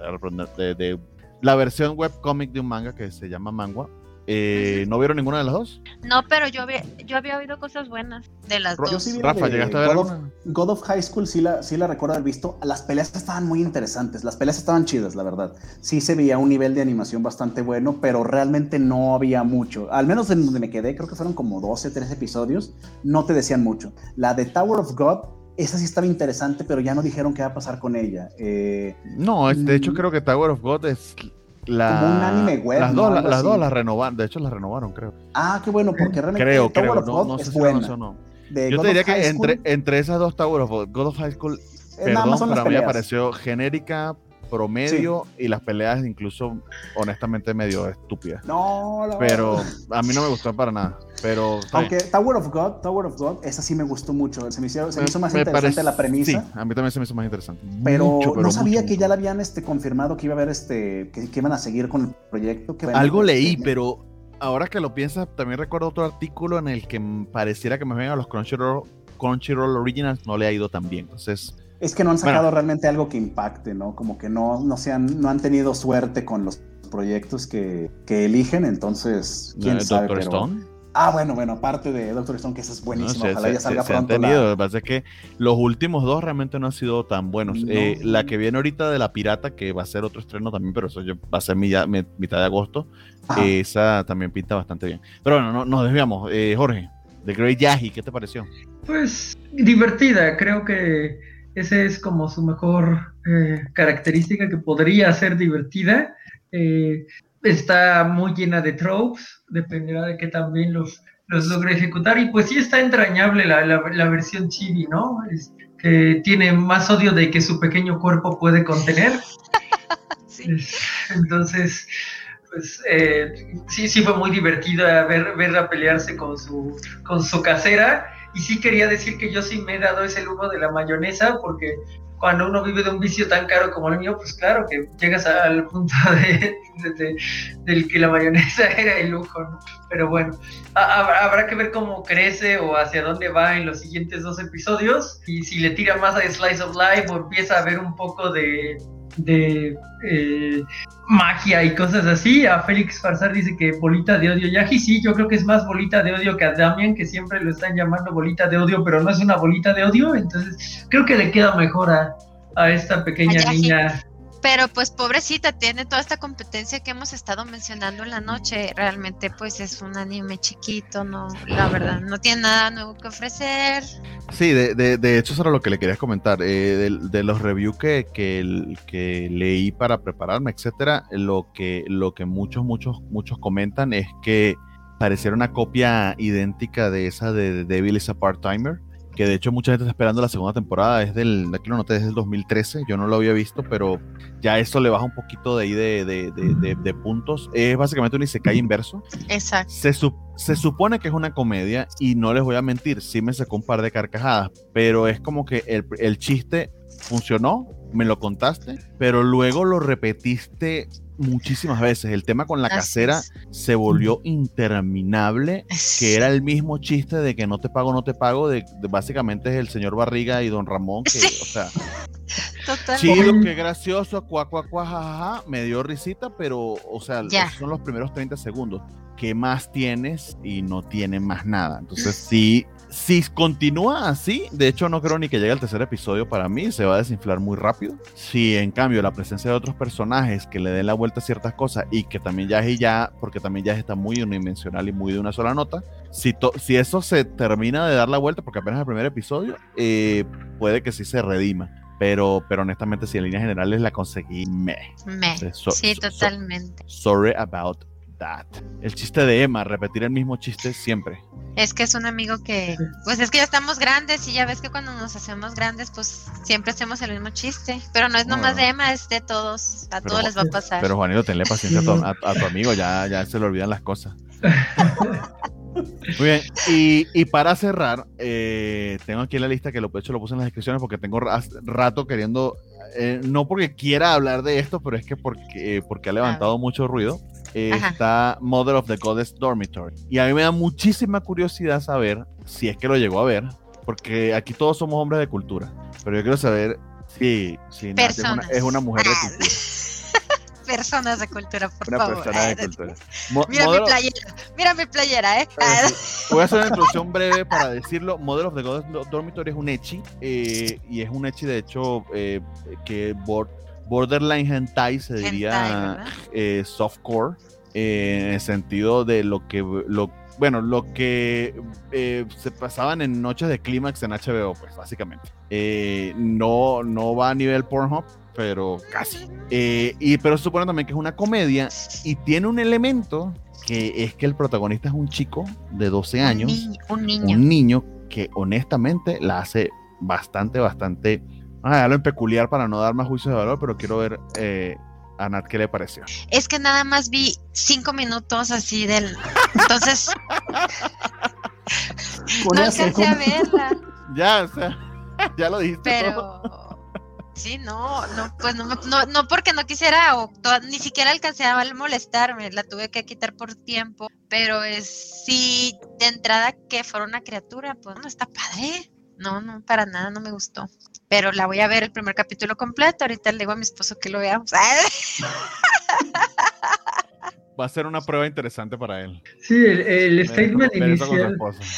la versión webcomic de un manga que se llama Mangua. ¿No vieron ninguna de las dos? No, pero yo había oído cosas buenas de las Yo dos. sí vi Rafa, ¿llegaste a ver alguna? God of High School, sí la recuerdo haber visto. Las peleas estaban muy interesantes, las peleas estaban chidas, la verdad. Sí se veía un nivel de animación bastante bueno, pero realmente no había mucho. Al menos en donde me quedé, creo que fueron como 12, 13 episodios, no te decían mucho. La de Tower of God, esa sí estaba interesante, pero ya no dijeron qué va a pasar con ella. No, de hecho creo que Tower of God es... como un anime web. Las ¿no? dos las renovaron, de hecho las renovaron, creo. Ah, qué bueno, porque realmente Creo, Tower of God no sé es si buena. o no. Yo te diría que entre esas dos Tower of God of High School, perdón, pero a mí me pareció genérica, promedio, y las peleas incluso, honestamente, medio estúpidas. No. Pero a mí no me gustó para nada. Pero aunque Tower of God, esa sí me gustó mucho. Se me hizo más interesante la premisa. Sí, a mí también se me hizo más interesante. Pero no sabía que ya la habían confirmado que iba a haber que iban a seguir con el proyecto. Algo leí, pero ahora que lo piensas, también recuerdo otro artículo en el que pareciera que me ven a los Crunchyroll Originals no le ha ido tan bien. Entonces, es que no han sacado realmente algo que impacte, ¿no? Como que no han tenido suerte con los proyectos que eligen, entonces quién sabe. Doctor Stone. Bueno, aparte de Doctor Stone, que eso es buenísimo, ojalá ya salga pronto. Lo que pasa es que los últimos dos realmente no han sido tan buenos. La que viene ahorita de La Pirata, que va a ser otro estreno también, pero eso va a ser mitad de agosto, esa también pinta bastante bien. Pero bueno, no nos desviamos. Jorge, The Great Yahi, ¿qué te pareció? Pues divertida, creo que esa es como su mejor característica, que podría ser divertida. Está muy llena de tropes, dependerá de que también los logre ejecutar, y pues sí está entrañable la versión chibi, ¿no? Que tiene más odio de que su pequeño cuerpo puede contener. Sí. Entonces, pues sí fue muy divertida verla pelearse con su casera, y sí quería decir que yo sí me he dado ese lujo de la mayonesa, porque cuando uno vive de un vicio tan caro como el mío, pues claro que llegas al punto del que la mayonesa era el lujo, ¿no? Pero bueno, habrá que ver cómo crece o hacia dónde va en los siguientes 2 episodios, y si le tira más a Slice of Life o empieza a ver un poco de magia y cosas así. A Félix Farsar dice que bolita de odio Yahi. Sí, yo creo que es más bolita de odio que a Damian, que siempre lo están llamando bolita de odio, pero no es una bolita de odio. Entonces creo que le queda mejor a esta pequeña niña. Pero pues pobrecita, tiene toda esta competencia que hemos estado mencionando en la noche. Realmente pues es un anime chiquito, no, la verdad, no tiene nada nuevo que ofrecer. Sí, de hecho eso era lo que le quería comentar. De los reviews que leí para prepararme, etcétera, lo que muchos comentan es que pareciera una copia idéntica de esa de The Devil is a Part-Timer, que de hecho mucha gente está esperando la segunda temporada. Aquí lo noté, desde el 2013, yo no lo había visto, pero ya eso le baja un poquito de ahí de puntos. Es básicamente un isekai inverso. Exacto. Se supone que es una comedia, y no les voy a mentir, sí me sacó un par de carcajadas, pero es como que el chiste funcionó, me lo contaste, pero luego lo repetiste muchísimas veces. El tema con la casera se volvió interminable, que era el mismo chiste de que no te pago, de básicamente es el señor Barriga y Don Ramón, que, o sea, chido, qué gracioso, jajaja, me dio risita, pero, o sea, esos son los primeros 30 segundos. ¿Qué más tienes? Y no tiene más nada. Entonces sí Si continúa así, de hecho no creo ni que llegue al tercer episodio. Para mí se va a desinflar muy rápido. Si en cambio la presencia de otros personajes que le den la vuelta a ciertas cosas y que también porque también ya está muy unidimensional y muy de una sola nota, si eso se termina de dar la vuelta, porque apenas el primer episodio, puede que sí se redima. Pero honestamente, si en líneas generales la conseguí, sí, totalmente. Sorry about that. El chiste de Emma, repetir el mismo chiste siempre. Es que es un amigo que, pues es que ya estamos grandes y ya ves que cuando nos hacemos grandes, pues siempre hacemos el mismo chiste. Pero no es nomás de Emma, es de todos. Todos les va a pasar. Pero Juanito, tenle paciencia a tu amigo, ya se le olvidan las cosas. Muy bien, y para cerrar, tengo aquí en la lista que de hecho lo puse en las descripciones porque tengo rato queriendo, no porque quiera hablar de esto, pero es que porque ha levantado mucho ruido. Está Mother of the Goddess Dormitory, y a mí me da muchísima curiosidad saber si es que lo llegó a ver, porque aquí todos somos hombres de cultura, pero yo quiero saber si es una mujer de cultura. Personas de cultura, por una favor. Persona de cultura. Mira mi playera, Voy a hacer una introducción breve para decirlo. Mother of the Goddess Dormitory es un ecchi, y es un ecchi de hecho que borderline hentai se diría, softcore, en el sentido de lo que se pasaban en noches de clímax en HBO, pues básicamente. No va a nivel Pornhub, pero casi. Pero se supone también que es una comedia y tiene un elemento que es que el protagonista es un chico de 12 años. Un niño que honestamente la hace bastante. Vamos a dejarlo en peculiar para no dar más juicios de valor, pero quiero ver a Nat qué le pareció. Es que nada más vi 5 minutos así del... Entonces... no alcancé a verla. Ya, o sea, ya lo dijiste. Pero... Sí, pues no porque no quisiera ni siquiera alcancé a molestarme, la tuve que quitar por tiempo, pero sí, de entrada que fuera una criatura, pues no está padre. No, para nada, no me gustó. Pero la voy a ver el primer capítulo completo. Ahorita le digo a mi esposo que lo veamos. Va a ser una prueba interesante para él. Sí, el statement inicial.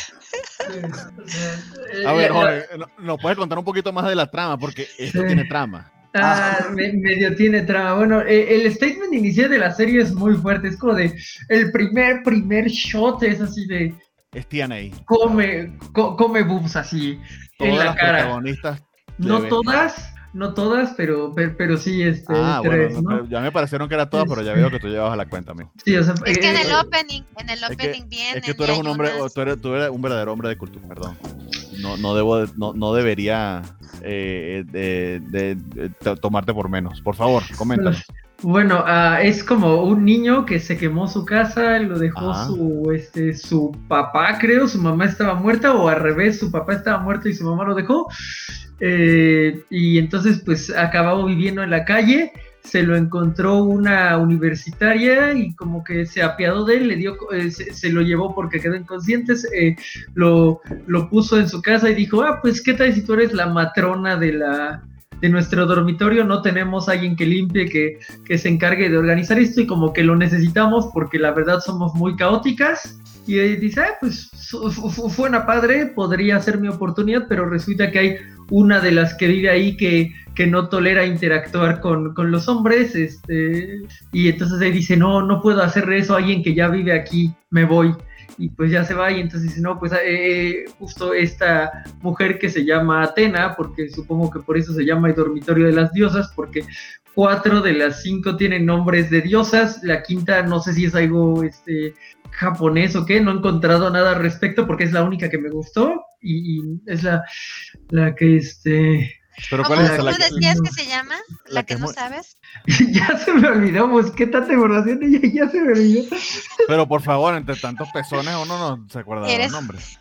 A ver, Jorge, ¿nos puedes contar un poquito más de la trama? Porque esto tiene trama. Medio tiene trama. Bueno, el statement inicial de la serie es muy fuerte. Es como de el primer shot es así de... Es TNA. Come boobs así en la cara. Protagonistas No todas, pero sí, tres, bueno, ¿no? Ya me parecieron que era todas, pero ya veo que tú llevas a la cuenta, amigo. Sí, o sea, es que en el opening viene. Es que tú eres un hombre, tú eres un verdadero hombre de cultura, perdón. No debería tomarte por menos. Por favor, coméntanos. Bueno, es como un niño que se quemó su casa, lo dejó su papá, creo, su mamá estaba muerta, o al revés, su papá estaba muerto y su mamá lo dejó, y entonces pues acabó viviendo en la calle. Se lo encontró una universitaria y como que se apiadó de él, se lo llevó porque quedó inconsciente, lo puso en su casa y dijo, pues qué tal si tú eres la matrona de nuestro dormitorio, no tenemos a alguien que limpie, que se encargue de organizar esto y como que lo necesitamos porque la verdad somos muy caóticas. Y dice, pues fue una padre, podría ser mi oportunidad, pero resulta que hay una de las que vive ahí que no tolera interactuar con los hombres, y entonces él dice, no puedo hacerle eso a alguien que ya vive aquí, me voy. Y pues ya se va, y entonces dice, no, pues justo esta mujer que se llama Atena, porque supongo que por eso se llama el dormitorio de las diosas, porque 4 de las 5 tienen nombres de diosas, la quinta no sé si es algo japonés o qué, no he encontrado nada al respecto porque es la única que me gustó y es la que ¿Pero ¿cómo cuál es tú la decías que se llama? ¿La que no sabes? Ya se me olvidó, pues qué tanta información y ya se me olvidó. Pero por favor, entre tantos pezones uno no se acuerda de los nombres.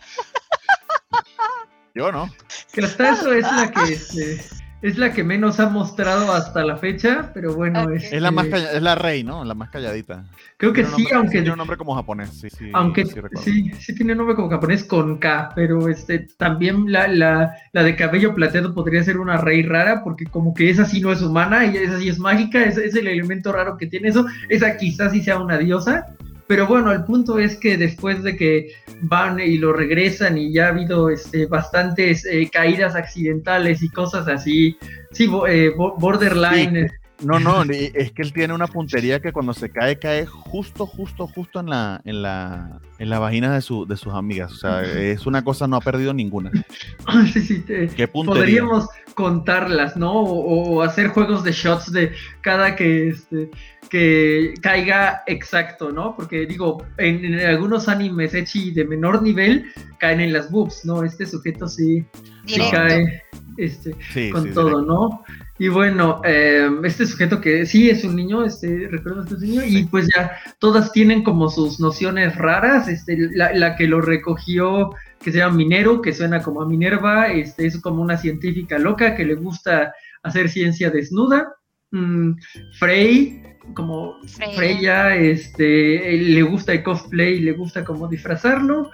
Yo no. Que hasta eso es la que menos ha mostrado hasta la fecha, pero bueno. Okay. Es la más es la rey, ¿no? La más calladita. Creo que sí, aunque... Tiene un nombre como japonés, sí. Aunque sí tiene un nombre como japonés con K, pero también la de cabello plateado podría ser una rey rara, porque como que esa sí no es humana, y esa sí es mágica, es el elemento raro que tiene eso. Esa quizás sí sea una diosa, Pero bueno, el punto es que después de que van y lo regresan y ya ha habido bastantes caídas accidentales y cosas así, sí, borderline. Sí. No, es que él tiene una puntería que cuando se cae justo en la vagina de sus amigas. O sea, es una cosa, no ha perdido ninguna. Sí, ¿Qué puntería? Podríamos contarlas, ¿no? O hacer juegos de shots de cada que caiga exacto, ¿no? Porque digo, en algunos animes ecchi de menor nivel caen en las boobs, ¿no? Este sujeto sí cae con todo, directo. ¿no? Y bueno, este sujeto que sí es un niño, recuerdo este niño, sí. Y pues ya todas tienen como sus nociones raras, la que lo recogió, que se llama Mineru, que suena como a Minerva, es como una científica loca que le gusta hacer ciencia desnuda. Frey, como Freya, le gusta el cosplay, le gusta como disfrazarlo.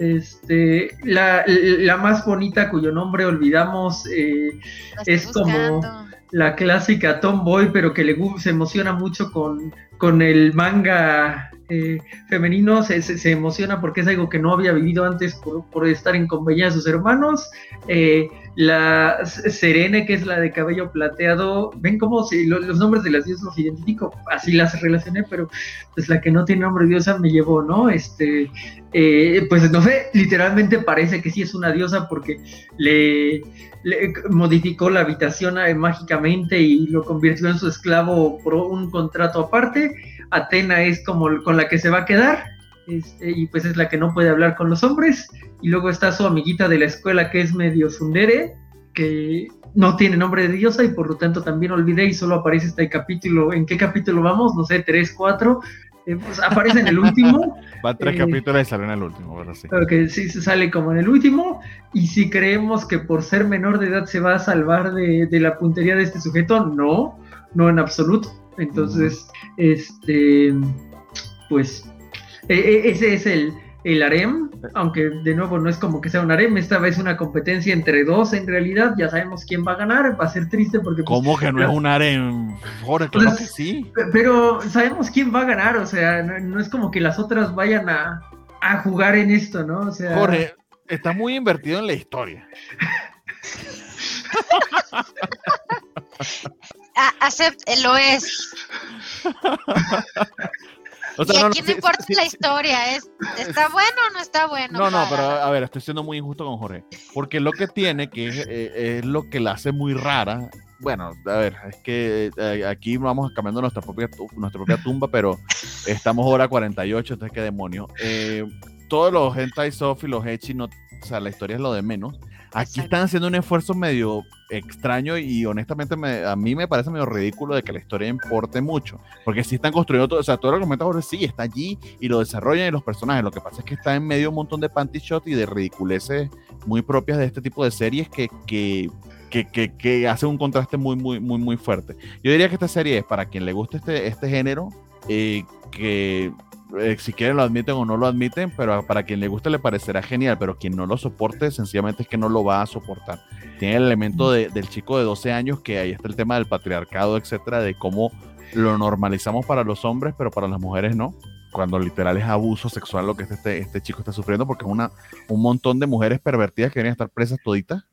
La más bonita, cuyo nombre olvidamos, es como la clásica tomboy, pero que se emociona mucho con el manga femenino, se emociona porque es algo que no había vivido antes por estar en compañía de sus hermanos. La Serene, que es la de cabello plateado, ven cómo los nombres de las diosas los identifico, así las relacioné, pero pues la que no tiene nombre diosa me llevó, ¿no? Pues no sé, literalmente parece que sí es una diosa porque le modificó la habitación mágicamente y lo convirtió en su esclavo por un contrato aparte. Atena es como con la que se va a quedar, y pues es la que no puede hablar con los hombres. Y luego está su amiguita de la escuela, que es medio tsundere, que no tiene nombre de diosa y por lo tanto también olvidé y solo aparece este capítulo. ¿En qué capítulo vamos? No sé, 3, 4. Pues aparece en el último. Va 3 capítulos y sale en el último, ¿verdad? Sí. Okay, sí, se sale como en el último. Y si creemos que por ser menor de edad se va a salvar de la puntería de este sujeto, no en absoluto. Entonces, pues ese es el harem, aunque de nuevo no es como que sea un harem, esta vez una competencia entre dos en realidad, ya sabemos quién va a ganar, va a ser triste porque... ¿Cómo que no es un harem? Joder, claro que sí. Pero sabemos quién va a ganar, o sea, no es como que las otras vayan a jugar en esto, ¿no? O sea... Jorge, está muy invertido en la historia. Lo es. O sea, y aquí no importa la historia, ¿está bueno o no está bueno? No, pero a ver, estoy siendo muy injusto con Jorge, porque lo que tiene, que es lo que la hace muy rara, bueno, a ver, es que aquí vamos cambiando nuestra propia tumba, pero estamos hora 48, entonces qué demonio. Todos los hentai soft y los ecchi, o sea, la historia es lo de menos. Aquí están haciendo un esfuerzo medio extraño y honestamente a mí me parece medio ridículo de que la historia importe mucho, porque sí están construyendo todo, o sea, todo el argumento sí está allí y lo desarrollan y los personajes, lo que pasa es que está en medio un montón de panty shot y de ridiculeces muy propias de este tipo de series que hace un contraste muy fuerte. Yo diría que esta serie es para quien le guste este género, que si quieren lo admiten o no lo admiten, pero para quien le guste le parecerá genial, pero quien no lo soporte sencillamente es que no lo va a soportar. Tiene el elemento del chico de 12 años, que ahí está el tema del patriarcado, etcétera, de cómo lo normalizamos para los hombres, pero para las mujeres no, cuando literal es abuso sexual lo que este chico está sufriendo, porque es un montón de mujeres pervertidas que deberían estar presas toditas,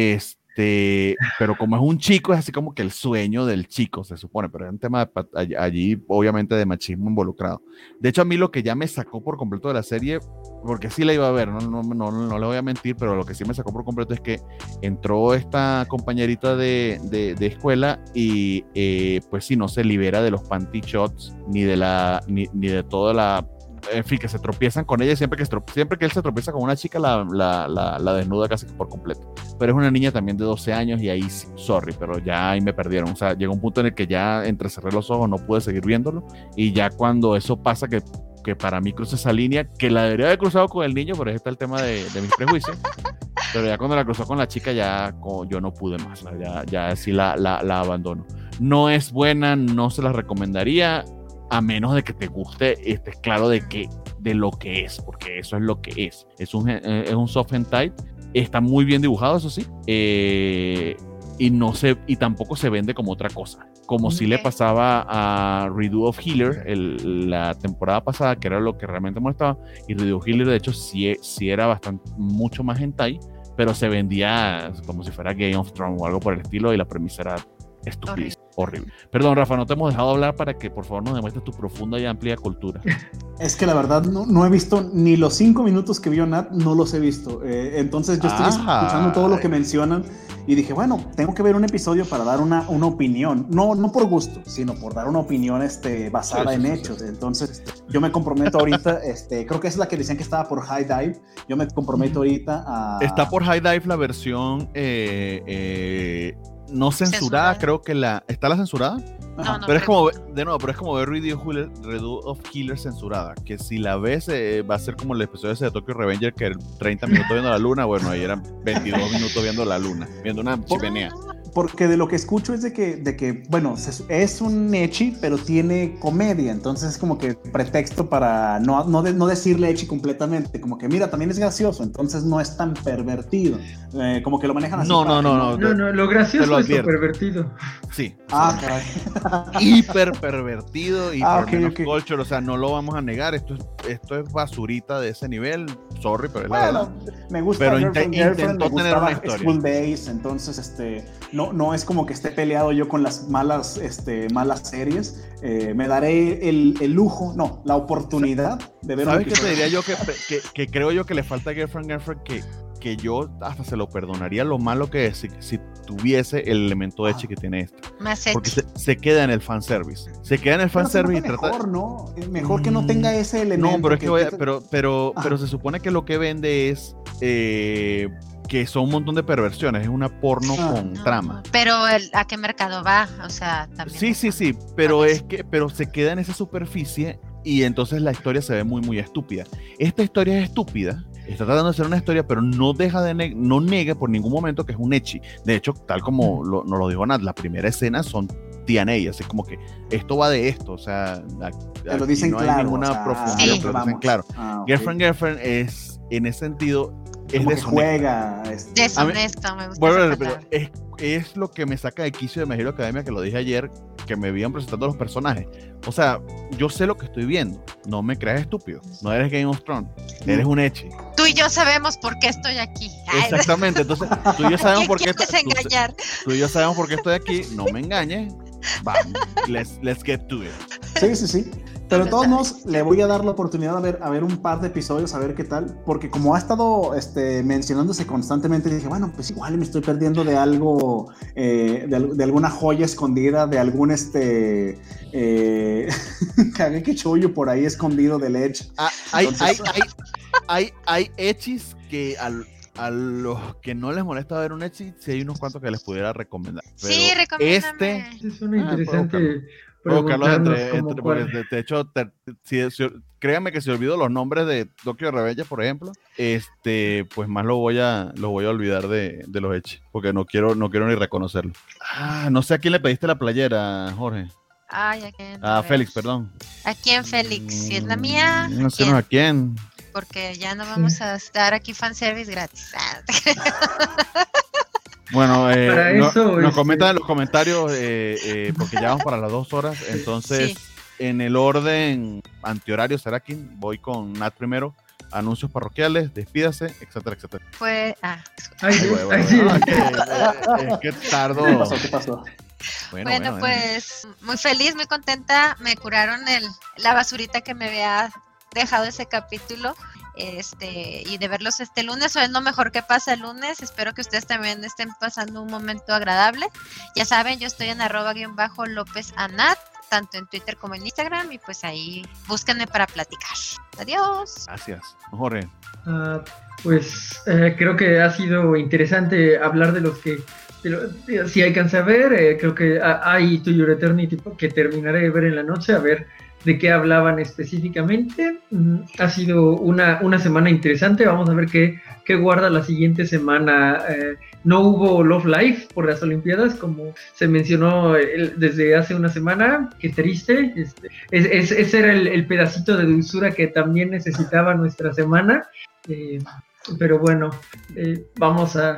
pero como es un chico, es así como que el sueño del chico, se supone, pero es un tema allí obviamente de machismo involucrado. De hecho, a mí lo que ya me sacó por completo de la serie, porque sí la iba a ver, no le voy a mentir, pero lo que sí me sacó por completo es que entró esta compañerita de escuela y pues sí, no se libera de los panty shots, ni de toda la... En fin, que se tropiezan con ella y siempre que él se tropieza con una chica la desnuda casi por completo. Pero es una niña también de 12 años y ahí, sorry, pero ya ahí me perdieron. O sea, llegó un punto en el que ya entrecerré los ojos, no pude seguir viéndolo. Y ya cuando eso pasa, que para mí cruza esa línea, que la debería haber cruzado con el niño, pero ahí está el tema de mis prejuicios. Pero ya cuando la cruzó con la chica, yo no pude más. Ya sí la abandono. No es buena, no se la recomendaría, a menos de que te guste, estés claro de lo que es, porque eso es lo que es. Es un soft hentai, está muy bien dibujado, eso sí, y tampoco se vende como otra cosa. como si le pasaba a Redo of Healer la temporada pasada, que era lo que realmente molestaba, y Redo of Healer de hecho sí era mucho más hentai, pero se vendía como si fuera Game of Thrones o algo por el estilo, y la premisa era estúpida, horrible. Perdón, Rafa, no te hemos dejado hablar para que por favor nos demuestres tu profunda y amplia cultura. Es que la verdad no he visto ni los 5 minutos que vio Nat, no los he visto. Entonces yo estoy escuchando todo lo que mencionan y dije, bueno, tengo que ver un episodio para dar una opinión. No por gusto, sino por dar una opinión basada en hechos. Entonces yo me comprometo ahorita, creo que es la que decían que estaba por High Dive. Yo me comprometo ahorita a... Está por High Dive la versión... no censurada, creo que ¿está la censurada? No, pero es como, de nuevo, pero es como ver Redo of Healer censurada, que si la ves va a ser como el episodio ese de Tokyo Revenger, que era 30 minutos viendo la luna, bueno, ahí eran 22 minutos viendo la luna, viendo una chimenea. Porque de lo que escucho es de que bueno, es un ecchi, pero tiene comedia, entonces es como que pretexto para no decirle ecchi completamente, como que mira, también es gracioso, entonces no es tan pervertido, como que lo manejan así. No, lo gracioso es lo pervertido. Sí. Caray. Hiper pervertido y okay. culture, o sea, no lo vamos a negar, esto es basurita de ese nivel, sorry, pero es la verdad. Me gusta, pero Girlfriend, intentó tener una historia. School Days, entonces no es como que esté peleado yo con las malas series. Me daré el lujo, la oportunidad de ver. ¿Sabes qué te diría yo? Que creo yo que le falta a Girlfriend que yo hasta se lo perdonaría lo malo que es si tuviese el elemento ecchi que tiene esto. Más porque se queda en el fanservice. Se queda en el fanservice y trata... Mejor, ¿no? Mejor que no tenga ese elemento. No, pero es pero se supone que lo que vende es que son un montón de perversiones, es una porno con trama. Pero ¿a qué mercado va? O sea, también. Sí, pero se queda en esa superficie y entonces la historia se ve muy, muy estúpida. Esta historia es estúpida, está tratando de ser una historia, pero no deja de no niega por ningún momento que es un ecchi. De hecho, tal como nos lo dijo Nat, la primera escena son TNA, así como que esto va de esto, o sea, lo dicen no claro, hay ninguna profundidad, pero lo dicen claro. Okay. Girlfriend es, en ese sentido, es como que juega. Deshonesto, me gusta. Pero es lo que me saca de quicio de My Hero Academia, que lo dije ayer, que me iban presentando los personajes. O sea, yo sé lo que estoy viendo. No me creas estúpido. No eres Game of Thrones. Eres un ecchi. Tú y yo sabemos por qué estoy aquí. Exactamente. Entonces, tú y yo sabemos por qué engañar. Tú y yo sabemos por qué estoy aquí. No me engañes. Vamos. Let's get to it. Sí. Pero de todos modos, le voy a dar la oportunidad a ver un par de episodios, a ver qué tal, porque como ha estado mencionándose constantemente, dije, bueno, pues igual me estoy perdiendo de algo, de alguna joya escondida, de algún Kageki Shoujo por ahí escondido del Edge. Hay echis que a los que no les molesta ver un ecchi, sí hay unos cuantos que les pudiera recomendar. Pero sí, recomiéndame. Es una interesante... De hecho, créanme que si olvido los nombres de Tokyo Revenger, por ejemplo, pues más lo voy a olvidar de los hechos, porque no quiero ni reconocerlo. No sé a quién le pediste la playera, Jorge. Ay, ¿a quién? A Félix, perdón. ¿A quién, Félix? Si es la mía. No sé a quién. Porque ya no vamos a estar aquí fanservice gratis. Bueno, nos comentan en los comentarios, porque ya vamos para las 2 horas, entonces en el orden antihorario, Serakin, voy con Nat primero, anuncios parroquiales, despídase, etcétera. Pues, es que tardo. ¿Qué pasó? Bueno, pues muy feliz, muy contenta, me curaron la basurita que me había dejado ese capítulo. Y de verlos este lunes, o es lo mejor que pasa el lunes. Espero que ustedes también estén pasando un momento agradable. Ya saben, yo estoy en @LópezAnat, tanto en Twitter como en Instagram, y pues ahí búsquenme para platicar. Adiós. Gracias. Jorge. Creo que ha sido interesante hablar de los que si alcancé a ver, creo que hay To Your Eternity que terminaré de ver en la noche, a ver de qué hablaban específicamente. Ha sido una semana interesante. Vamos a ver qué guarda la siguiente semana. No hubo Love Live por las Olimpiadas, como se mencionó desde hace una semana. Qué triste. Ese era el pedacito de dulzura que también necesitaba nuestra semana. Pero bueno, vamos a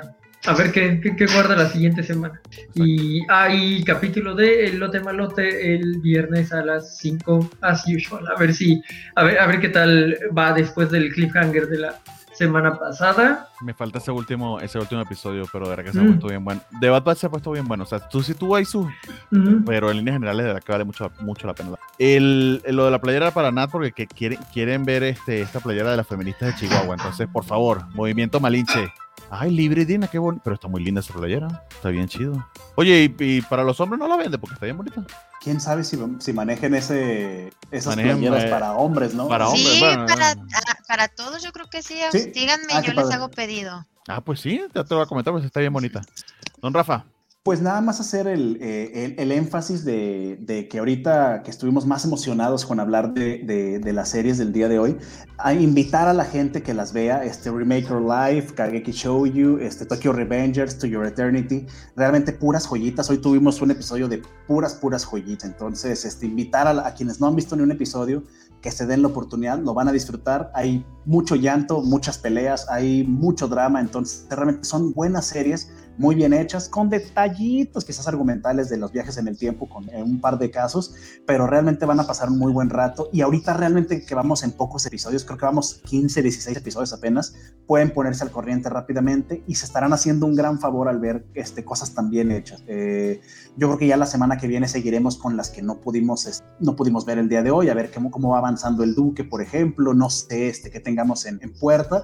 A ver qué guarda la siguiente semana. Y hay capítulo de El Lote Malote el viernes a las 5, as usual. A ver qué tal va después del cliffhanger de la semana pasada. Me falta ese último episodio, pero de verdad que se ha puesto bien bueno. De Bad Batch se ha puesto bien bueno. O sea, tú sí tuvo ahí sus... Pero en líneas generales de verdad que vale mucho la pena. Lo de la playera para Nat, porque quieren ver esta playera de las feministas de Chihuahua. Entonces, por favor, Movimiento Malinche. Ay, Libre Dina, qué bonito. Pero está muy linda esa playera. Está bien chido. Oye, y para los hombres no la vende porque está bien bonita. ¿Quién sabe si manejen esas playeras para hombres, ¿no? Para hombres, sí, bueno, para todos yo creo que sí. ¿Sí? Díganme, yo les hago pedido. Pues sí, te lo voy a comentar, pues está bien bonita. Don Rafa. Pues nada más hacer el énfasis de que ahorita que estuvimos más emocionados con hablar de las series del día de hoy, a invitar a la gente que las vea, Remake Your Life, Kageki Shouju, Tokyo Revengers, To Your Eternity, realmente puras joyitas. Hoy tuvimos un episodio de puras joyitas, entonces invitar a quienes no han visto ni un episodio, que se den la oportunidad, lo van a disfrutar. Hay mucho llamto, muchas peleas, hay mucho drama, entonces realmente son buenas series, muy bien hechas, con detallitos quizás argumentales de los viajes en el tiempo, en un par de casos, pero realmente van a pasar un muy buen rato. Y ahorita realmente que vamos en pocos episodios, creo que vamos 15, 16 episodios apenas, pueden ponerse al corriente rápidamente y se estarán haciendo un gran favor al ver cosas tan bien hechas. Yo creo que ya la semana que viene seguiremos con las que no pudimos ver el día de hoy, a ver cómo va avanzando el Duque, por ejemplo, no sé, que tengamos en puerta.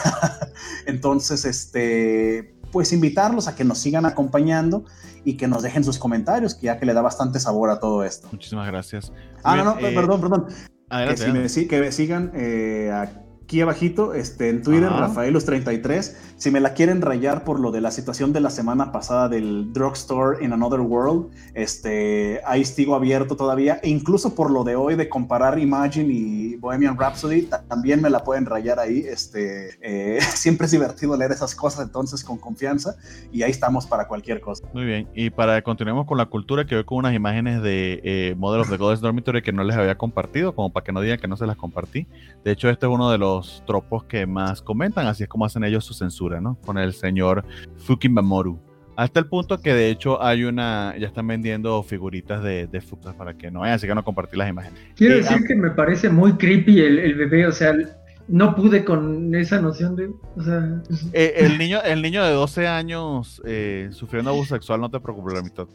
Entonces, pues invitarlos a que nos sigan acompañando y que nos dejen sus comentarios, que ya que le da bastante sabor a todo esto. Muchísimas gracias. Perdón. Adelante, que me sigan aquí abajito, en Twitter, Rafaelus33, si me la quieren rayar por lo de la situación de la semana pasada del Drugstore in Another World, ahí sigo abierto todavía, e incluso por lo de hoy de comparar Imagine y Bohemian Rhapsody, también me la pueden rayar ahí, siempre es divertido leer esas cosas, entonces con confianza, y ahí estamos para cualquier cosa. Muy bien, y para continuemos con la cultura, que voy con unas imágenes de Model of the Goddess Dormitory que no les había compartido, como para que no digan que no se las compartí. De hecho, este es uno de los tropos que más comentan, así es como hacen ellos su censura, ¿no? Con el señor Fukimamoru. Hasta el punto que de hecho ya están vendiendo figuritas de Fuka para que no vayan, así que no compartir las imágenes. Quiero decir que me parece muy creepy el bebé, o sea, no pude con esa noción de... O sea, el niño de 12 años sufriendo abuso sexual, no te preocupes,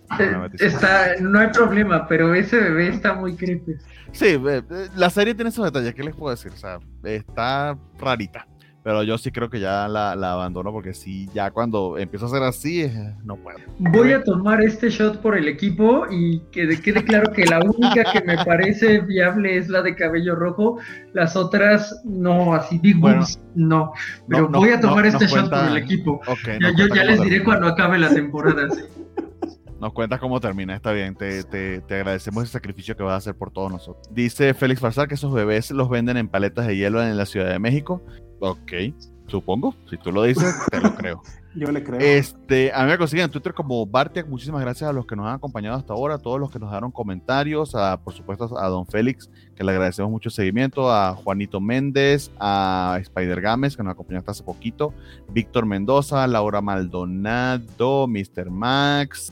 no hay problema, pero ese bebé está muy creepy. Sí, la serie tiene esos detalles, ¿qué les puedo decir? O sea, está rarita, pero yo sí creo que ya la abandono, porque sí, ya cuando empiezo a hacer así, no puedo. Voy a tomar este shot por el equipo y que quede claro que la única que me parece viable es la de cabello rojo, las otras no, así big boobs, no. Pero voy a tomar este shot por el equipo. Okay, yo ya les diré cuando acabe la temporada. Sí. Nos cuentas cómo termina, está bien, te agradecemos ese sacrificio que vas a hacer por todos nosotros. Dice Félix Farsar que esos bebés los venden en paletas de hielo en la Ciudad de México. Ok, supongo, si tú lo dices, te lo creo. Yo le creo. A mí me consiguen en Twitter como Bartiak. Muchísimas gracias a los que nos han acompañado hasta ahora, a todos los que nos dieron comentarios, por supuesto a Don Félix, que le agradecemos mucho el seguimiento, a Juanito Méndez, a Spider Games, que nos acompañó hasta hace poquito, Víctor Mendoza, Laura Maldonado, Mr. Max,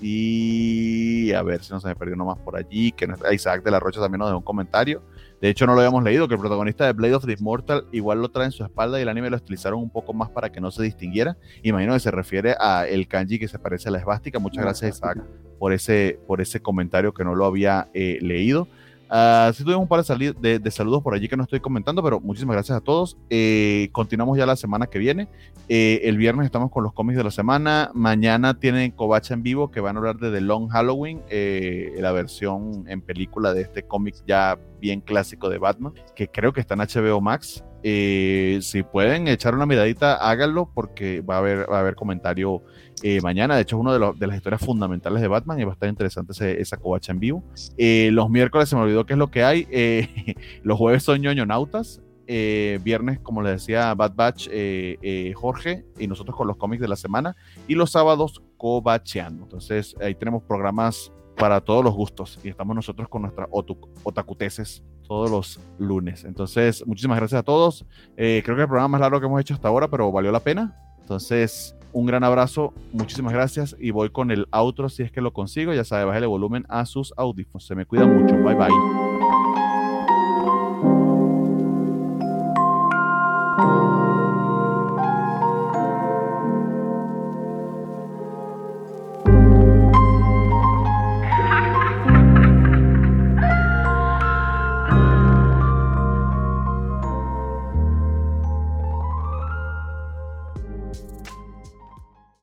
y a ver si no se me perdió nomás por allí, que Isaac de la Rocha también nos dejó un comentario. De hecho, no lo habíamos leído, que el protagonista de Blade of the Immortal igual lo trae en su espalda y el anime lo estilizaron un poco más para que no se distinguiera. Imagino que se refiere a el kanji que se parece a la esvástica. Muchas gracias, Isaac, por ese comentario que no lo había leído. Sí tuvimos un par de saludos por allí que no estoy comentando, pero muchísimas gracias a todos. Continuamos ya la semana que viene. El viernes estamos con los cómics de la semana. Mañana tienen Kobacha en vivo, que van a hablar de The Long Halloween, la versión en película de este cómic ya bien clásico de Batman, que creo que está en HBO Max. Si pueden echar una miradita, háganlo, porque va a haber comentario mañana. De hecho, es una de las historias fundamentales de Batman y va a estar interesante esa covacha en vivo. Los miércoles se me olvidó qué es lo que hay. Los jueves son ñoñonautas. Viernes, como les decía, Bad Batch, Jorge y nosotros con los cómics de la semana, y los sábados covacheando. Entonces ahí tenemos programas para todos los gustos y estamos nosotros con nuestras otakuteses todos los lunes. Entonces, muchísimas gracias a todos. Creo que es el programa más largo que hemos hecho hasta ahora, pero valió la pena. Entonces, un gran abrazo, muchísimas gracias y voy con el outro si es que lo consigo. Ya sabe, bájale volumen a sus audífonos. Se me cuida mucho, bye bye.